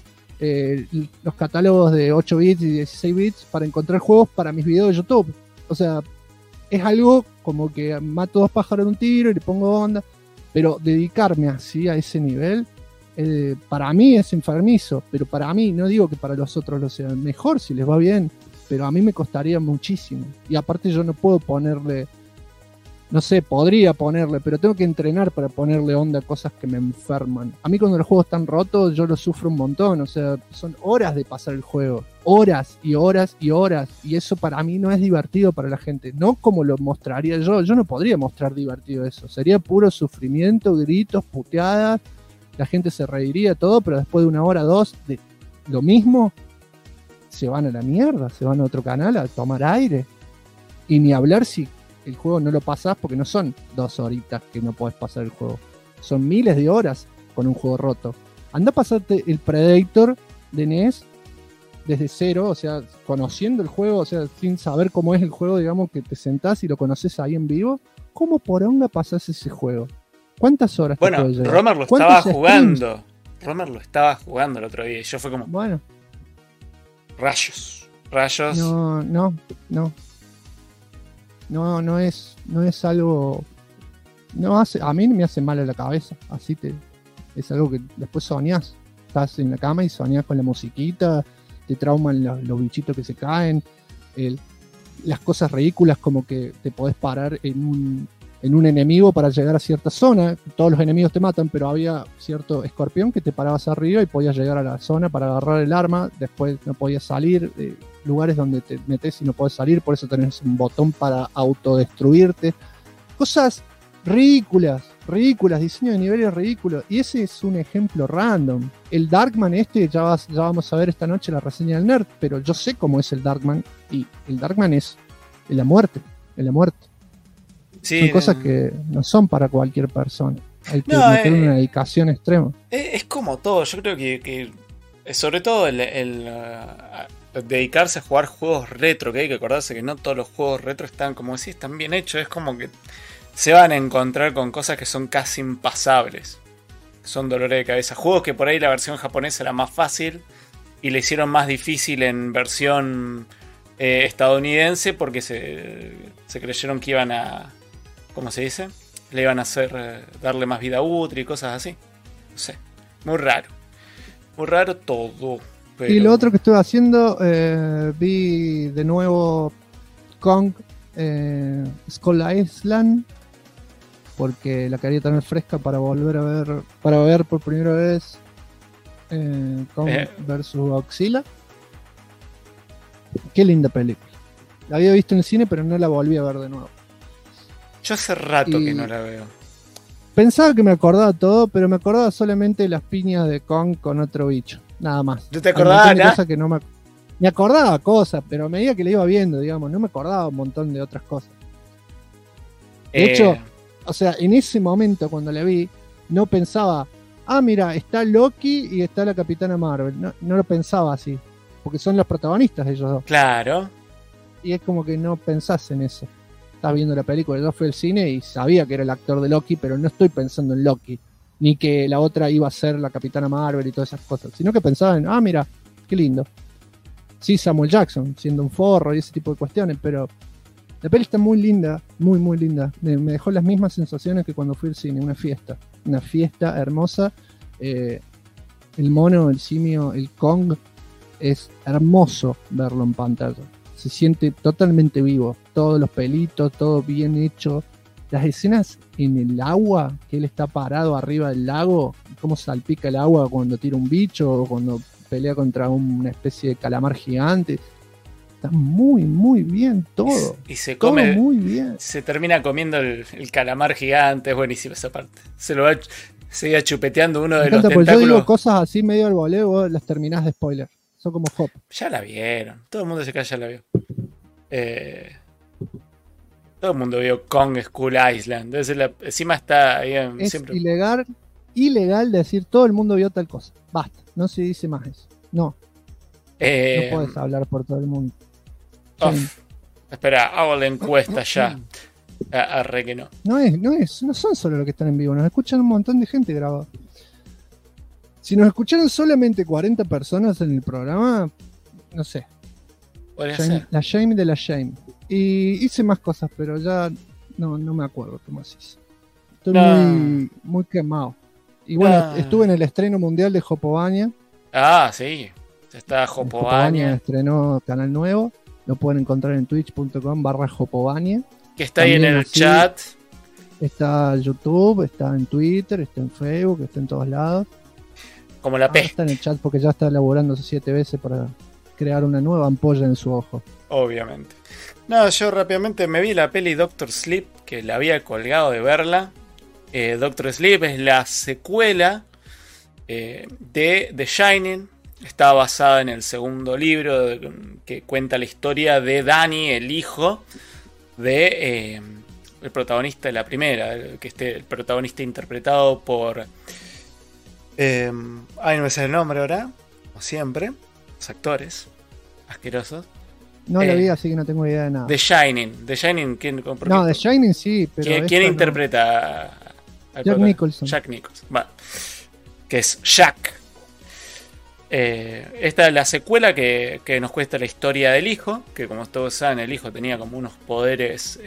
S1: los catálogos de 8 bits y 16 bits para encontrar juegos para mis videos de YouTube. O sea, es algo como que mato dos pájaros de un tiro y le pongo onda. Pero dedicarme así a ese nivel, para mí es enfermizo. Pero para mí, no digo que para los otros lo sea mejor si les va bien. Pero a mí me costaría muchísimo. Y aparte yo no puedo ponerle... No sé, podría ponerle, pero tengo que entrenar para ponerle onda a cosas que me enferman. A mí cuando los juegos están rotos, yo los sufro un montón. O sea, son horas de pasar el juego. Horas y horas y horas. Y eso para mí no es divertido para la gente. No como lo mostraría yo. Yo no podría mostrar divertido eso. Sería puro sufrimiento, gritos, puteadas. La gente se reiría todo, pero después de 1 hora, 2 de lo mismo... se van a la mierda, se van a otro canal a tomar aire. Y ni hablar si el juego no lo pasás, porque no son 2 horitas que no podés pasar el juego. Son miles de horas con un juego roto. Anda a pasarte el Predator de NES desde cero, o sea, conociendo el juego, o sea, sin saber cómo es el juego, digamos, que te sentás y lo conoces ahí en vivo. ¿Cómo poronga pasás ese juego? ¿Cuántas horas te puede llevar?
S2: Romer lo estaba jugando. Romer lo estaba jugando el otro día y yo fue como...
S1: Bueno.
S2: Rayos.
S1: No. No es algo. No hace, a mí me hace mal a la cabeza. Es algo que después soñás. Estás en la cama y soñás con la musiquita. Te trauman los bichitos que se caen. Las cosas ridículas como que te podés parar en un enemigo para llegar a cierta zona. Todos los enemigos te matan, pero había cierto escorpión que te parabas arriba y podías llegar a la zona para agarrar el arma. Después no podías salir. Lugares donde te metes y no podés salir, por eso tenés un botón para autodestruirte. Cosas ridículas, diseño de niveles ridículos. Y ese es un ejemplo random. El Darkman ya vamos a ver esta noche la reseña del Nerd, pero yo sé cómo es el Darkman, y el Darkman es la muerte. Sí, son cosas que no son para cualquier persona. Hay que meter una dedicación extrema.
S2: Es como todo, yo creo que sobre todo dedicarse a jugar juegos retro, que hay que acordarse que no todos los juegos retro están, como decís, están bien hechos. Es como que se van a encontrar con cosas que son casi impasables, son dolores de cabeza. Juegos que por ahí la versión japonesa era más fácil y le hicieron más difícil en versión estadounidense porque se creyeron que iban a, ¿cómo se dice? Le iban a hacer darle más vida útil y cosas así. No sé, muy raro todo. Pero...
S1: Y lo otro que estuve haciendo, vi de nuevo Kong Skull Island, porque la quería tener fresca para volver a ver, para ver por primera vez Kong vs. Godzilla. Qué linda película. La había visto en el cine, pero no la volví a ver de nuevo.
S2: Yo hace rato que no la veo.
S1: Pensaba que me acordaba todo, pero me acordaba solamente de las piñas de Kong con otro bicho. Nada más.
S2: ¿No te acordabas nada?
S1: Que no me acordaba cosas, pero a medida que la iba viendo, digamos, no me acordaba un montón de otras cosas. De hecho, o sea, en ese momento cuando la vi, no pensaba, mira, está Loki y está la Capitana Marvel. No lo pensaba así, porque son los protagonistas de ellos dos.
S2: Claro.
S1: Y es como que no pensás en eso. Estás viendo la película, yo fui al cine y sabía que era el actor de Loki, pero no estoy pensando en Loki, ni que la otra iba a ser la Capitana Marvel y todas esas cosas, sino que pensaba en, mira, qué lindo. Sí, Samuel Jackson, siendo un forro y ese tipo de cuestiones, pero la peli está muy linda, muy linda. Me dejó las mismas sensaciones que cuando fui al cine, una fiesta hermosa. El mono, el simio, el Kong, es hermoso verlo en pantalla. Se siente totalmente vivo, todos los pelitos, todo bien hecho. Las escenas en el agua, que él está parado arriba del lago, cómo salpica el agua cuando tira un bicho o cuando pelea contra una especie de calamar gigante. Está muy bien todo.
S2: Y se come
S1: todo muy bien.
S2: Se termina comiendo el calamar gigante, es buenísima esa parte. Se iba chupeteando uno de los tentáculos.
S1: Yo digo cosas así medio al voleo, vos las terminás de spoiler. Son como Hop.
S2: Ya la vieron. Todo el mundo ya la vio. Todo el mundo vio Kong Skull Island. Encima está ahí en,
S1: es
S2: siempre.
S1: Ilegal decir todo el mundo vio tal cosa. Basta. No se dice más eso. No. No puedes hablar por todo el mundo.
S2: Espera, hago la encuesta ya. Arre que no.
S1: No son solo los que están en vivo. Nos escuchan un montón de gente grabada. Si nos escucharon solamente 40 personas en el programa, no sé. La shame de la shame. Y hice más cosas, pero ya no me acuerdo cómo así. Estoy muy quemado. Y bueno, estuve en el estreno mundial de Hopovania.
S2: Sí. Está Hopovania.
S1: Hopovania estrenó canal nuevo. Lo pueden encontrar en twitch.com/Hopovania.
S2: Que está ahí en el chat.
S1: Está en YouTube, está en Twitter, está en Facebook, está en todos lados.
S2: Como la peste.
S1: Está en el chat porque ya está elaborándose 7 veces para crear una nueva ampolla en su ojo.
S2: Obviamente. Yo rápidamente me vi la peli Doctor Sleep, que la había colgado de verla. Doctor Sleep es la secuela de The Shining. Está basada en el segundo libro que cuenta la historia de Danny, el hijo de el protagonista de la primera, el protagonista interpretado por no me sé el nombre ahora, como siempre, los actores asquerosos.
S1: No la vi, así que no tengo idea de nada.
S2: The Shining, ¿quién?
S1: The Shining sí, pero
S2: ¿quién interpreta?
S1: Jack Nicholson.
S2: Jack Nicholson, bueno, que es Jack. Esta es la secuela que nos cuesta la historia del hijo, que como todos saben, el hijo tenía como unos poderes,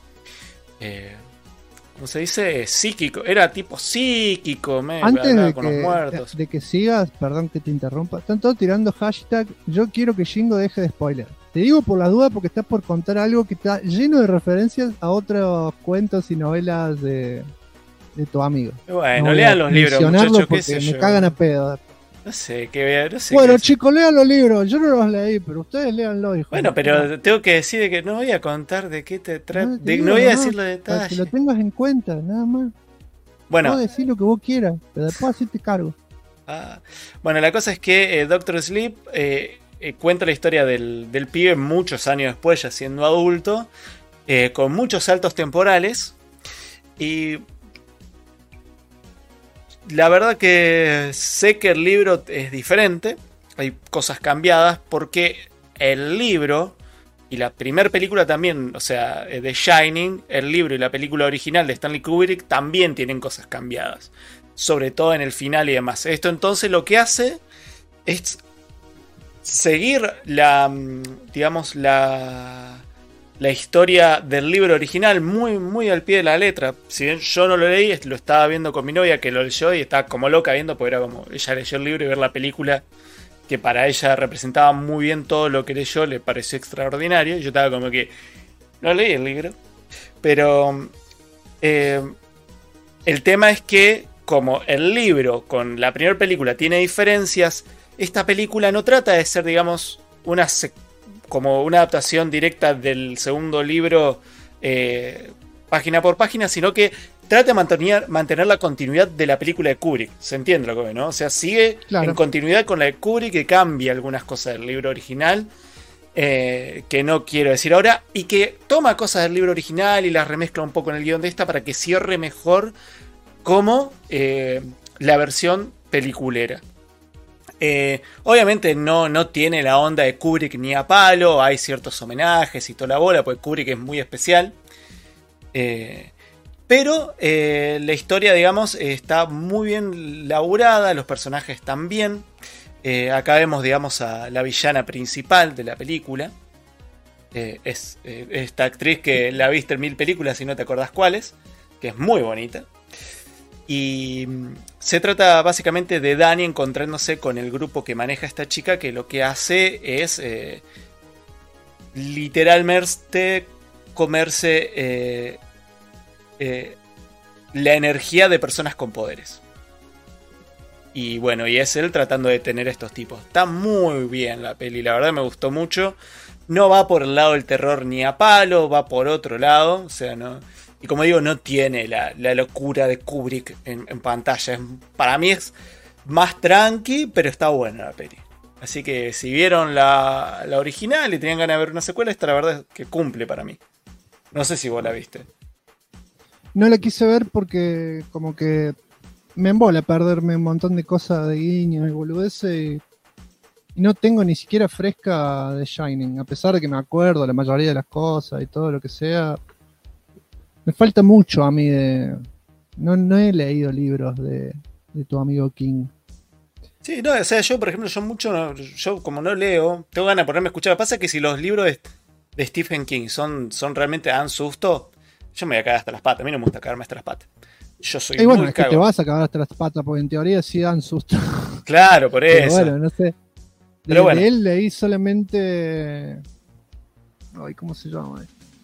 S2: ¿cómo se dice? Psíquico, era tipo psíquico,
S1: Antes
S2: muertos.
S1: de que sigas, perdón que te interrumpa, están todos tirando hashtag, yo quiero que Shingo deje de spoiler. Te digo por la duda porque estás por contar algo que está lleno de referencias a otros cuentos y novelas de tu amigo.
S2: Bueno, lean los libros, muchachos, qué sé yo.
S1: Me cagan a pedo.
S2: No sé, qué no sé.
S1: Bueno, chicos, lean los libros. Yo no los leí, pero ustedes léanlos, hijo.
S2: Bueno, pero tengo que decir de que no voy a contar de qué te trae. No voy a decir los detalles.
S1: Para que lo tengas en cuenta, nada más.
S2: Bueno.
S1: Puedo decir lo que vos quieras, pero después así te cargo.
S2: Bueno, la cosa es que Dr. Sleep cuenta la historia del pibe muchos años después, ya siendo adulto, con muchos saltos temporales. Y la verdad que sé que el libro es diferente, hay cosas cambiadas, porque el libro y la primera película también, o sea, The Shining, el libro y la película original de Stanley Kubrick también tienen cosas cambiadas, sobre todo en el final y demás. Esto entonces lo que hace es seguir la historia del libro original muy, muy al pie de la letra. Si bien yo no lo leí, lo estaba viendo con mi novia que lo leyó y estaba como loca viendo, porque era como ella leyó el libro y ver la película, que para ella representaba muy bien todo lo que leyó, le pareció extraordinario. Y yo estaba como que no leí el libro, pero el tema es que como el libro con la primera película tiene diferencias, esta película no trata de ser, digamos, como una adaptación directa del segundo libro página por página, sino que trata de mantener la continuidad de la película de Kubrick. ¿Se entiende lo que ve, no? O sea, sigue en continuidad con la de Kubrick, que cambia algunas cosas del libro original, que no quiero decir ahora, y que toma cosas del libro original y las remezcla un poco en el guión de esta para que cierre mejor como la versión peliculera. Obviamente no tiene la onda de Kubrick ni a palo, hay ciertos homenajes y toda la bola, porque Kubrick es muy especial. Pero la historia, digamos, está muy bien laburada, los personajes también. Acá vemos, digamos, a la villana principal de la película. Es esta actriz que la viste en 1000 películas y no te acordás cuáles, que es muy bonita. Y se trata básicamente de Danny encontrándose con el grupo que maneja esta chica, que lo que hace es literalmente comerse la energía de personas con poderes. Y bueno, y es él tratando de detener a estos tipos. Está muy bien la peli, la verdad me gustó mucho. No va por el lado del terror ni a palo, va por otro lado. O sea, no. Y como digo, no tiene la locura de Kubrick en pantalla. Para mí es más tranqui, pero está buena la peli. Así que si vieron la original y tenían ganas de ver una secuela, esta la verdad es que cumple para mí. No sé si vos la viste.
S1: No la quise ver porque como que me embola perderme un montón de cosas de guiños y boludeces. Y no tengo ni siquiera fresca de Shining. A pesar de que me acuerdo la mayoría de las cosas y todo lo que sea. Me falta mucho a mí de... No he leído libros de tu amigo King.
S2: Sí, no, o sea, yo por ejemplo, yo como no leo, tengo ganas de ponerme a escuchar. Lo que pasa es que si los libros de Stephen King son realmente dan susto, yo me voy a cagar hasta las patas. A mí no me gusta cagarme hasta las patas. Yo soy
S1: bueno,
S2: muy
S1: es que te vas a cagar hasta las patas, porque en teoría sí dan susto.
S2: Claro, por eso.
S1: Pero bueno, no sé.
S2: Pero bueno.
S1: De él leí solamente... Ay, ¿cómo se llama?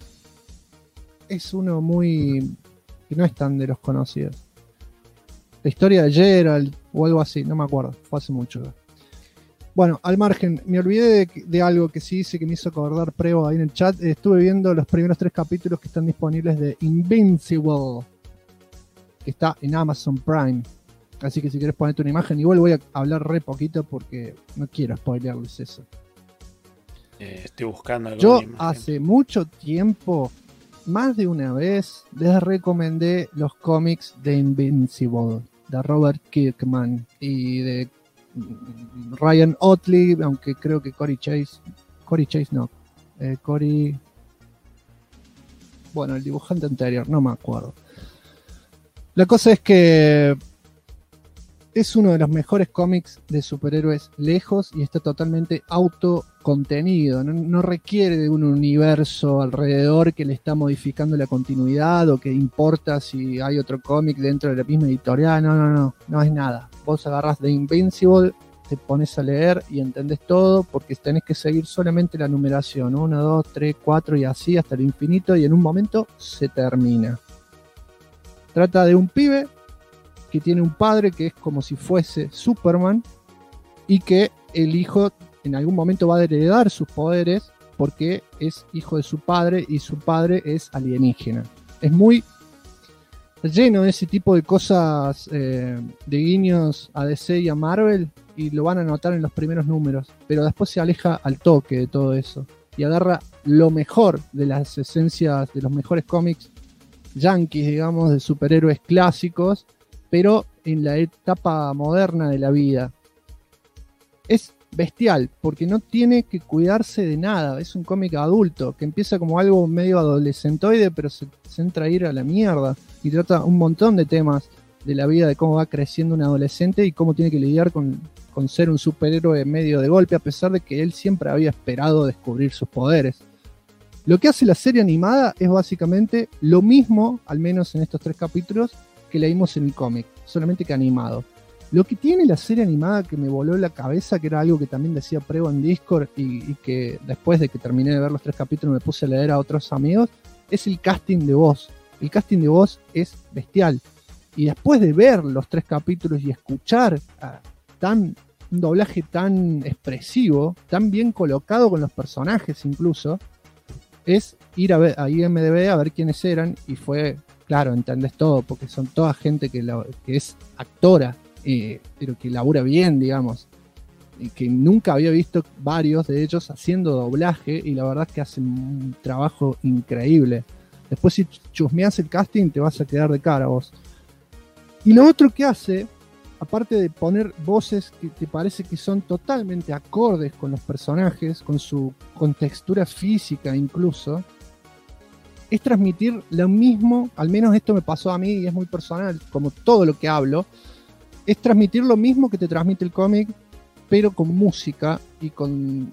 S1: Es uno muy... que no es tan de los conocidos. La historia de Gerald o algo así, no me acuerdo, fue hace mucho. Bueno, al margen, me olvidé de algo que sí hice que me hizo acordar Prevo ahí en el chat. Estuve viendo los primeros 3 capítulos que están disponibles de Invincible, que está en Amazon Prime. Así que si querés ponerte una imagen, igual voy a hablar re poquito porque no quiero spoilearles eso.
S2: Estoy buscando algo.
S1: Yo hace mucho tiempo, más de una vez, les recomendé los cómics de Invincible, de Robert Kirkman y de Ryan Otley, aunque creo que Corey Chase no. Bueno, el dibujante anterior, no me acuerdo. La cosa es que Es uno de los mejores cómics de superhéroes lejos y está totalmente autocontenido. No requiere de un universo alrededor que le está modificando la continuidad o que importa si hay otro cómic dentro de la misma editorial. No es nada. Vos agarrás The Invincible, te pones a leer y entendés todo porque tenés que seguir solamente la numeración. 1, 2, 3, 4 y así hasta el infinito y en un momento se termina. Trata de un pibe que tiene un padre que es como si fuese Superman y que el hijo en algún momento va a heredar sus poderes porque es hijo de su padre y su padre es alienígena. Es muy lleno de ese tipo de cosas, de guiños a DC y a Marvel, y lo van a notar en los primeros números, pero después se aleja al toque de todo eso y agarra lo mejor de las esencias de los mejores cómics yankees, digamos, de superhéroes clásicos, pero en la etapa moderna de la vida. Es bestial, porque no tiene que cuidarse de nada. Es un cómic adulto, que empieza como algo medio adolescentoide, pero se centra a ir a la mierda, y trata un montón de temas de la vida, de cómo va creciendo un adolescente y cómo tiene que lidiar con ser un superhéroe medio de golpe, a pesar de que él siempre había esperado descubrir sus poderes. Lo que hace la serie animada es básicamente lo mismo, al menos en estos 3 capítulos, que leímos en el cómic, solamente que animado. Lo que tiene la serie animada que me voló la cabeza, que era algo que también decía Prevo en Discord y que después de que terminé de ver los 3 capítulos me puse a leer a otros amigos, es el casting de voz. El casting de voz es bestial. Y después de ver los 3 capítulos y escuchar un doblaje tan expresivo, tan bien colocado con los personajes incluso, es ir a IMDb a ver quiénes eran y fue... Claro, entendés todo, porque son toda gente que es actora, pero que labura bien, digamos. Y que nunca había visto varios de ellos haciendo doblaje, y la verdad es que hacen un trabajo increíble. Después si chusmeás el casting te vas a quedar de cara vos. Y lo otro que hace, aparte de poner voces que te parece que son totalmente acordes con los personajes, con textura física incluso, es transmitir lo mismo, al menos esto me pasó a mí y es muy personal, como todo lo que hablo, es transmitir lo mismo que te transmite el cómic, pero con música y con...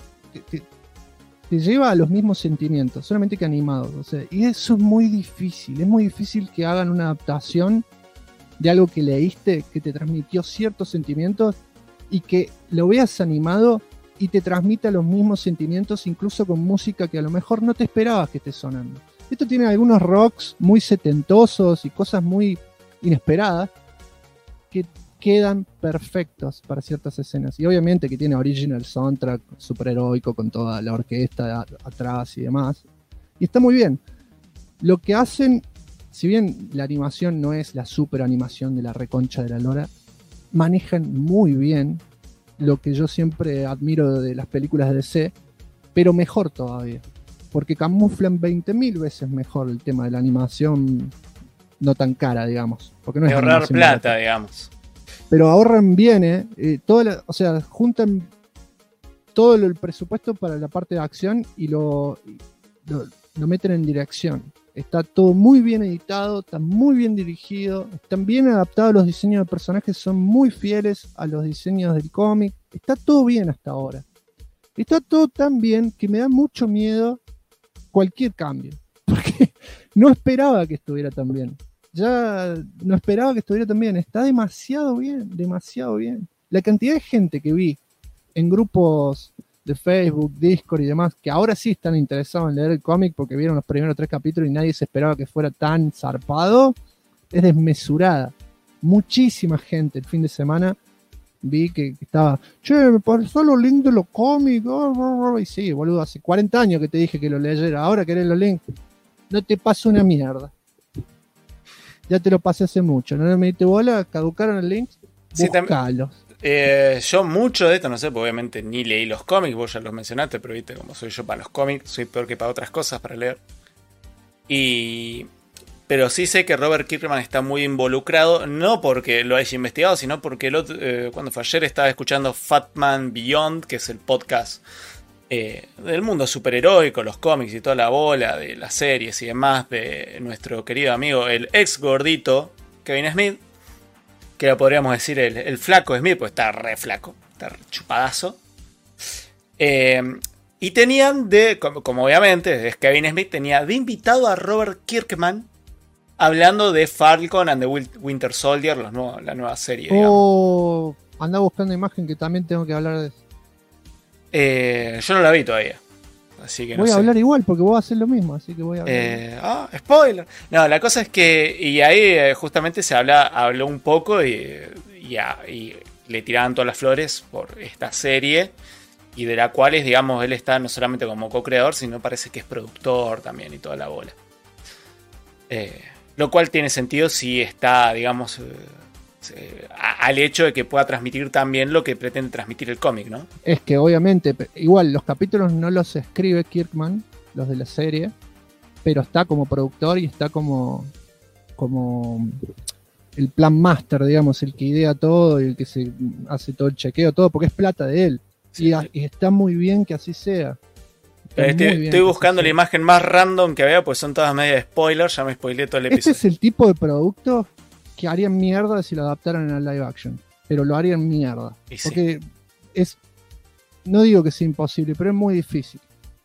S1: Te lleva a los mismos sentimientos, solamente que animados. O sea, y eso es muy difícil que hagan una adaptación de algo que leíste, que te transmitió ciertos sentimientos y que lo veas animado y te transmita los mismos sentimientos, incluso con música que a lo mejor no te esperabas que esté sonando. Esto tiene algunos rocks muy setentosos y cosas muy inesperadas que quedan perfectos para ciertas escenas. Y obviamente que tiene original soundtrack superheroico con toda la orquesta atrás y demás. Y está muy bien. Lo que hacen, si bien la animación no es la super animación de la reconcha de la lora, manejan muy bien lo que yo siempre admiro de las películas de DC, pero mejor todavía. Porque camuflan 20.000 veces mejor el tema de la animación no tan cara, digamos. Porque no es
S2: ahorrar plata, digamos.
S1: Pero ahorran bien, o sea, juntan todo el presupuesto para la parte de acción y lo meten en dirección. Está todo muy bien editado, está muy bien dirigido, están bien adaptados los diseños de personajes, son muy fieles a los diseños del cómic. Está todo bien hasta ahora. Está todo tan bien que me da mucho miedo cualquier cambio, porque no esperaba que estuviera tan bien. Ya no esperaba que estuviera tan bien. Está demasiado bien, demasiado bien. La cantidad de gente que vi en grupos de Facebook, Discord y demás, que ahora sí están interesados en leer el cómic porque vieron los primeros 3 capítulos y nadie se esperaba que fuera tan zarpado, es desmesurada. Muchísima gente el fin de semana vi que estaba, che, me pasó los links de los cómics, y sí, boludo, hace 40 años que te dije que lo leyera, ahora querés los links, no te paso una mierda. Ya te lo pasé hace mucho, no me diste bola, caducaron el link, buscalos.
S2: Yo mucho de esto no sé, porque obviamente ni leí los cómics, vos ya los mencionaste, pero viste como soy yo para los cómics, soy peor que para otras cosas para leer. Pero sí sé que Robert Kirkman está muy involucrado, no porque lo haya investigado, sino porque cuando fue ayer estaba escuchando Fatman Beyond, que es el podcast del mundo superheroico, los cómics y toda la bola de las series y demás de nuestro querido amigo, el ex gordito Kevin Smith, que lo podríamos decir el flaco Smith, pues está re flaco, está re chupadazo. Y tenían como obviamente es Kevin Smith, tenía de invitado a Robert Kirkman hablando de Falcon and the Winter Soldier, la nueva serie.
S1: Oh, anda buscando imagen que también tengo que hablar de eso.
S2: Yo no la vi todavía. Así que
S1: voy a hablar igual porque vos haces lo mismo, así que voy a hablar.
S2: Spoiler. No, la cosa es que y ahí justamente habló un poco y le tiraban todas las flores por esta serie y de la cual digamos él está no solamente como co-creador, sino parece que es productor también y toda la bola. Lo cual tiene sentido si está, digamos, al hecho de que pueda transmitir también lo que pretende transmitir el cómic, ¿no?
S1: Es que obviamente, igual los capítulos no los escribe Kirkman, los de la serie, pero está como productor y está como el plan master, digamos, el que idea todo y el que se hace todo el chequeo, todo, porque es plata de él. Sí. Y está muy bien que así sea.
S2: Estoy buscando la imagen más random que había, pues son todas medias de spoilers, ya me spoileé todo el episodio.
S1: Este es el tipo de producto que harían mierda si lo adaptaran a live action, pero lo harían mierda. Porque no digo que sea imposible, pero es muy difícil.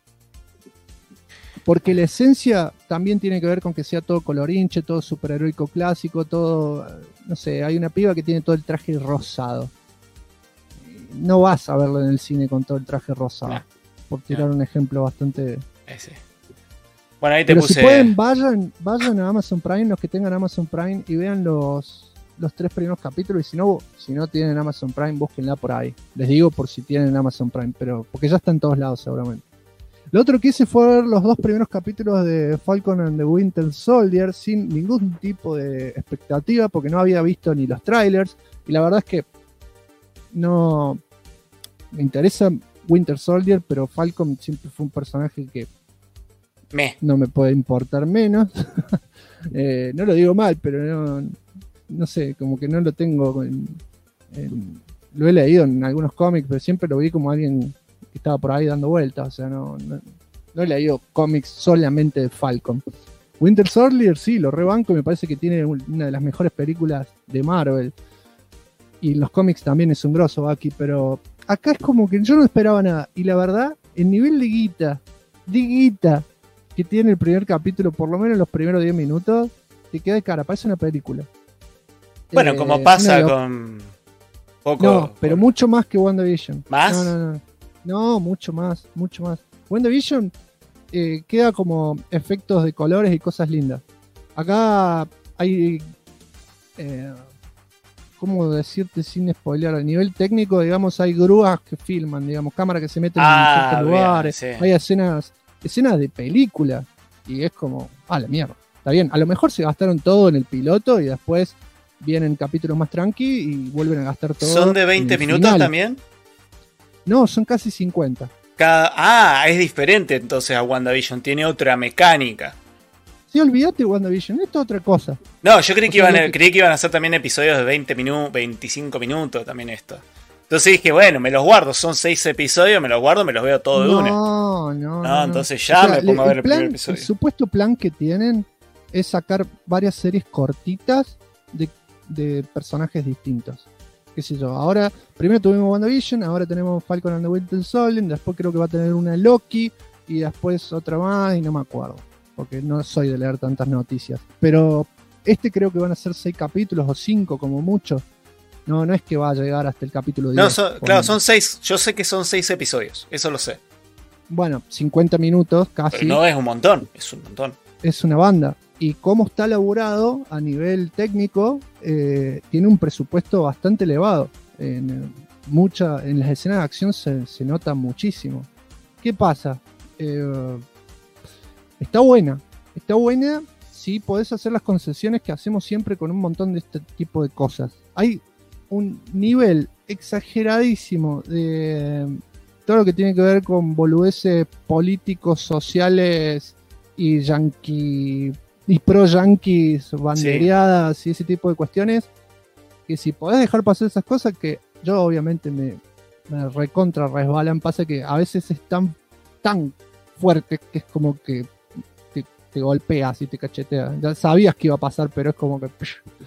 S1: Porque la esencia también tiene que ver con que sea todo colorinche, todo superheroico clásico, todo, no sé, hay una piba que tiene todo el traje rosado. No vas a verlo en el cine con todo el traje rosado. Por tirar un ejemplo bastante...
S2: Bueno, ahí te
S1: pero
S2: puse...
S1: si pueden, vayan a Amazon Prime, los que tengan Amazon Prime, y vean los 3 primeros capítulos. Y si no tienen Amazon Prime, búsquenla por ahí. Les digo por si tienen Amazon Prime, pero porque ya está en todos lados seguramente. Lo otro que hice fue ver los 2 primeros capítulos de Falcon and the Winter Soldier sin ningún tipo de expectativa, porque no había visto ni los trailers. Y la verdad es que no me interesa Winter Soldier, pero Falcon siempre fue un personaje que no me puede importar menos. No lo digo mal, pero no sé, como que no lo tengo lo he leído en algunos cómics, pero siempre lo vi como alguien que estaba por ahí dando vueltas. O sea, no he leído cómics solamente de Falcon. Winter Soldier sí, lo rebanco y me parece que tiene una de las mejores películas de Marvel. Y los cómics también es un grosso Bucky, pero acá es como que yo no esperaba nada. Y la verdad, el nivel de guita que tiene el primer capítulo, por lo menos los primeros 10 minutos, te queda de cara, parece una película.
S2: Bueno, como pasa con poco...
S1: No, pero mucho más que WandaVision.
S2: ¿Más?
S1: No, mucho más. WandaVision queda como efectos de colores y cosas lindas. Acá hay... ¿cómo decirte sin spoiler? A nivel técnico, digamos, hay grúas que filman, digamos, cámaras que se meten en ciertos lugares. Bien, sí. Hay escenas de película. Y es como, la mierda. Está bien, a lo mejor se gastaron todo en el piloto y después vienen capítulos más tranqui y vuelven a gastar todo.
S2: ¿Son de 20 minutos final. También?
S1: No, son casi 50.
S2: Es diferente entonces a WandaVision, tiene otra mecánica.
S1: Sí, olvídate WandaVision, esto es otra cosa.
S2: No, yo creí que iban a hacer también episodios de 20 minutos, 25 minutos también esto. Entonces dije, bueno, me los guardo, son 6 episodios, me los guardo, me los veo todo de una. No, entonces ya me pongo a ver el primer episodio.
S1: El supuesto plan que tienen es sacar varias series cortitas de personajes distintos. Qué sé yo, ahora, primero tuvimos WandaVision, ahora tenemos Falcon and the Winter Soldier, después creo que va a tener una Loki, y después otra más, y no me acuerdo. Porque no soy de leer tantas noticias. Pero creo que van a ser 6 capítulos o 5 como mucho. No es que va a llegar hasta el capítulo 10.
S2: No, claro, son 6. Yo sé que son 6 episodios, eso lo sé.
S1: Bueno, 50 minutos casi.
S2: Pero no es un montón, es un montón.
S1: Es una banda. Y cómo está elaborado a nivel técnico, tiene un presupuesto bastante elevado. En las escenas de acción se nota muchísimo. ¿Qué pasa? Está buena si podés hacer las concesiones que hacemos siempre con un montón de este tipo de cosas. Hay un nivel exageradísimo de todo lo que tiene que ver con boludeces políticos, sociales y pro-yanquis, bandereadas y ese tipo de cuestiones, que si podés dejar pasar esas cosas, que yo obviamente me recontra resbalan, pasa que a veces es tan fuerte que es como que te golpeas y te cacheteas. Ya sabías que iba a pasar, pero es como que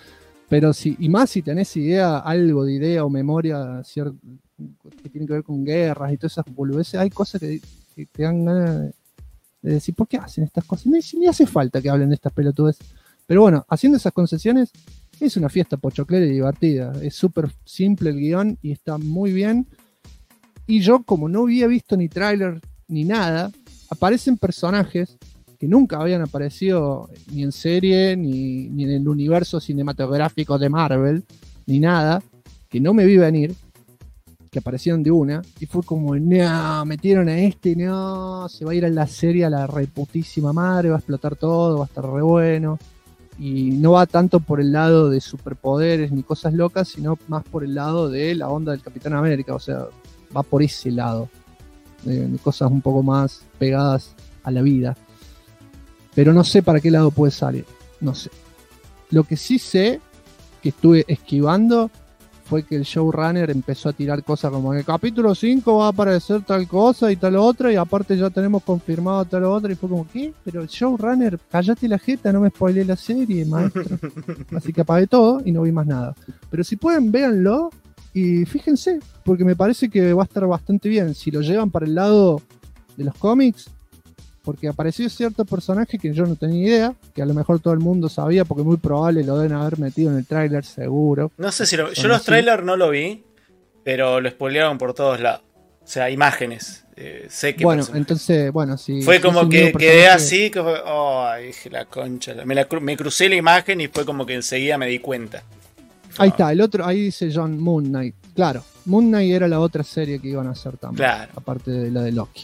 S1: Pero si, y más si tenés idea, algo de idea o memoria que tiene que ver con guerras y todas esas boludeces, hay cosas que te dan ganas de decir, ¿por qué hacen estas cosas? Ni hace falta que hablen de estas pelotudes. Pero bueno, haciendo esas concesiones, es una fiesta pochoclera y divertida. Es súper simple el guión y está muy bien. Y yo, como no había visto ni tráiler ni nada, aparecen personajes que nunca habían aparecido ni en serie, ni en el universo cinematográfico de Marvel, ni nada, que no me vi venir, que aparecieron de una, y fue como, no, metieron a no, se va a ir a la serie a la reputísima madre, va a explotar todo, va a estar re bueno, y no va tanto por el lado de superpoderes ni cosas locas, sino más por el lado de la onda del Capitán América, o sea, va por ese lado, de cosas un poco más pegadas a la vida. Pero no sé para qué lado puede salir. No sé. Lo que sí sé, que estuve esquivando, fue que el showrunner empezó a tirar cosas como en el capítulo 5 va a aparecer tal cosa y tal otra, y aparte ya tenemos confirmado tal otra, y fue como, ¿qué? Pero el showrunner, cállate la jeta, no me spoileé la serie, maestro. Así que apagué todo y no vi más nada. Pero si pueden, véanlo y fíjense, porque me parece que va a estar bastante bien. Si lo llevan para el lado de los cómics, porque apareció cierto personaje que yo no tenía idea, que a lo mejor todo el mundo sabía, porque muy probable lo deben haber metido en el tráiler seguro.
S2: No sé si yo los trailers no lo vi, pero lo spoilearon por todos lados. O sea, imágenes. Sé que
S1: bueno, entonces, bueno, sí.
S2: Fue como que quedé así, que fue, dije la concha. Me crucé la imagen y fue como que enseguida me di cuenta.
S1: Ahí está, el otro, ahí dice John, Moon Knight. Claro, Moon Knight era la otra serie que iban a hacer también. Claro. Aparte de la de Loki.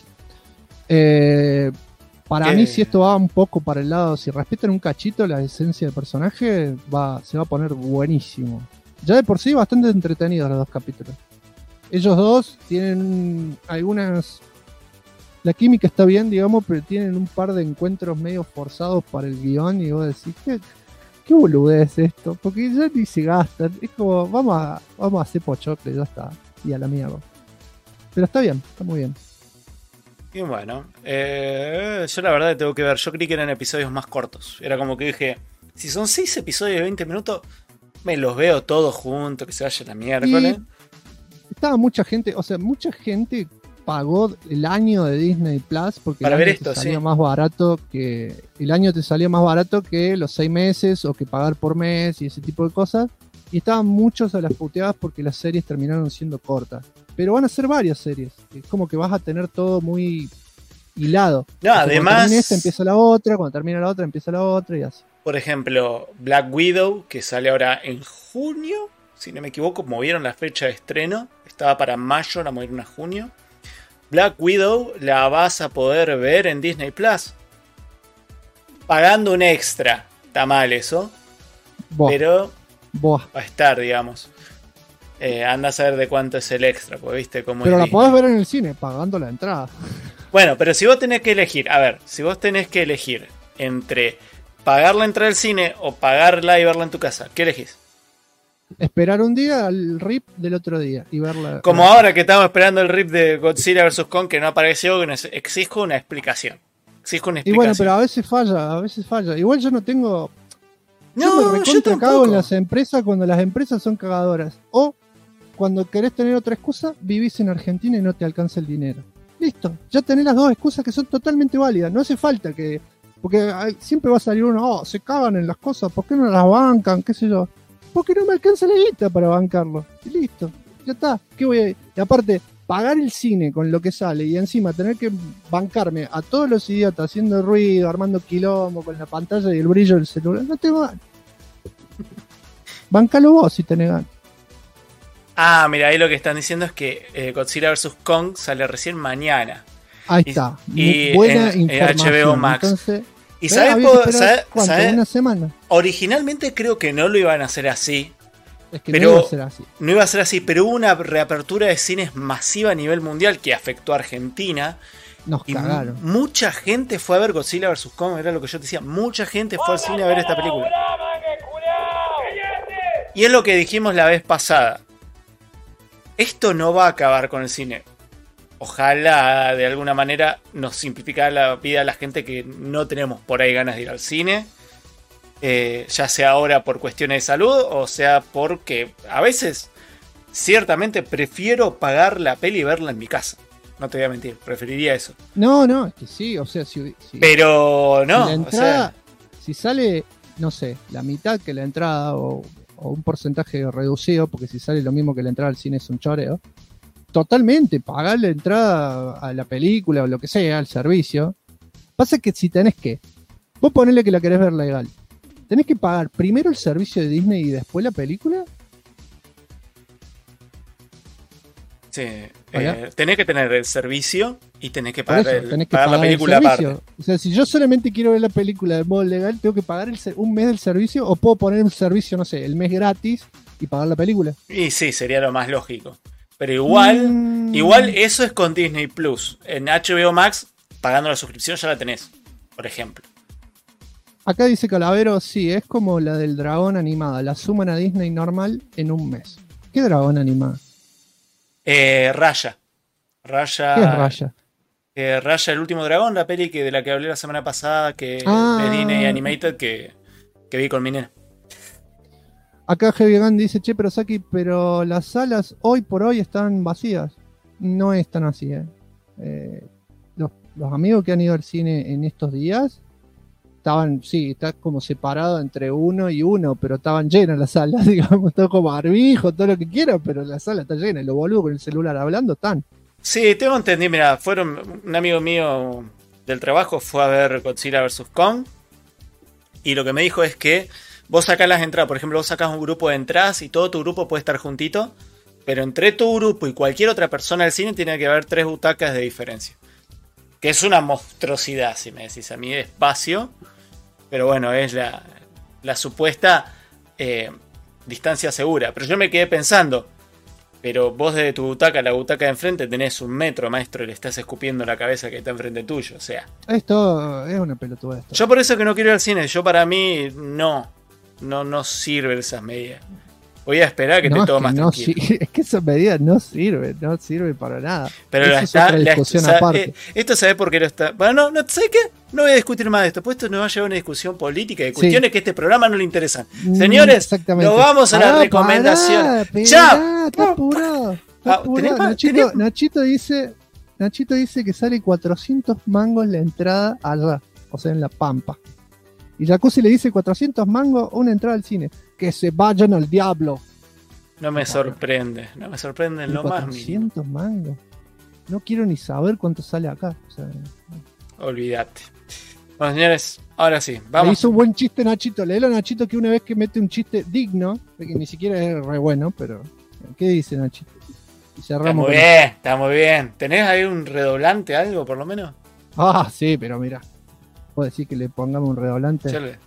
S1: Para mí, si esto va un poco para el lado, si respetan un cachito la esencia del personaje, se va a poner buenísimo. Ya de por sí, bastante entretenidos los dos capítulos. Ellos dos tienen algunas... La química está bien, digamos, pero tienen un par de encuentros medio forzados para el guión y vos decís, ¿qué boludez es esto? Porque ya ni se gastan. Es como, vamos a hacer pochocle, ya está. Y a la mierda. Pero está bien, está muy bien.
S2: Y bueno, yo la verdad tengo que ver, yo creí que eran episodios más cortos. Era como que dije, si son 6 episodios de 20 minutos, me los veo todos juntos, que se vaya la miércoles.
S1: Estaba mucha gente pagó el año de Disney Plus porque
S2: para ver
S1: esto, salía más barato que el año te salía más barato que los 6 meses o que pagar por mes y ese tipo de cosas. Y estaban muchos a las puteadas porque las series terminaron siendo cortas. Pero van a ser varias series. Es como que vas a tener todo muy hilado.
S2: No, además...
S1: Cuando termine esta empieza la otra, cuando termina la otra empieza la otra y así.
S2: Por ejemplo, Black Widow, que sale ahora en junio, si no me equivoco, movieron la fecha de estreno. Estaba para mayo, la movieron a junio. Black Widow la vas a poder ver en Disney Plus. Pagando un extra. Está mal eso. Pero va a estar, digamos. Anda a saber de cuánto es el extra, pues viste cómo
S1: pero
S2: es
S1: la
S2: Disney.
S1: podés ver en el cine, pagando la entrada.
S2: Bueno, pero si vos tenés que elegir, entre pagar la entrada del cine o pagarla y verla en tu casa, ¿qué elegís?
S1: Esperar un día al RIP del otro día y verla.
S2: Como ahora que estamos esperando el RIP de Godzilla vs. Kong que no apareció, que exijo una explicación.
S1: Y bueno, pero a veces falla. Igual yo no tengo... yo me recontra cago en las empresas cuando las empresas son cagadoras. O cuando querés tener otra excusa, vivís en Argentina y no te alcanza el dinero. Listo, ya tenés las dos excusas que son totalmente válidas. No hace falta que... Porque siempre va a salir uno, se cagan en las cosas, ¿por qué no las bancan? ¿Qué sé yo? Porque no me alcanza la guita para bancarlo. Y listo, ya está. ¿Qué voy a ir? Y aparte, pagar el cine con lo que sale y encima tener que bancarme a todos los idiotas haciendo ruido, armando quilombo con la pantalla y el brillo del celular, no tengo ganas. Bancalo vos si tenés ganas.
S2: Ah, mira, ahí lo que están diciendo es que Godzilla vs. Kong sale recién mañana.
S1: Ahí está.
S2: Y
S1: buena
S2: en
S1: información.
S2: HBO Max.
S1: Entonces,
S2: ¿y sabes
S1: cuánto? ¿Una semana?
S2: Originalmente creo que no lo iban a hacer así.
S1: Es que no iba a ser así.
S2: No iba a ser así, pero hubo una reapertura de cines masiva a nivel mundial que afectó a Argentina.
S1: Nos cagaron.
S2: Mucha gente fue a ver Godzilla vs. Kong, era lo que yo te decía. Mucha gente fue al cine a ver esta película. Y es lo que dijimos la vez pasada. Esto no va a acabar con el cine. Ojalá de alguna manera nos simplificara la vida a la gente que no tenemos por ahí ganas de ir al cine. ya sea ahora por cuestiones de salud o sea porque a veces ciertamente prefiero pagar la peli y verla en mi casa. No te voy a mentir, preferiría eso.
S1: No, es que sí, o sea, si
S2: pero no,
S1: si la entrada, si sale, no sé, la mitad que la entrada o un porcentaje reducido, porque si sale lo mismo que la entrada al cine es un choreo, totalmente, pagar la entrada a la película o lo que sea, al servicio. Pasa que si tenés que, vos ponele que la querés ver legal, tenés que pagar primero el servicio de Disney y después la película.
S2: Sí, tenés que tener el servicio y tenés que
S1: Por
S2: pagar,
S1: eso, tenés que
S2: pagar la
S1: pagar el
S2: película
S1: servicio.
S2: aparte.
S1: O sea, si yo solamente quiero ver la película de modo legal, tengo que pagar un mes del servicio o puedo poner un servicio, no sé, el mes gratis y pagar la película.
S2: Y sí, sería lo más lógico. Pero igual eso es con Disney Plus. En HBO Max, pagando la suscripción ya la tenés, por ejemplo.
S1: Acá dice Calavero, sí, es como la del dragón animada. La suman a Disney normal en un mes. ¿Qué dragón animada?
S2: Raya.
S1: ¿Qué es Raya?
S2: Raya, el último dragón, la peli de la que hablé la semana pasada, que de Disney Animated, que vi con mi nena.
S1: Acá Heavy Gun dice, che, pero Saki, pero las salas hoy por hoy están vacías. No es tan así, Los amigos que han ido al cine en estos días estaban, sí, está como separado entre uno y uno, pero estaban llenas las salas, digamos, todo como barbijo, todo lo que quieran, pero la sala está llena, y los boludos con el celular hablando están.
S2: Sí, tengo entendido, mira, un amigo mío del trabajo fue a ver Godzilla vs. Kong, y lo que me dijo es que vos sacás las entradas, por ejemplo, vos sacás un grupo de entradas y todo tu grupo puede estar juntito, pero entre tu grupo y cualquier otra persona del cine tiene que haber 3 butacas de diferencia. Que es una monstruosidad, si me decís a mí, de espacio. Pero bueno, es la supuesta distancia segura. Pero yo me quedé pensando, pero vos desde tu butaca a la butaca de enfrente tenés 1 metro, maestro, y le estás escupiendo la cabeza que está enfrente tuyo. O sea,
S1: esto es una pelotuda.
S2: Yo por eso que no quiero ir al cine. Yo para mí no sirven esas medidas. Voy a esperar que esté todo más tranquilo.
S1: Es que esas medidas no sirven para nada.
S2: Pero esto ¿sabés por qué lo está? Bueno, no, ¿sabés qué? No voy a discutir más de esto, pues esto nos va a llevar a una discusión política de cuestiones que a este programa no le interesan. Señores, nos vamos a la recomendación. ¡Chao!
S1: Está apurado. Nachito dice que sale 400 mangos la entrada allá, o sea, en La Pampa. Y Jacuzzi le dice 400 mangos una entrada al cine. Que se vayan al diablo.
S2: No me sorprende en lo más mínimo.
S1: 400 mangos. No quiero ni saber cuánto sale acá. O sea,
S2: olvídate. Bueno, señores, ahora sí, vamos.
S1: Le hizo un buen chiste Nachito. Léelo a Nachito que una vez que mete un chiste digno, que ni siquiera es re bueno, pero ¿qué dice Nachito? Y cerramos.
S2: Está muy bien. ¿Tenés ahí un redoblante, algo por lo menos?
S1: Ah, sí, pero mira. ¿Puedo decir que le pongamos un redoblante?
S2: Chale.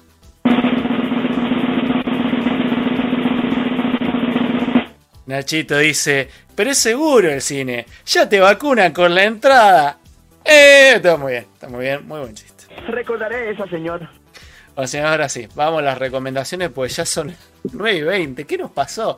S2: Nachito dice, pero es seguro el cine, ya te vacunan con la entrada. Está muy bien, muy buen chiste.
S12: Recordaré eso, señor.
S2: O sea, ahora sí, vamos a las recomendaciones, pues ya son 9:20, ¿qué nos pasó?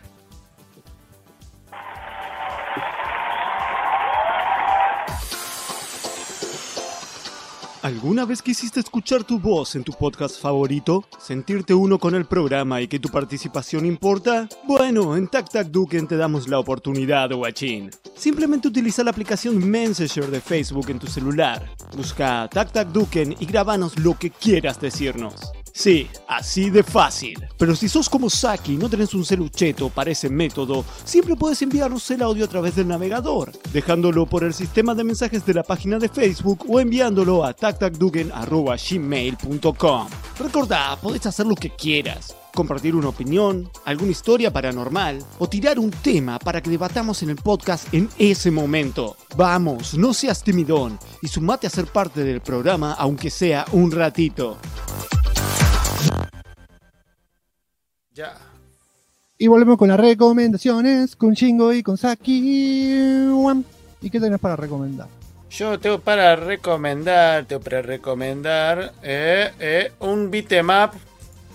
S13: ¿Alguna vez quisiste escuchar tu voz en tu podcast favorito? ¿Sentirte uno con el programa y que tu participación importa? Bueno, en Tac Tac Duken te damos la oportunidad, guachín. Simplemente utiliza la aplicación Messenger de Facebook en tu celular. Busca Tac Tac Duken y grábanos lo que quieras decirnos. Sí, así de fácil. Pero si sos como Saki y no tenés un celucheto para ese método, siempre puedes enviarnos el audio a través del navegador, dejándolo por el sistema de mensajes de la página de Facebook o enviándolo a tactacduken@gmail.com. Recordá, podés hacer lo que quieras. Compartir una opinión, alguna historia paranormal o tirar un tema para que debatamos en el podcast en ese momento. Vamos, no seas timidón y sumate a ser parte del programa aunque sea un ratito.
S2: Ya.
S1: Y volvemos con las recomendaciones, con Shingo y con Saki. ¿Y qué tenés para recomendar?
S2: Yo tengo para recomendar un beat'em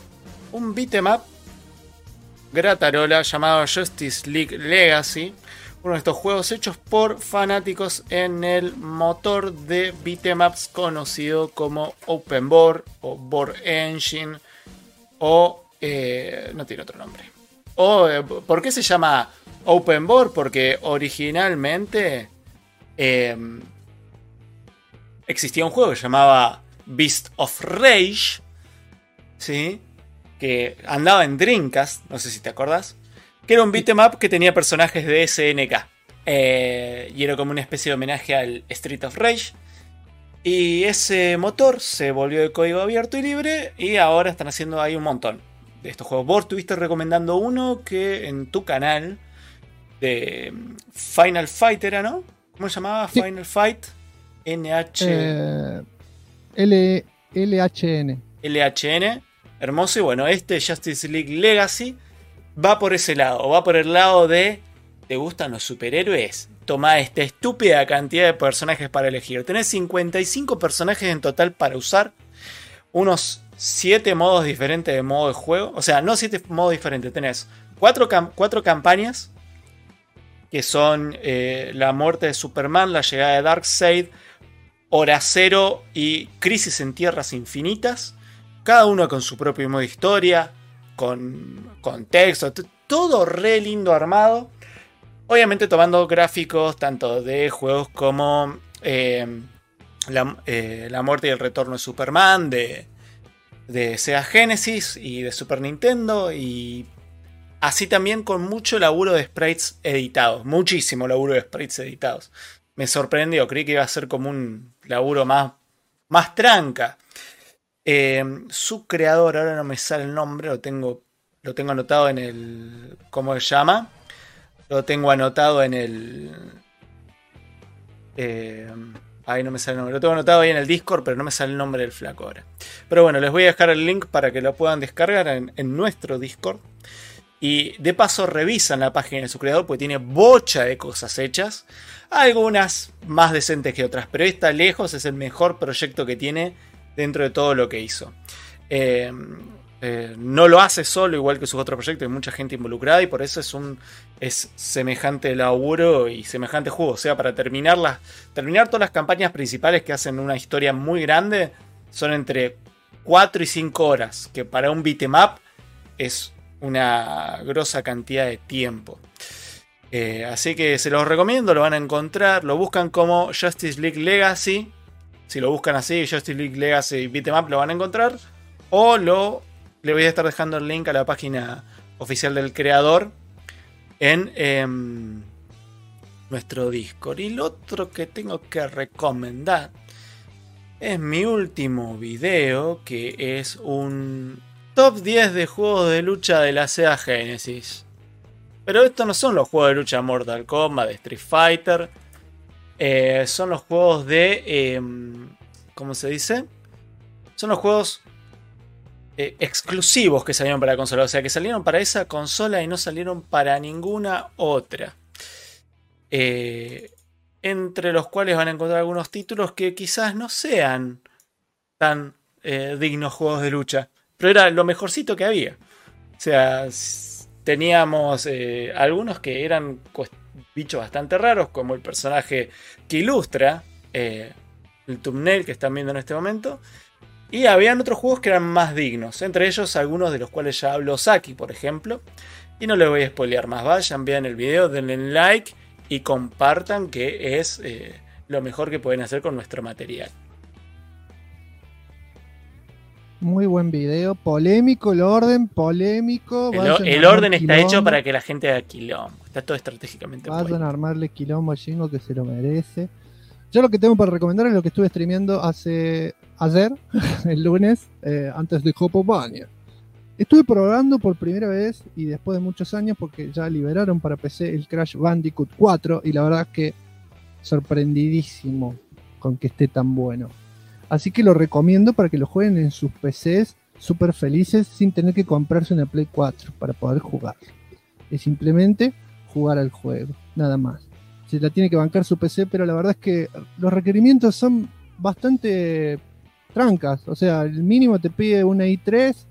S2: up gratarola llamado Justice League Legacy, Uno de estos juegos hechos por fanáticos en el motor de beatemaps conocido como OpenBoard o Board Engine o no tiene otro nombre. ¿Por qué se llama OpenBoard? Porque originalmente existía un juego que se llamaba Beast of Rage, ¿sí? Que andaba en Dreamcast, no sé si te acordás. Que era un beat'em up que tenía personajes de SNK. Y era como una especie de homenaje al Street of Rage. Y ese motor se volvió de código abierto y libre. Y ahora están haciendo ahí un montón de estos juegos. Vos estuviste recomendando uno que en tu canal de Final Fight era, ¿no? ¿Cómo se llamaba? Sí. Final Fight
S1: LHN.
S2: LHN. Hermoso. Y bueno, este Justice League Legacy va por ese lado, va por el lado de ¿te gustan los superhéroes? Toma esta estúpida cantidad de personajes para elegir. Tenés 55 personajes en total para usar, unos 7 modos diferentes de modo de juego, o sea, no 7 modos diferentes, tenés 4 campañas, que son la muerte de Superman, la llegada de Darkseid, Hora Cero y Crisis en Tierras Infinitas, cada uno con su propio modo de historia, con texto, todo re lindo armado. Obviamente tomando gráficos tanto de juegos como la muerte y el retorno de Superman, de Sega Genesis y de Super Nintendo. Y así también con mucho laburo de sprites editados. Muchísimo laburo de sprites editados. Me sorprendió, creí que iba a ser como un laburo más tranca. Su creador, ahora no me sale el nombre, lo tengo anotado en el... ¿Cómo se llama? Lo tengo anotado en el... ahí no me sale el nombre. Lo tengo anotado ahí en el Discord, pero no me sale el nombre del flaco ahora. Pero bueno, les voy a dejar el link para que lo puedan descargar en nuestro Discord. Y de paso revisan la página de su creador, porque tiene bocha de cosas hechas. Algunas más decentes que otras, pero esta lejos es el mejor proyecto que tiene dentro de todo lo que hizo. No lo hace solo, igual que sus otros proyectos, hay mucha gente involucrada y por eso es semejante laburo y semejante juego. O sea, para terminar todas las campañas principales que hacen una historia muy grande, son entre 4 y 5 horas, que para un beat'em up es una grosa cantidad de tiempo. Así que se los recomiendo, lo van a encontrar, lo buscan como Justice League Legacy. Si lo buscan así, Justice League Legacy Beat'em Up, lo van a encontrar. O le voy a estar dejando el link a la página oficial del creador en nuestro Discord. Y lo otro que tengo que recomendar es mi último video, que es un top 10 de juegos de lucha de la Sega Genesis. Pero estos no son los juegos de lucha Mortal Kombat, de Street Fighter. Son los juegos de... ¿cómo se dice? Son los juegos exclusivos que salieron para la consola. O sea, que salieron para esa consola y no salieron para ninguna otra. Entre los cuales van a encontrar algunos títulos que quizás no sean tan dignos juegos de lucha. Pero era lo mejorcito que había. O sea, teníamos algunos que eran bichos bastante raros, como el personaje que ilustra el thumbnail que están viendo en este momento. Y habían otros juegos que eran más dignos, entre ellos algunos de los cuales ya habló Saki, por ejemplo. Y no les voy a spoilear más, vayan, vean el video, denle like y compartan, que es lo mejor que pueden hacer con nuestro material.
S1: Muy buen video, polémico el orden, polémico.
S2: El orden está hecho para que la gente haga quilombo, está todo estratégicamente
S1: vayan
S2: bueno.
S1: A armarle quilombo a Jingo, que se lo merece. Yo lo que tengo para recomendar es lo que estuve streameando ayer, el lunes, antes de Copopania. Estuve probando por primera vez y después de muchos años, porque ya liberaron para PC el Crash Bandicoot 4 y la verdad es que sorprendidísimo con que esté tan bueno. Así que lo recomiendo para que lo jueguen en sus PCs súper felices sin tener que comprarse una Play 4 para poder jugar. Es simplemente jugar al juego, nada más. Se la tiene que bancar su PC, pero la verdad es que los requerimientos son bastante trancas. O sea, el mínimo te pide una i3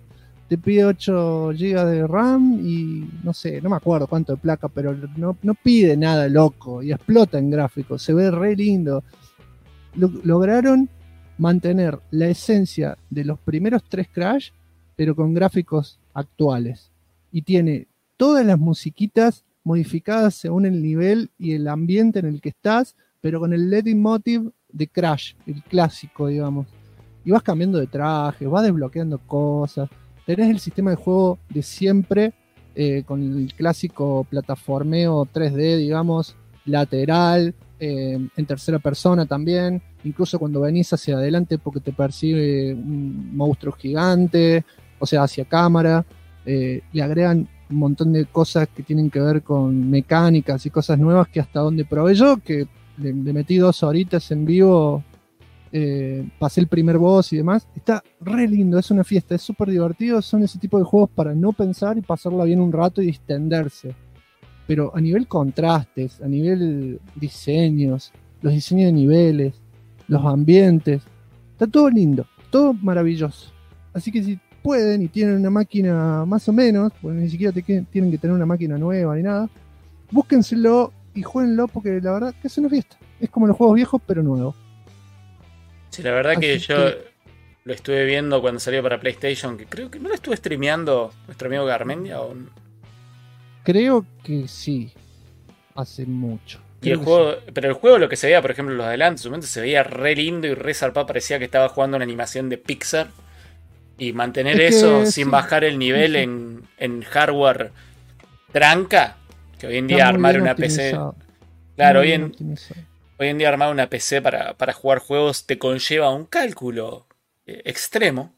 S1: te pide 8 GB de RAM y no sé, no me acuerdo cuánto de placa, pero no pide nada loco y explota en gráficos, se ve re lindo. Lograron mantener la esencia de los primeros 3 Crash, pero con gráficos actuales. Y tiene todas las musiquitas modificadas según el nivel y el ambiente en el que estás, pero con el leitmotiv de Crash, el clásico, digamos. Y vas cambiando de traje, vas desbloqueando cosas. Tenés el sistema de juego de siempre, con el clásico plataformeo 3D, digamos, lateral, en tercera persona también. Incluso cuando venís hacia adelante porque te persigue un monstruo gigante, o sea, hacia cámara. Le agregan un montón de cosas que tienen que ver con mecánicas y cosas nuevas que hasta donde probé yo, que le metí 2 horitas en vivo, pasé el primer boss y demás. Está re lindo, es una fiesta, es súper divertido. Son ese tipo de juegos para no pensar y pasarla bien un rato y distenderse. Pero a nivel contrastes, a nivel diseños, los diseños de niveles, los ambientes, está todo lindo, todo maravilloso. Así que si pueden y tienen una máquina más o menos, porque ni siquiera tienen que tener una máquina nueva ni nada, búsquenselo y jueguenlo, porque la verdad que es una fiesta. Es como los juegos viejos pero nuevos.
S2: Sí, la verdad que yo lo estuve viendo cuando salió para PlayStation, que creo que no lo estuve streameando nuestro amigo Garmendia.
S1: Creo que sí, hace mucho.
S2: Y el juego, sí. Pero el juego, lo que se veía, por ejemplo, los adelantos, en su momento se veía re lindo y re zarpado, parecía que estaba jugando una animación de Pixar. Y mantener eso sin bajar el nivel en hardware tranca, que hoy en día armar una PC... Claro, hoy en día armar una PC para jugar juegos te conlleva un cálculo extremo.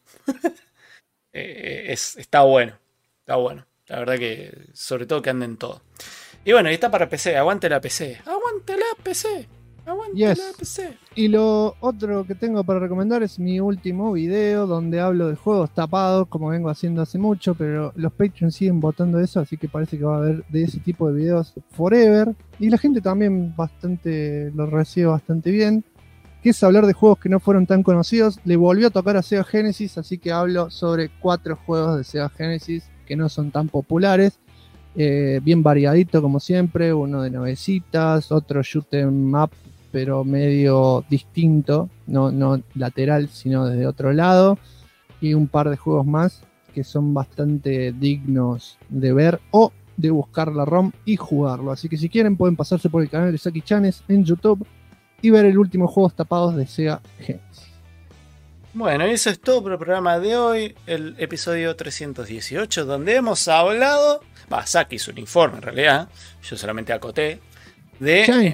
S2: Está bueno. La verdad que sobre todo que ande en todo. Y bueno, y está para PC. Aguante la PC. Aguante la PC. La PC.
S1: Y lo otro que tengo para recomendar es mi último video donde hablo de juegos tapados, como vengo haciendo hace mucho, pero los Patreons siguen votando eso, así que parece que va a haber de ese tipo de videos forever. Y la gente también lo recibe bastante bien, que es hablar de juegos que no fueron tan conocidos. Le volvió a tocar a Sega Genesis, así que hablo sobre 4 juegos de Sega Genesis que no son tan populares. Bien variadito como siempre, uno de navecitas, otro shoot 'em up pero medio distinto, no lateral sino desde otro lado, y un par de juegos más que son bastante dignos de ver o de buscar la ROM y jugarlo. Así que si quieren pueden pasarse por el canal de Saki Chanes en YouTube y ver el último Juegos Tapados de Sega Genesis.
S2: Bueno, y eso es todo por el programa de hoy, el episodio 318, donde hemos hablado, Saki hizo un informe en realidad, yo solamente acoté, de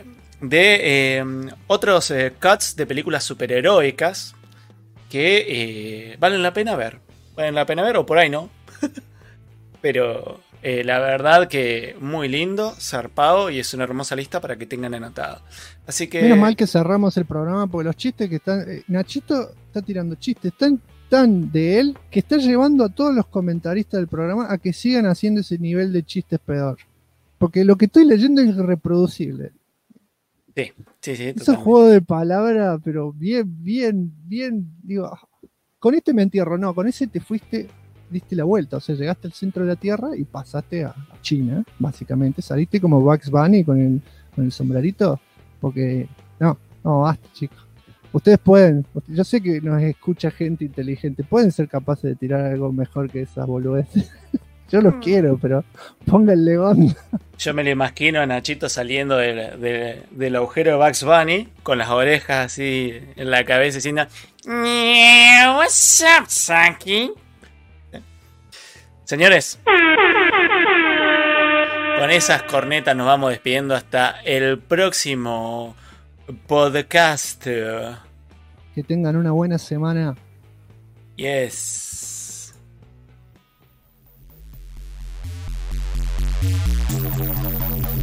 S2: otros cuts de películas superheroicas que valen la pena ver. Valen la pena ver o por ahí no. Pero la verdad que muy lindo, zarpado, y es una hermosa lista para que tengan anotado. Así que...
S1: Menos mal que cerramos el programa porque los chistes que están... Nachito está tirando chistes tan de él que está llevando a todos los comentaristas del programa a que sigan haciendo ese nivel de chistes peor. Porque lo que estoy leyendo es irreproducible.
S2: Sí.
S1: Es un juego de palabras, pero bien, digo, con este me entierro, no, con ese te fuiste, diste la vuelta, o sea, llegaste al centro de la Tierra y pasaste a China, básicamente, saliste como Bugs Bunny con el sombrerito, porque, no, basta, chicos. Ustedes pueden, yo sé que nos escucha gente inteligente, pueden ser capaces de tirar algo mejor que esas boludeces. Yo los quiero, pero pónganle onda.
S2: Yo me lo imagino a Nachito saliendo del agujero de Bugs Bunny, con las orejas así en la cabeza, diciendo "What's up, Saki?" Señores, con esas cornetas nos vamos despidiendo hasta el próximo podcast.
S1: Que tengan una buena semana.
S2: Yes.
S11: Thank you.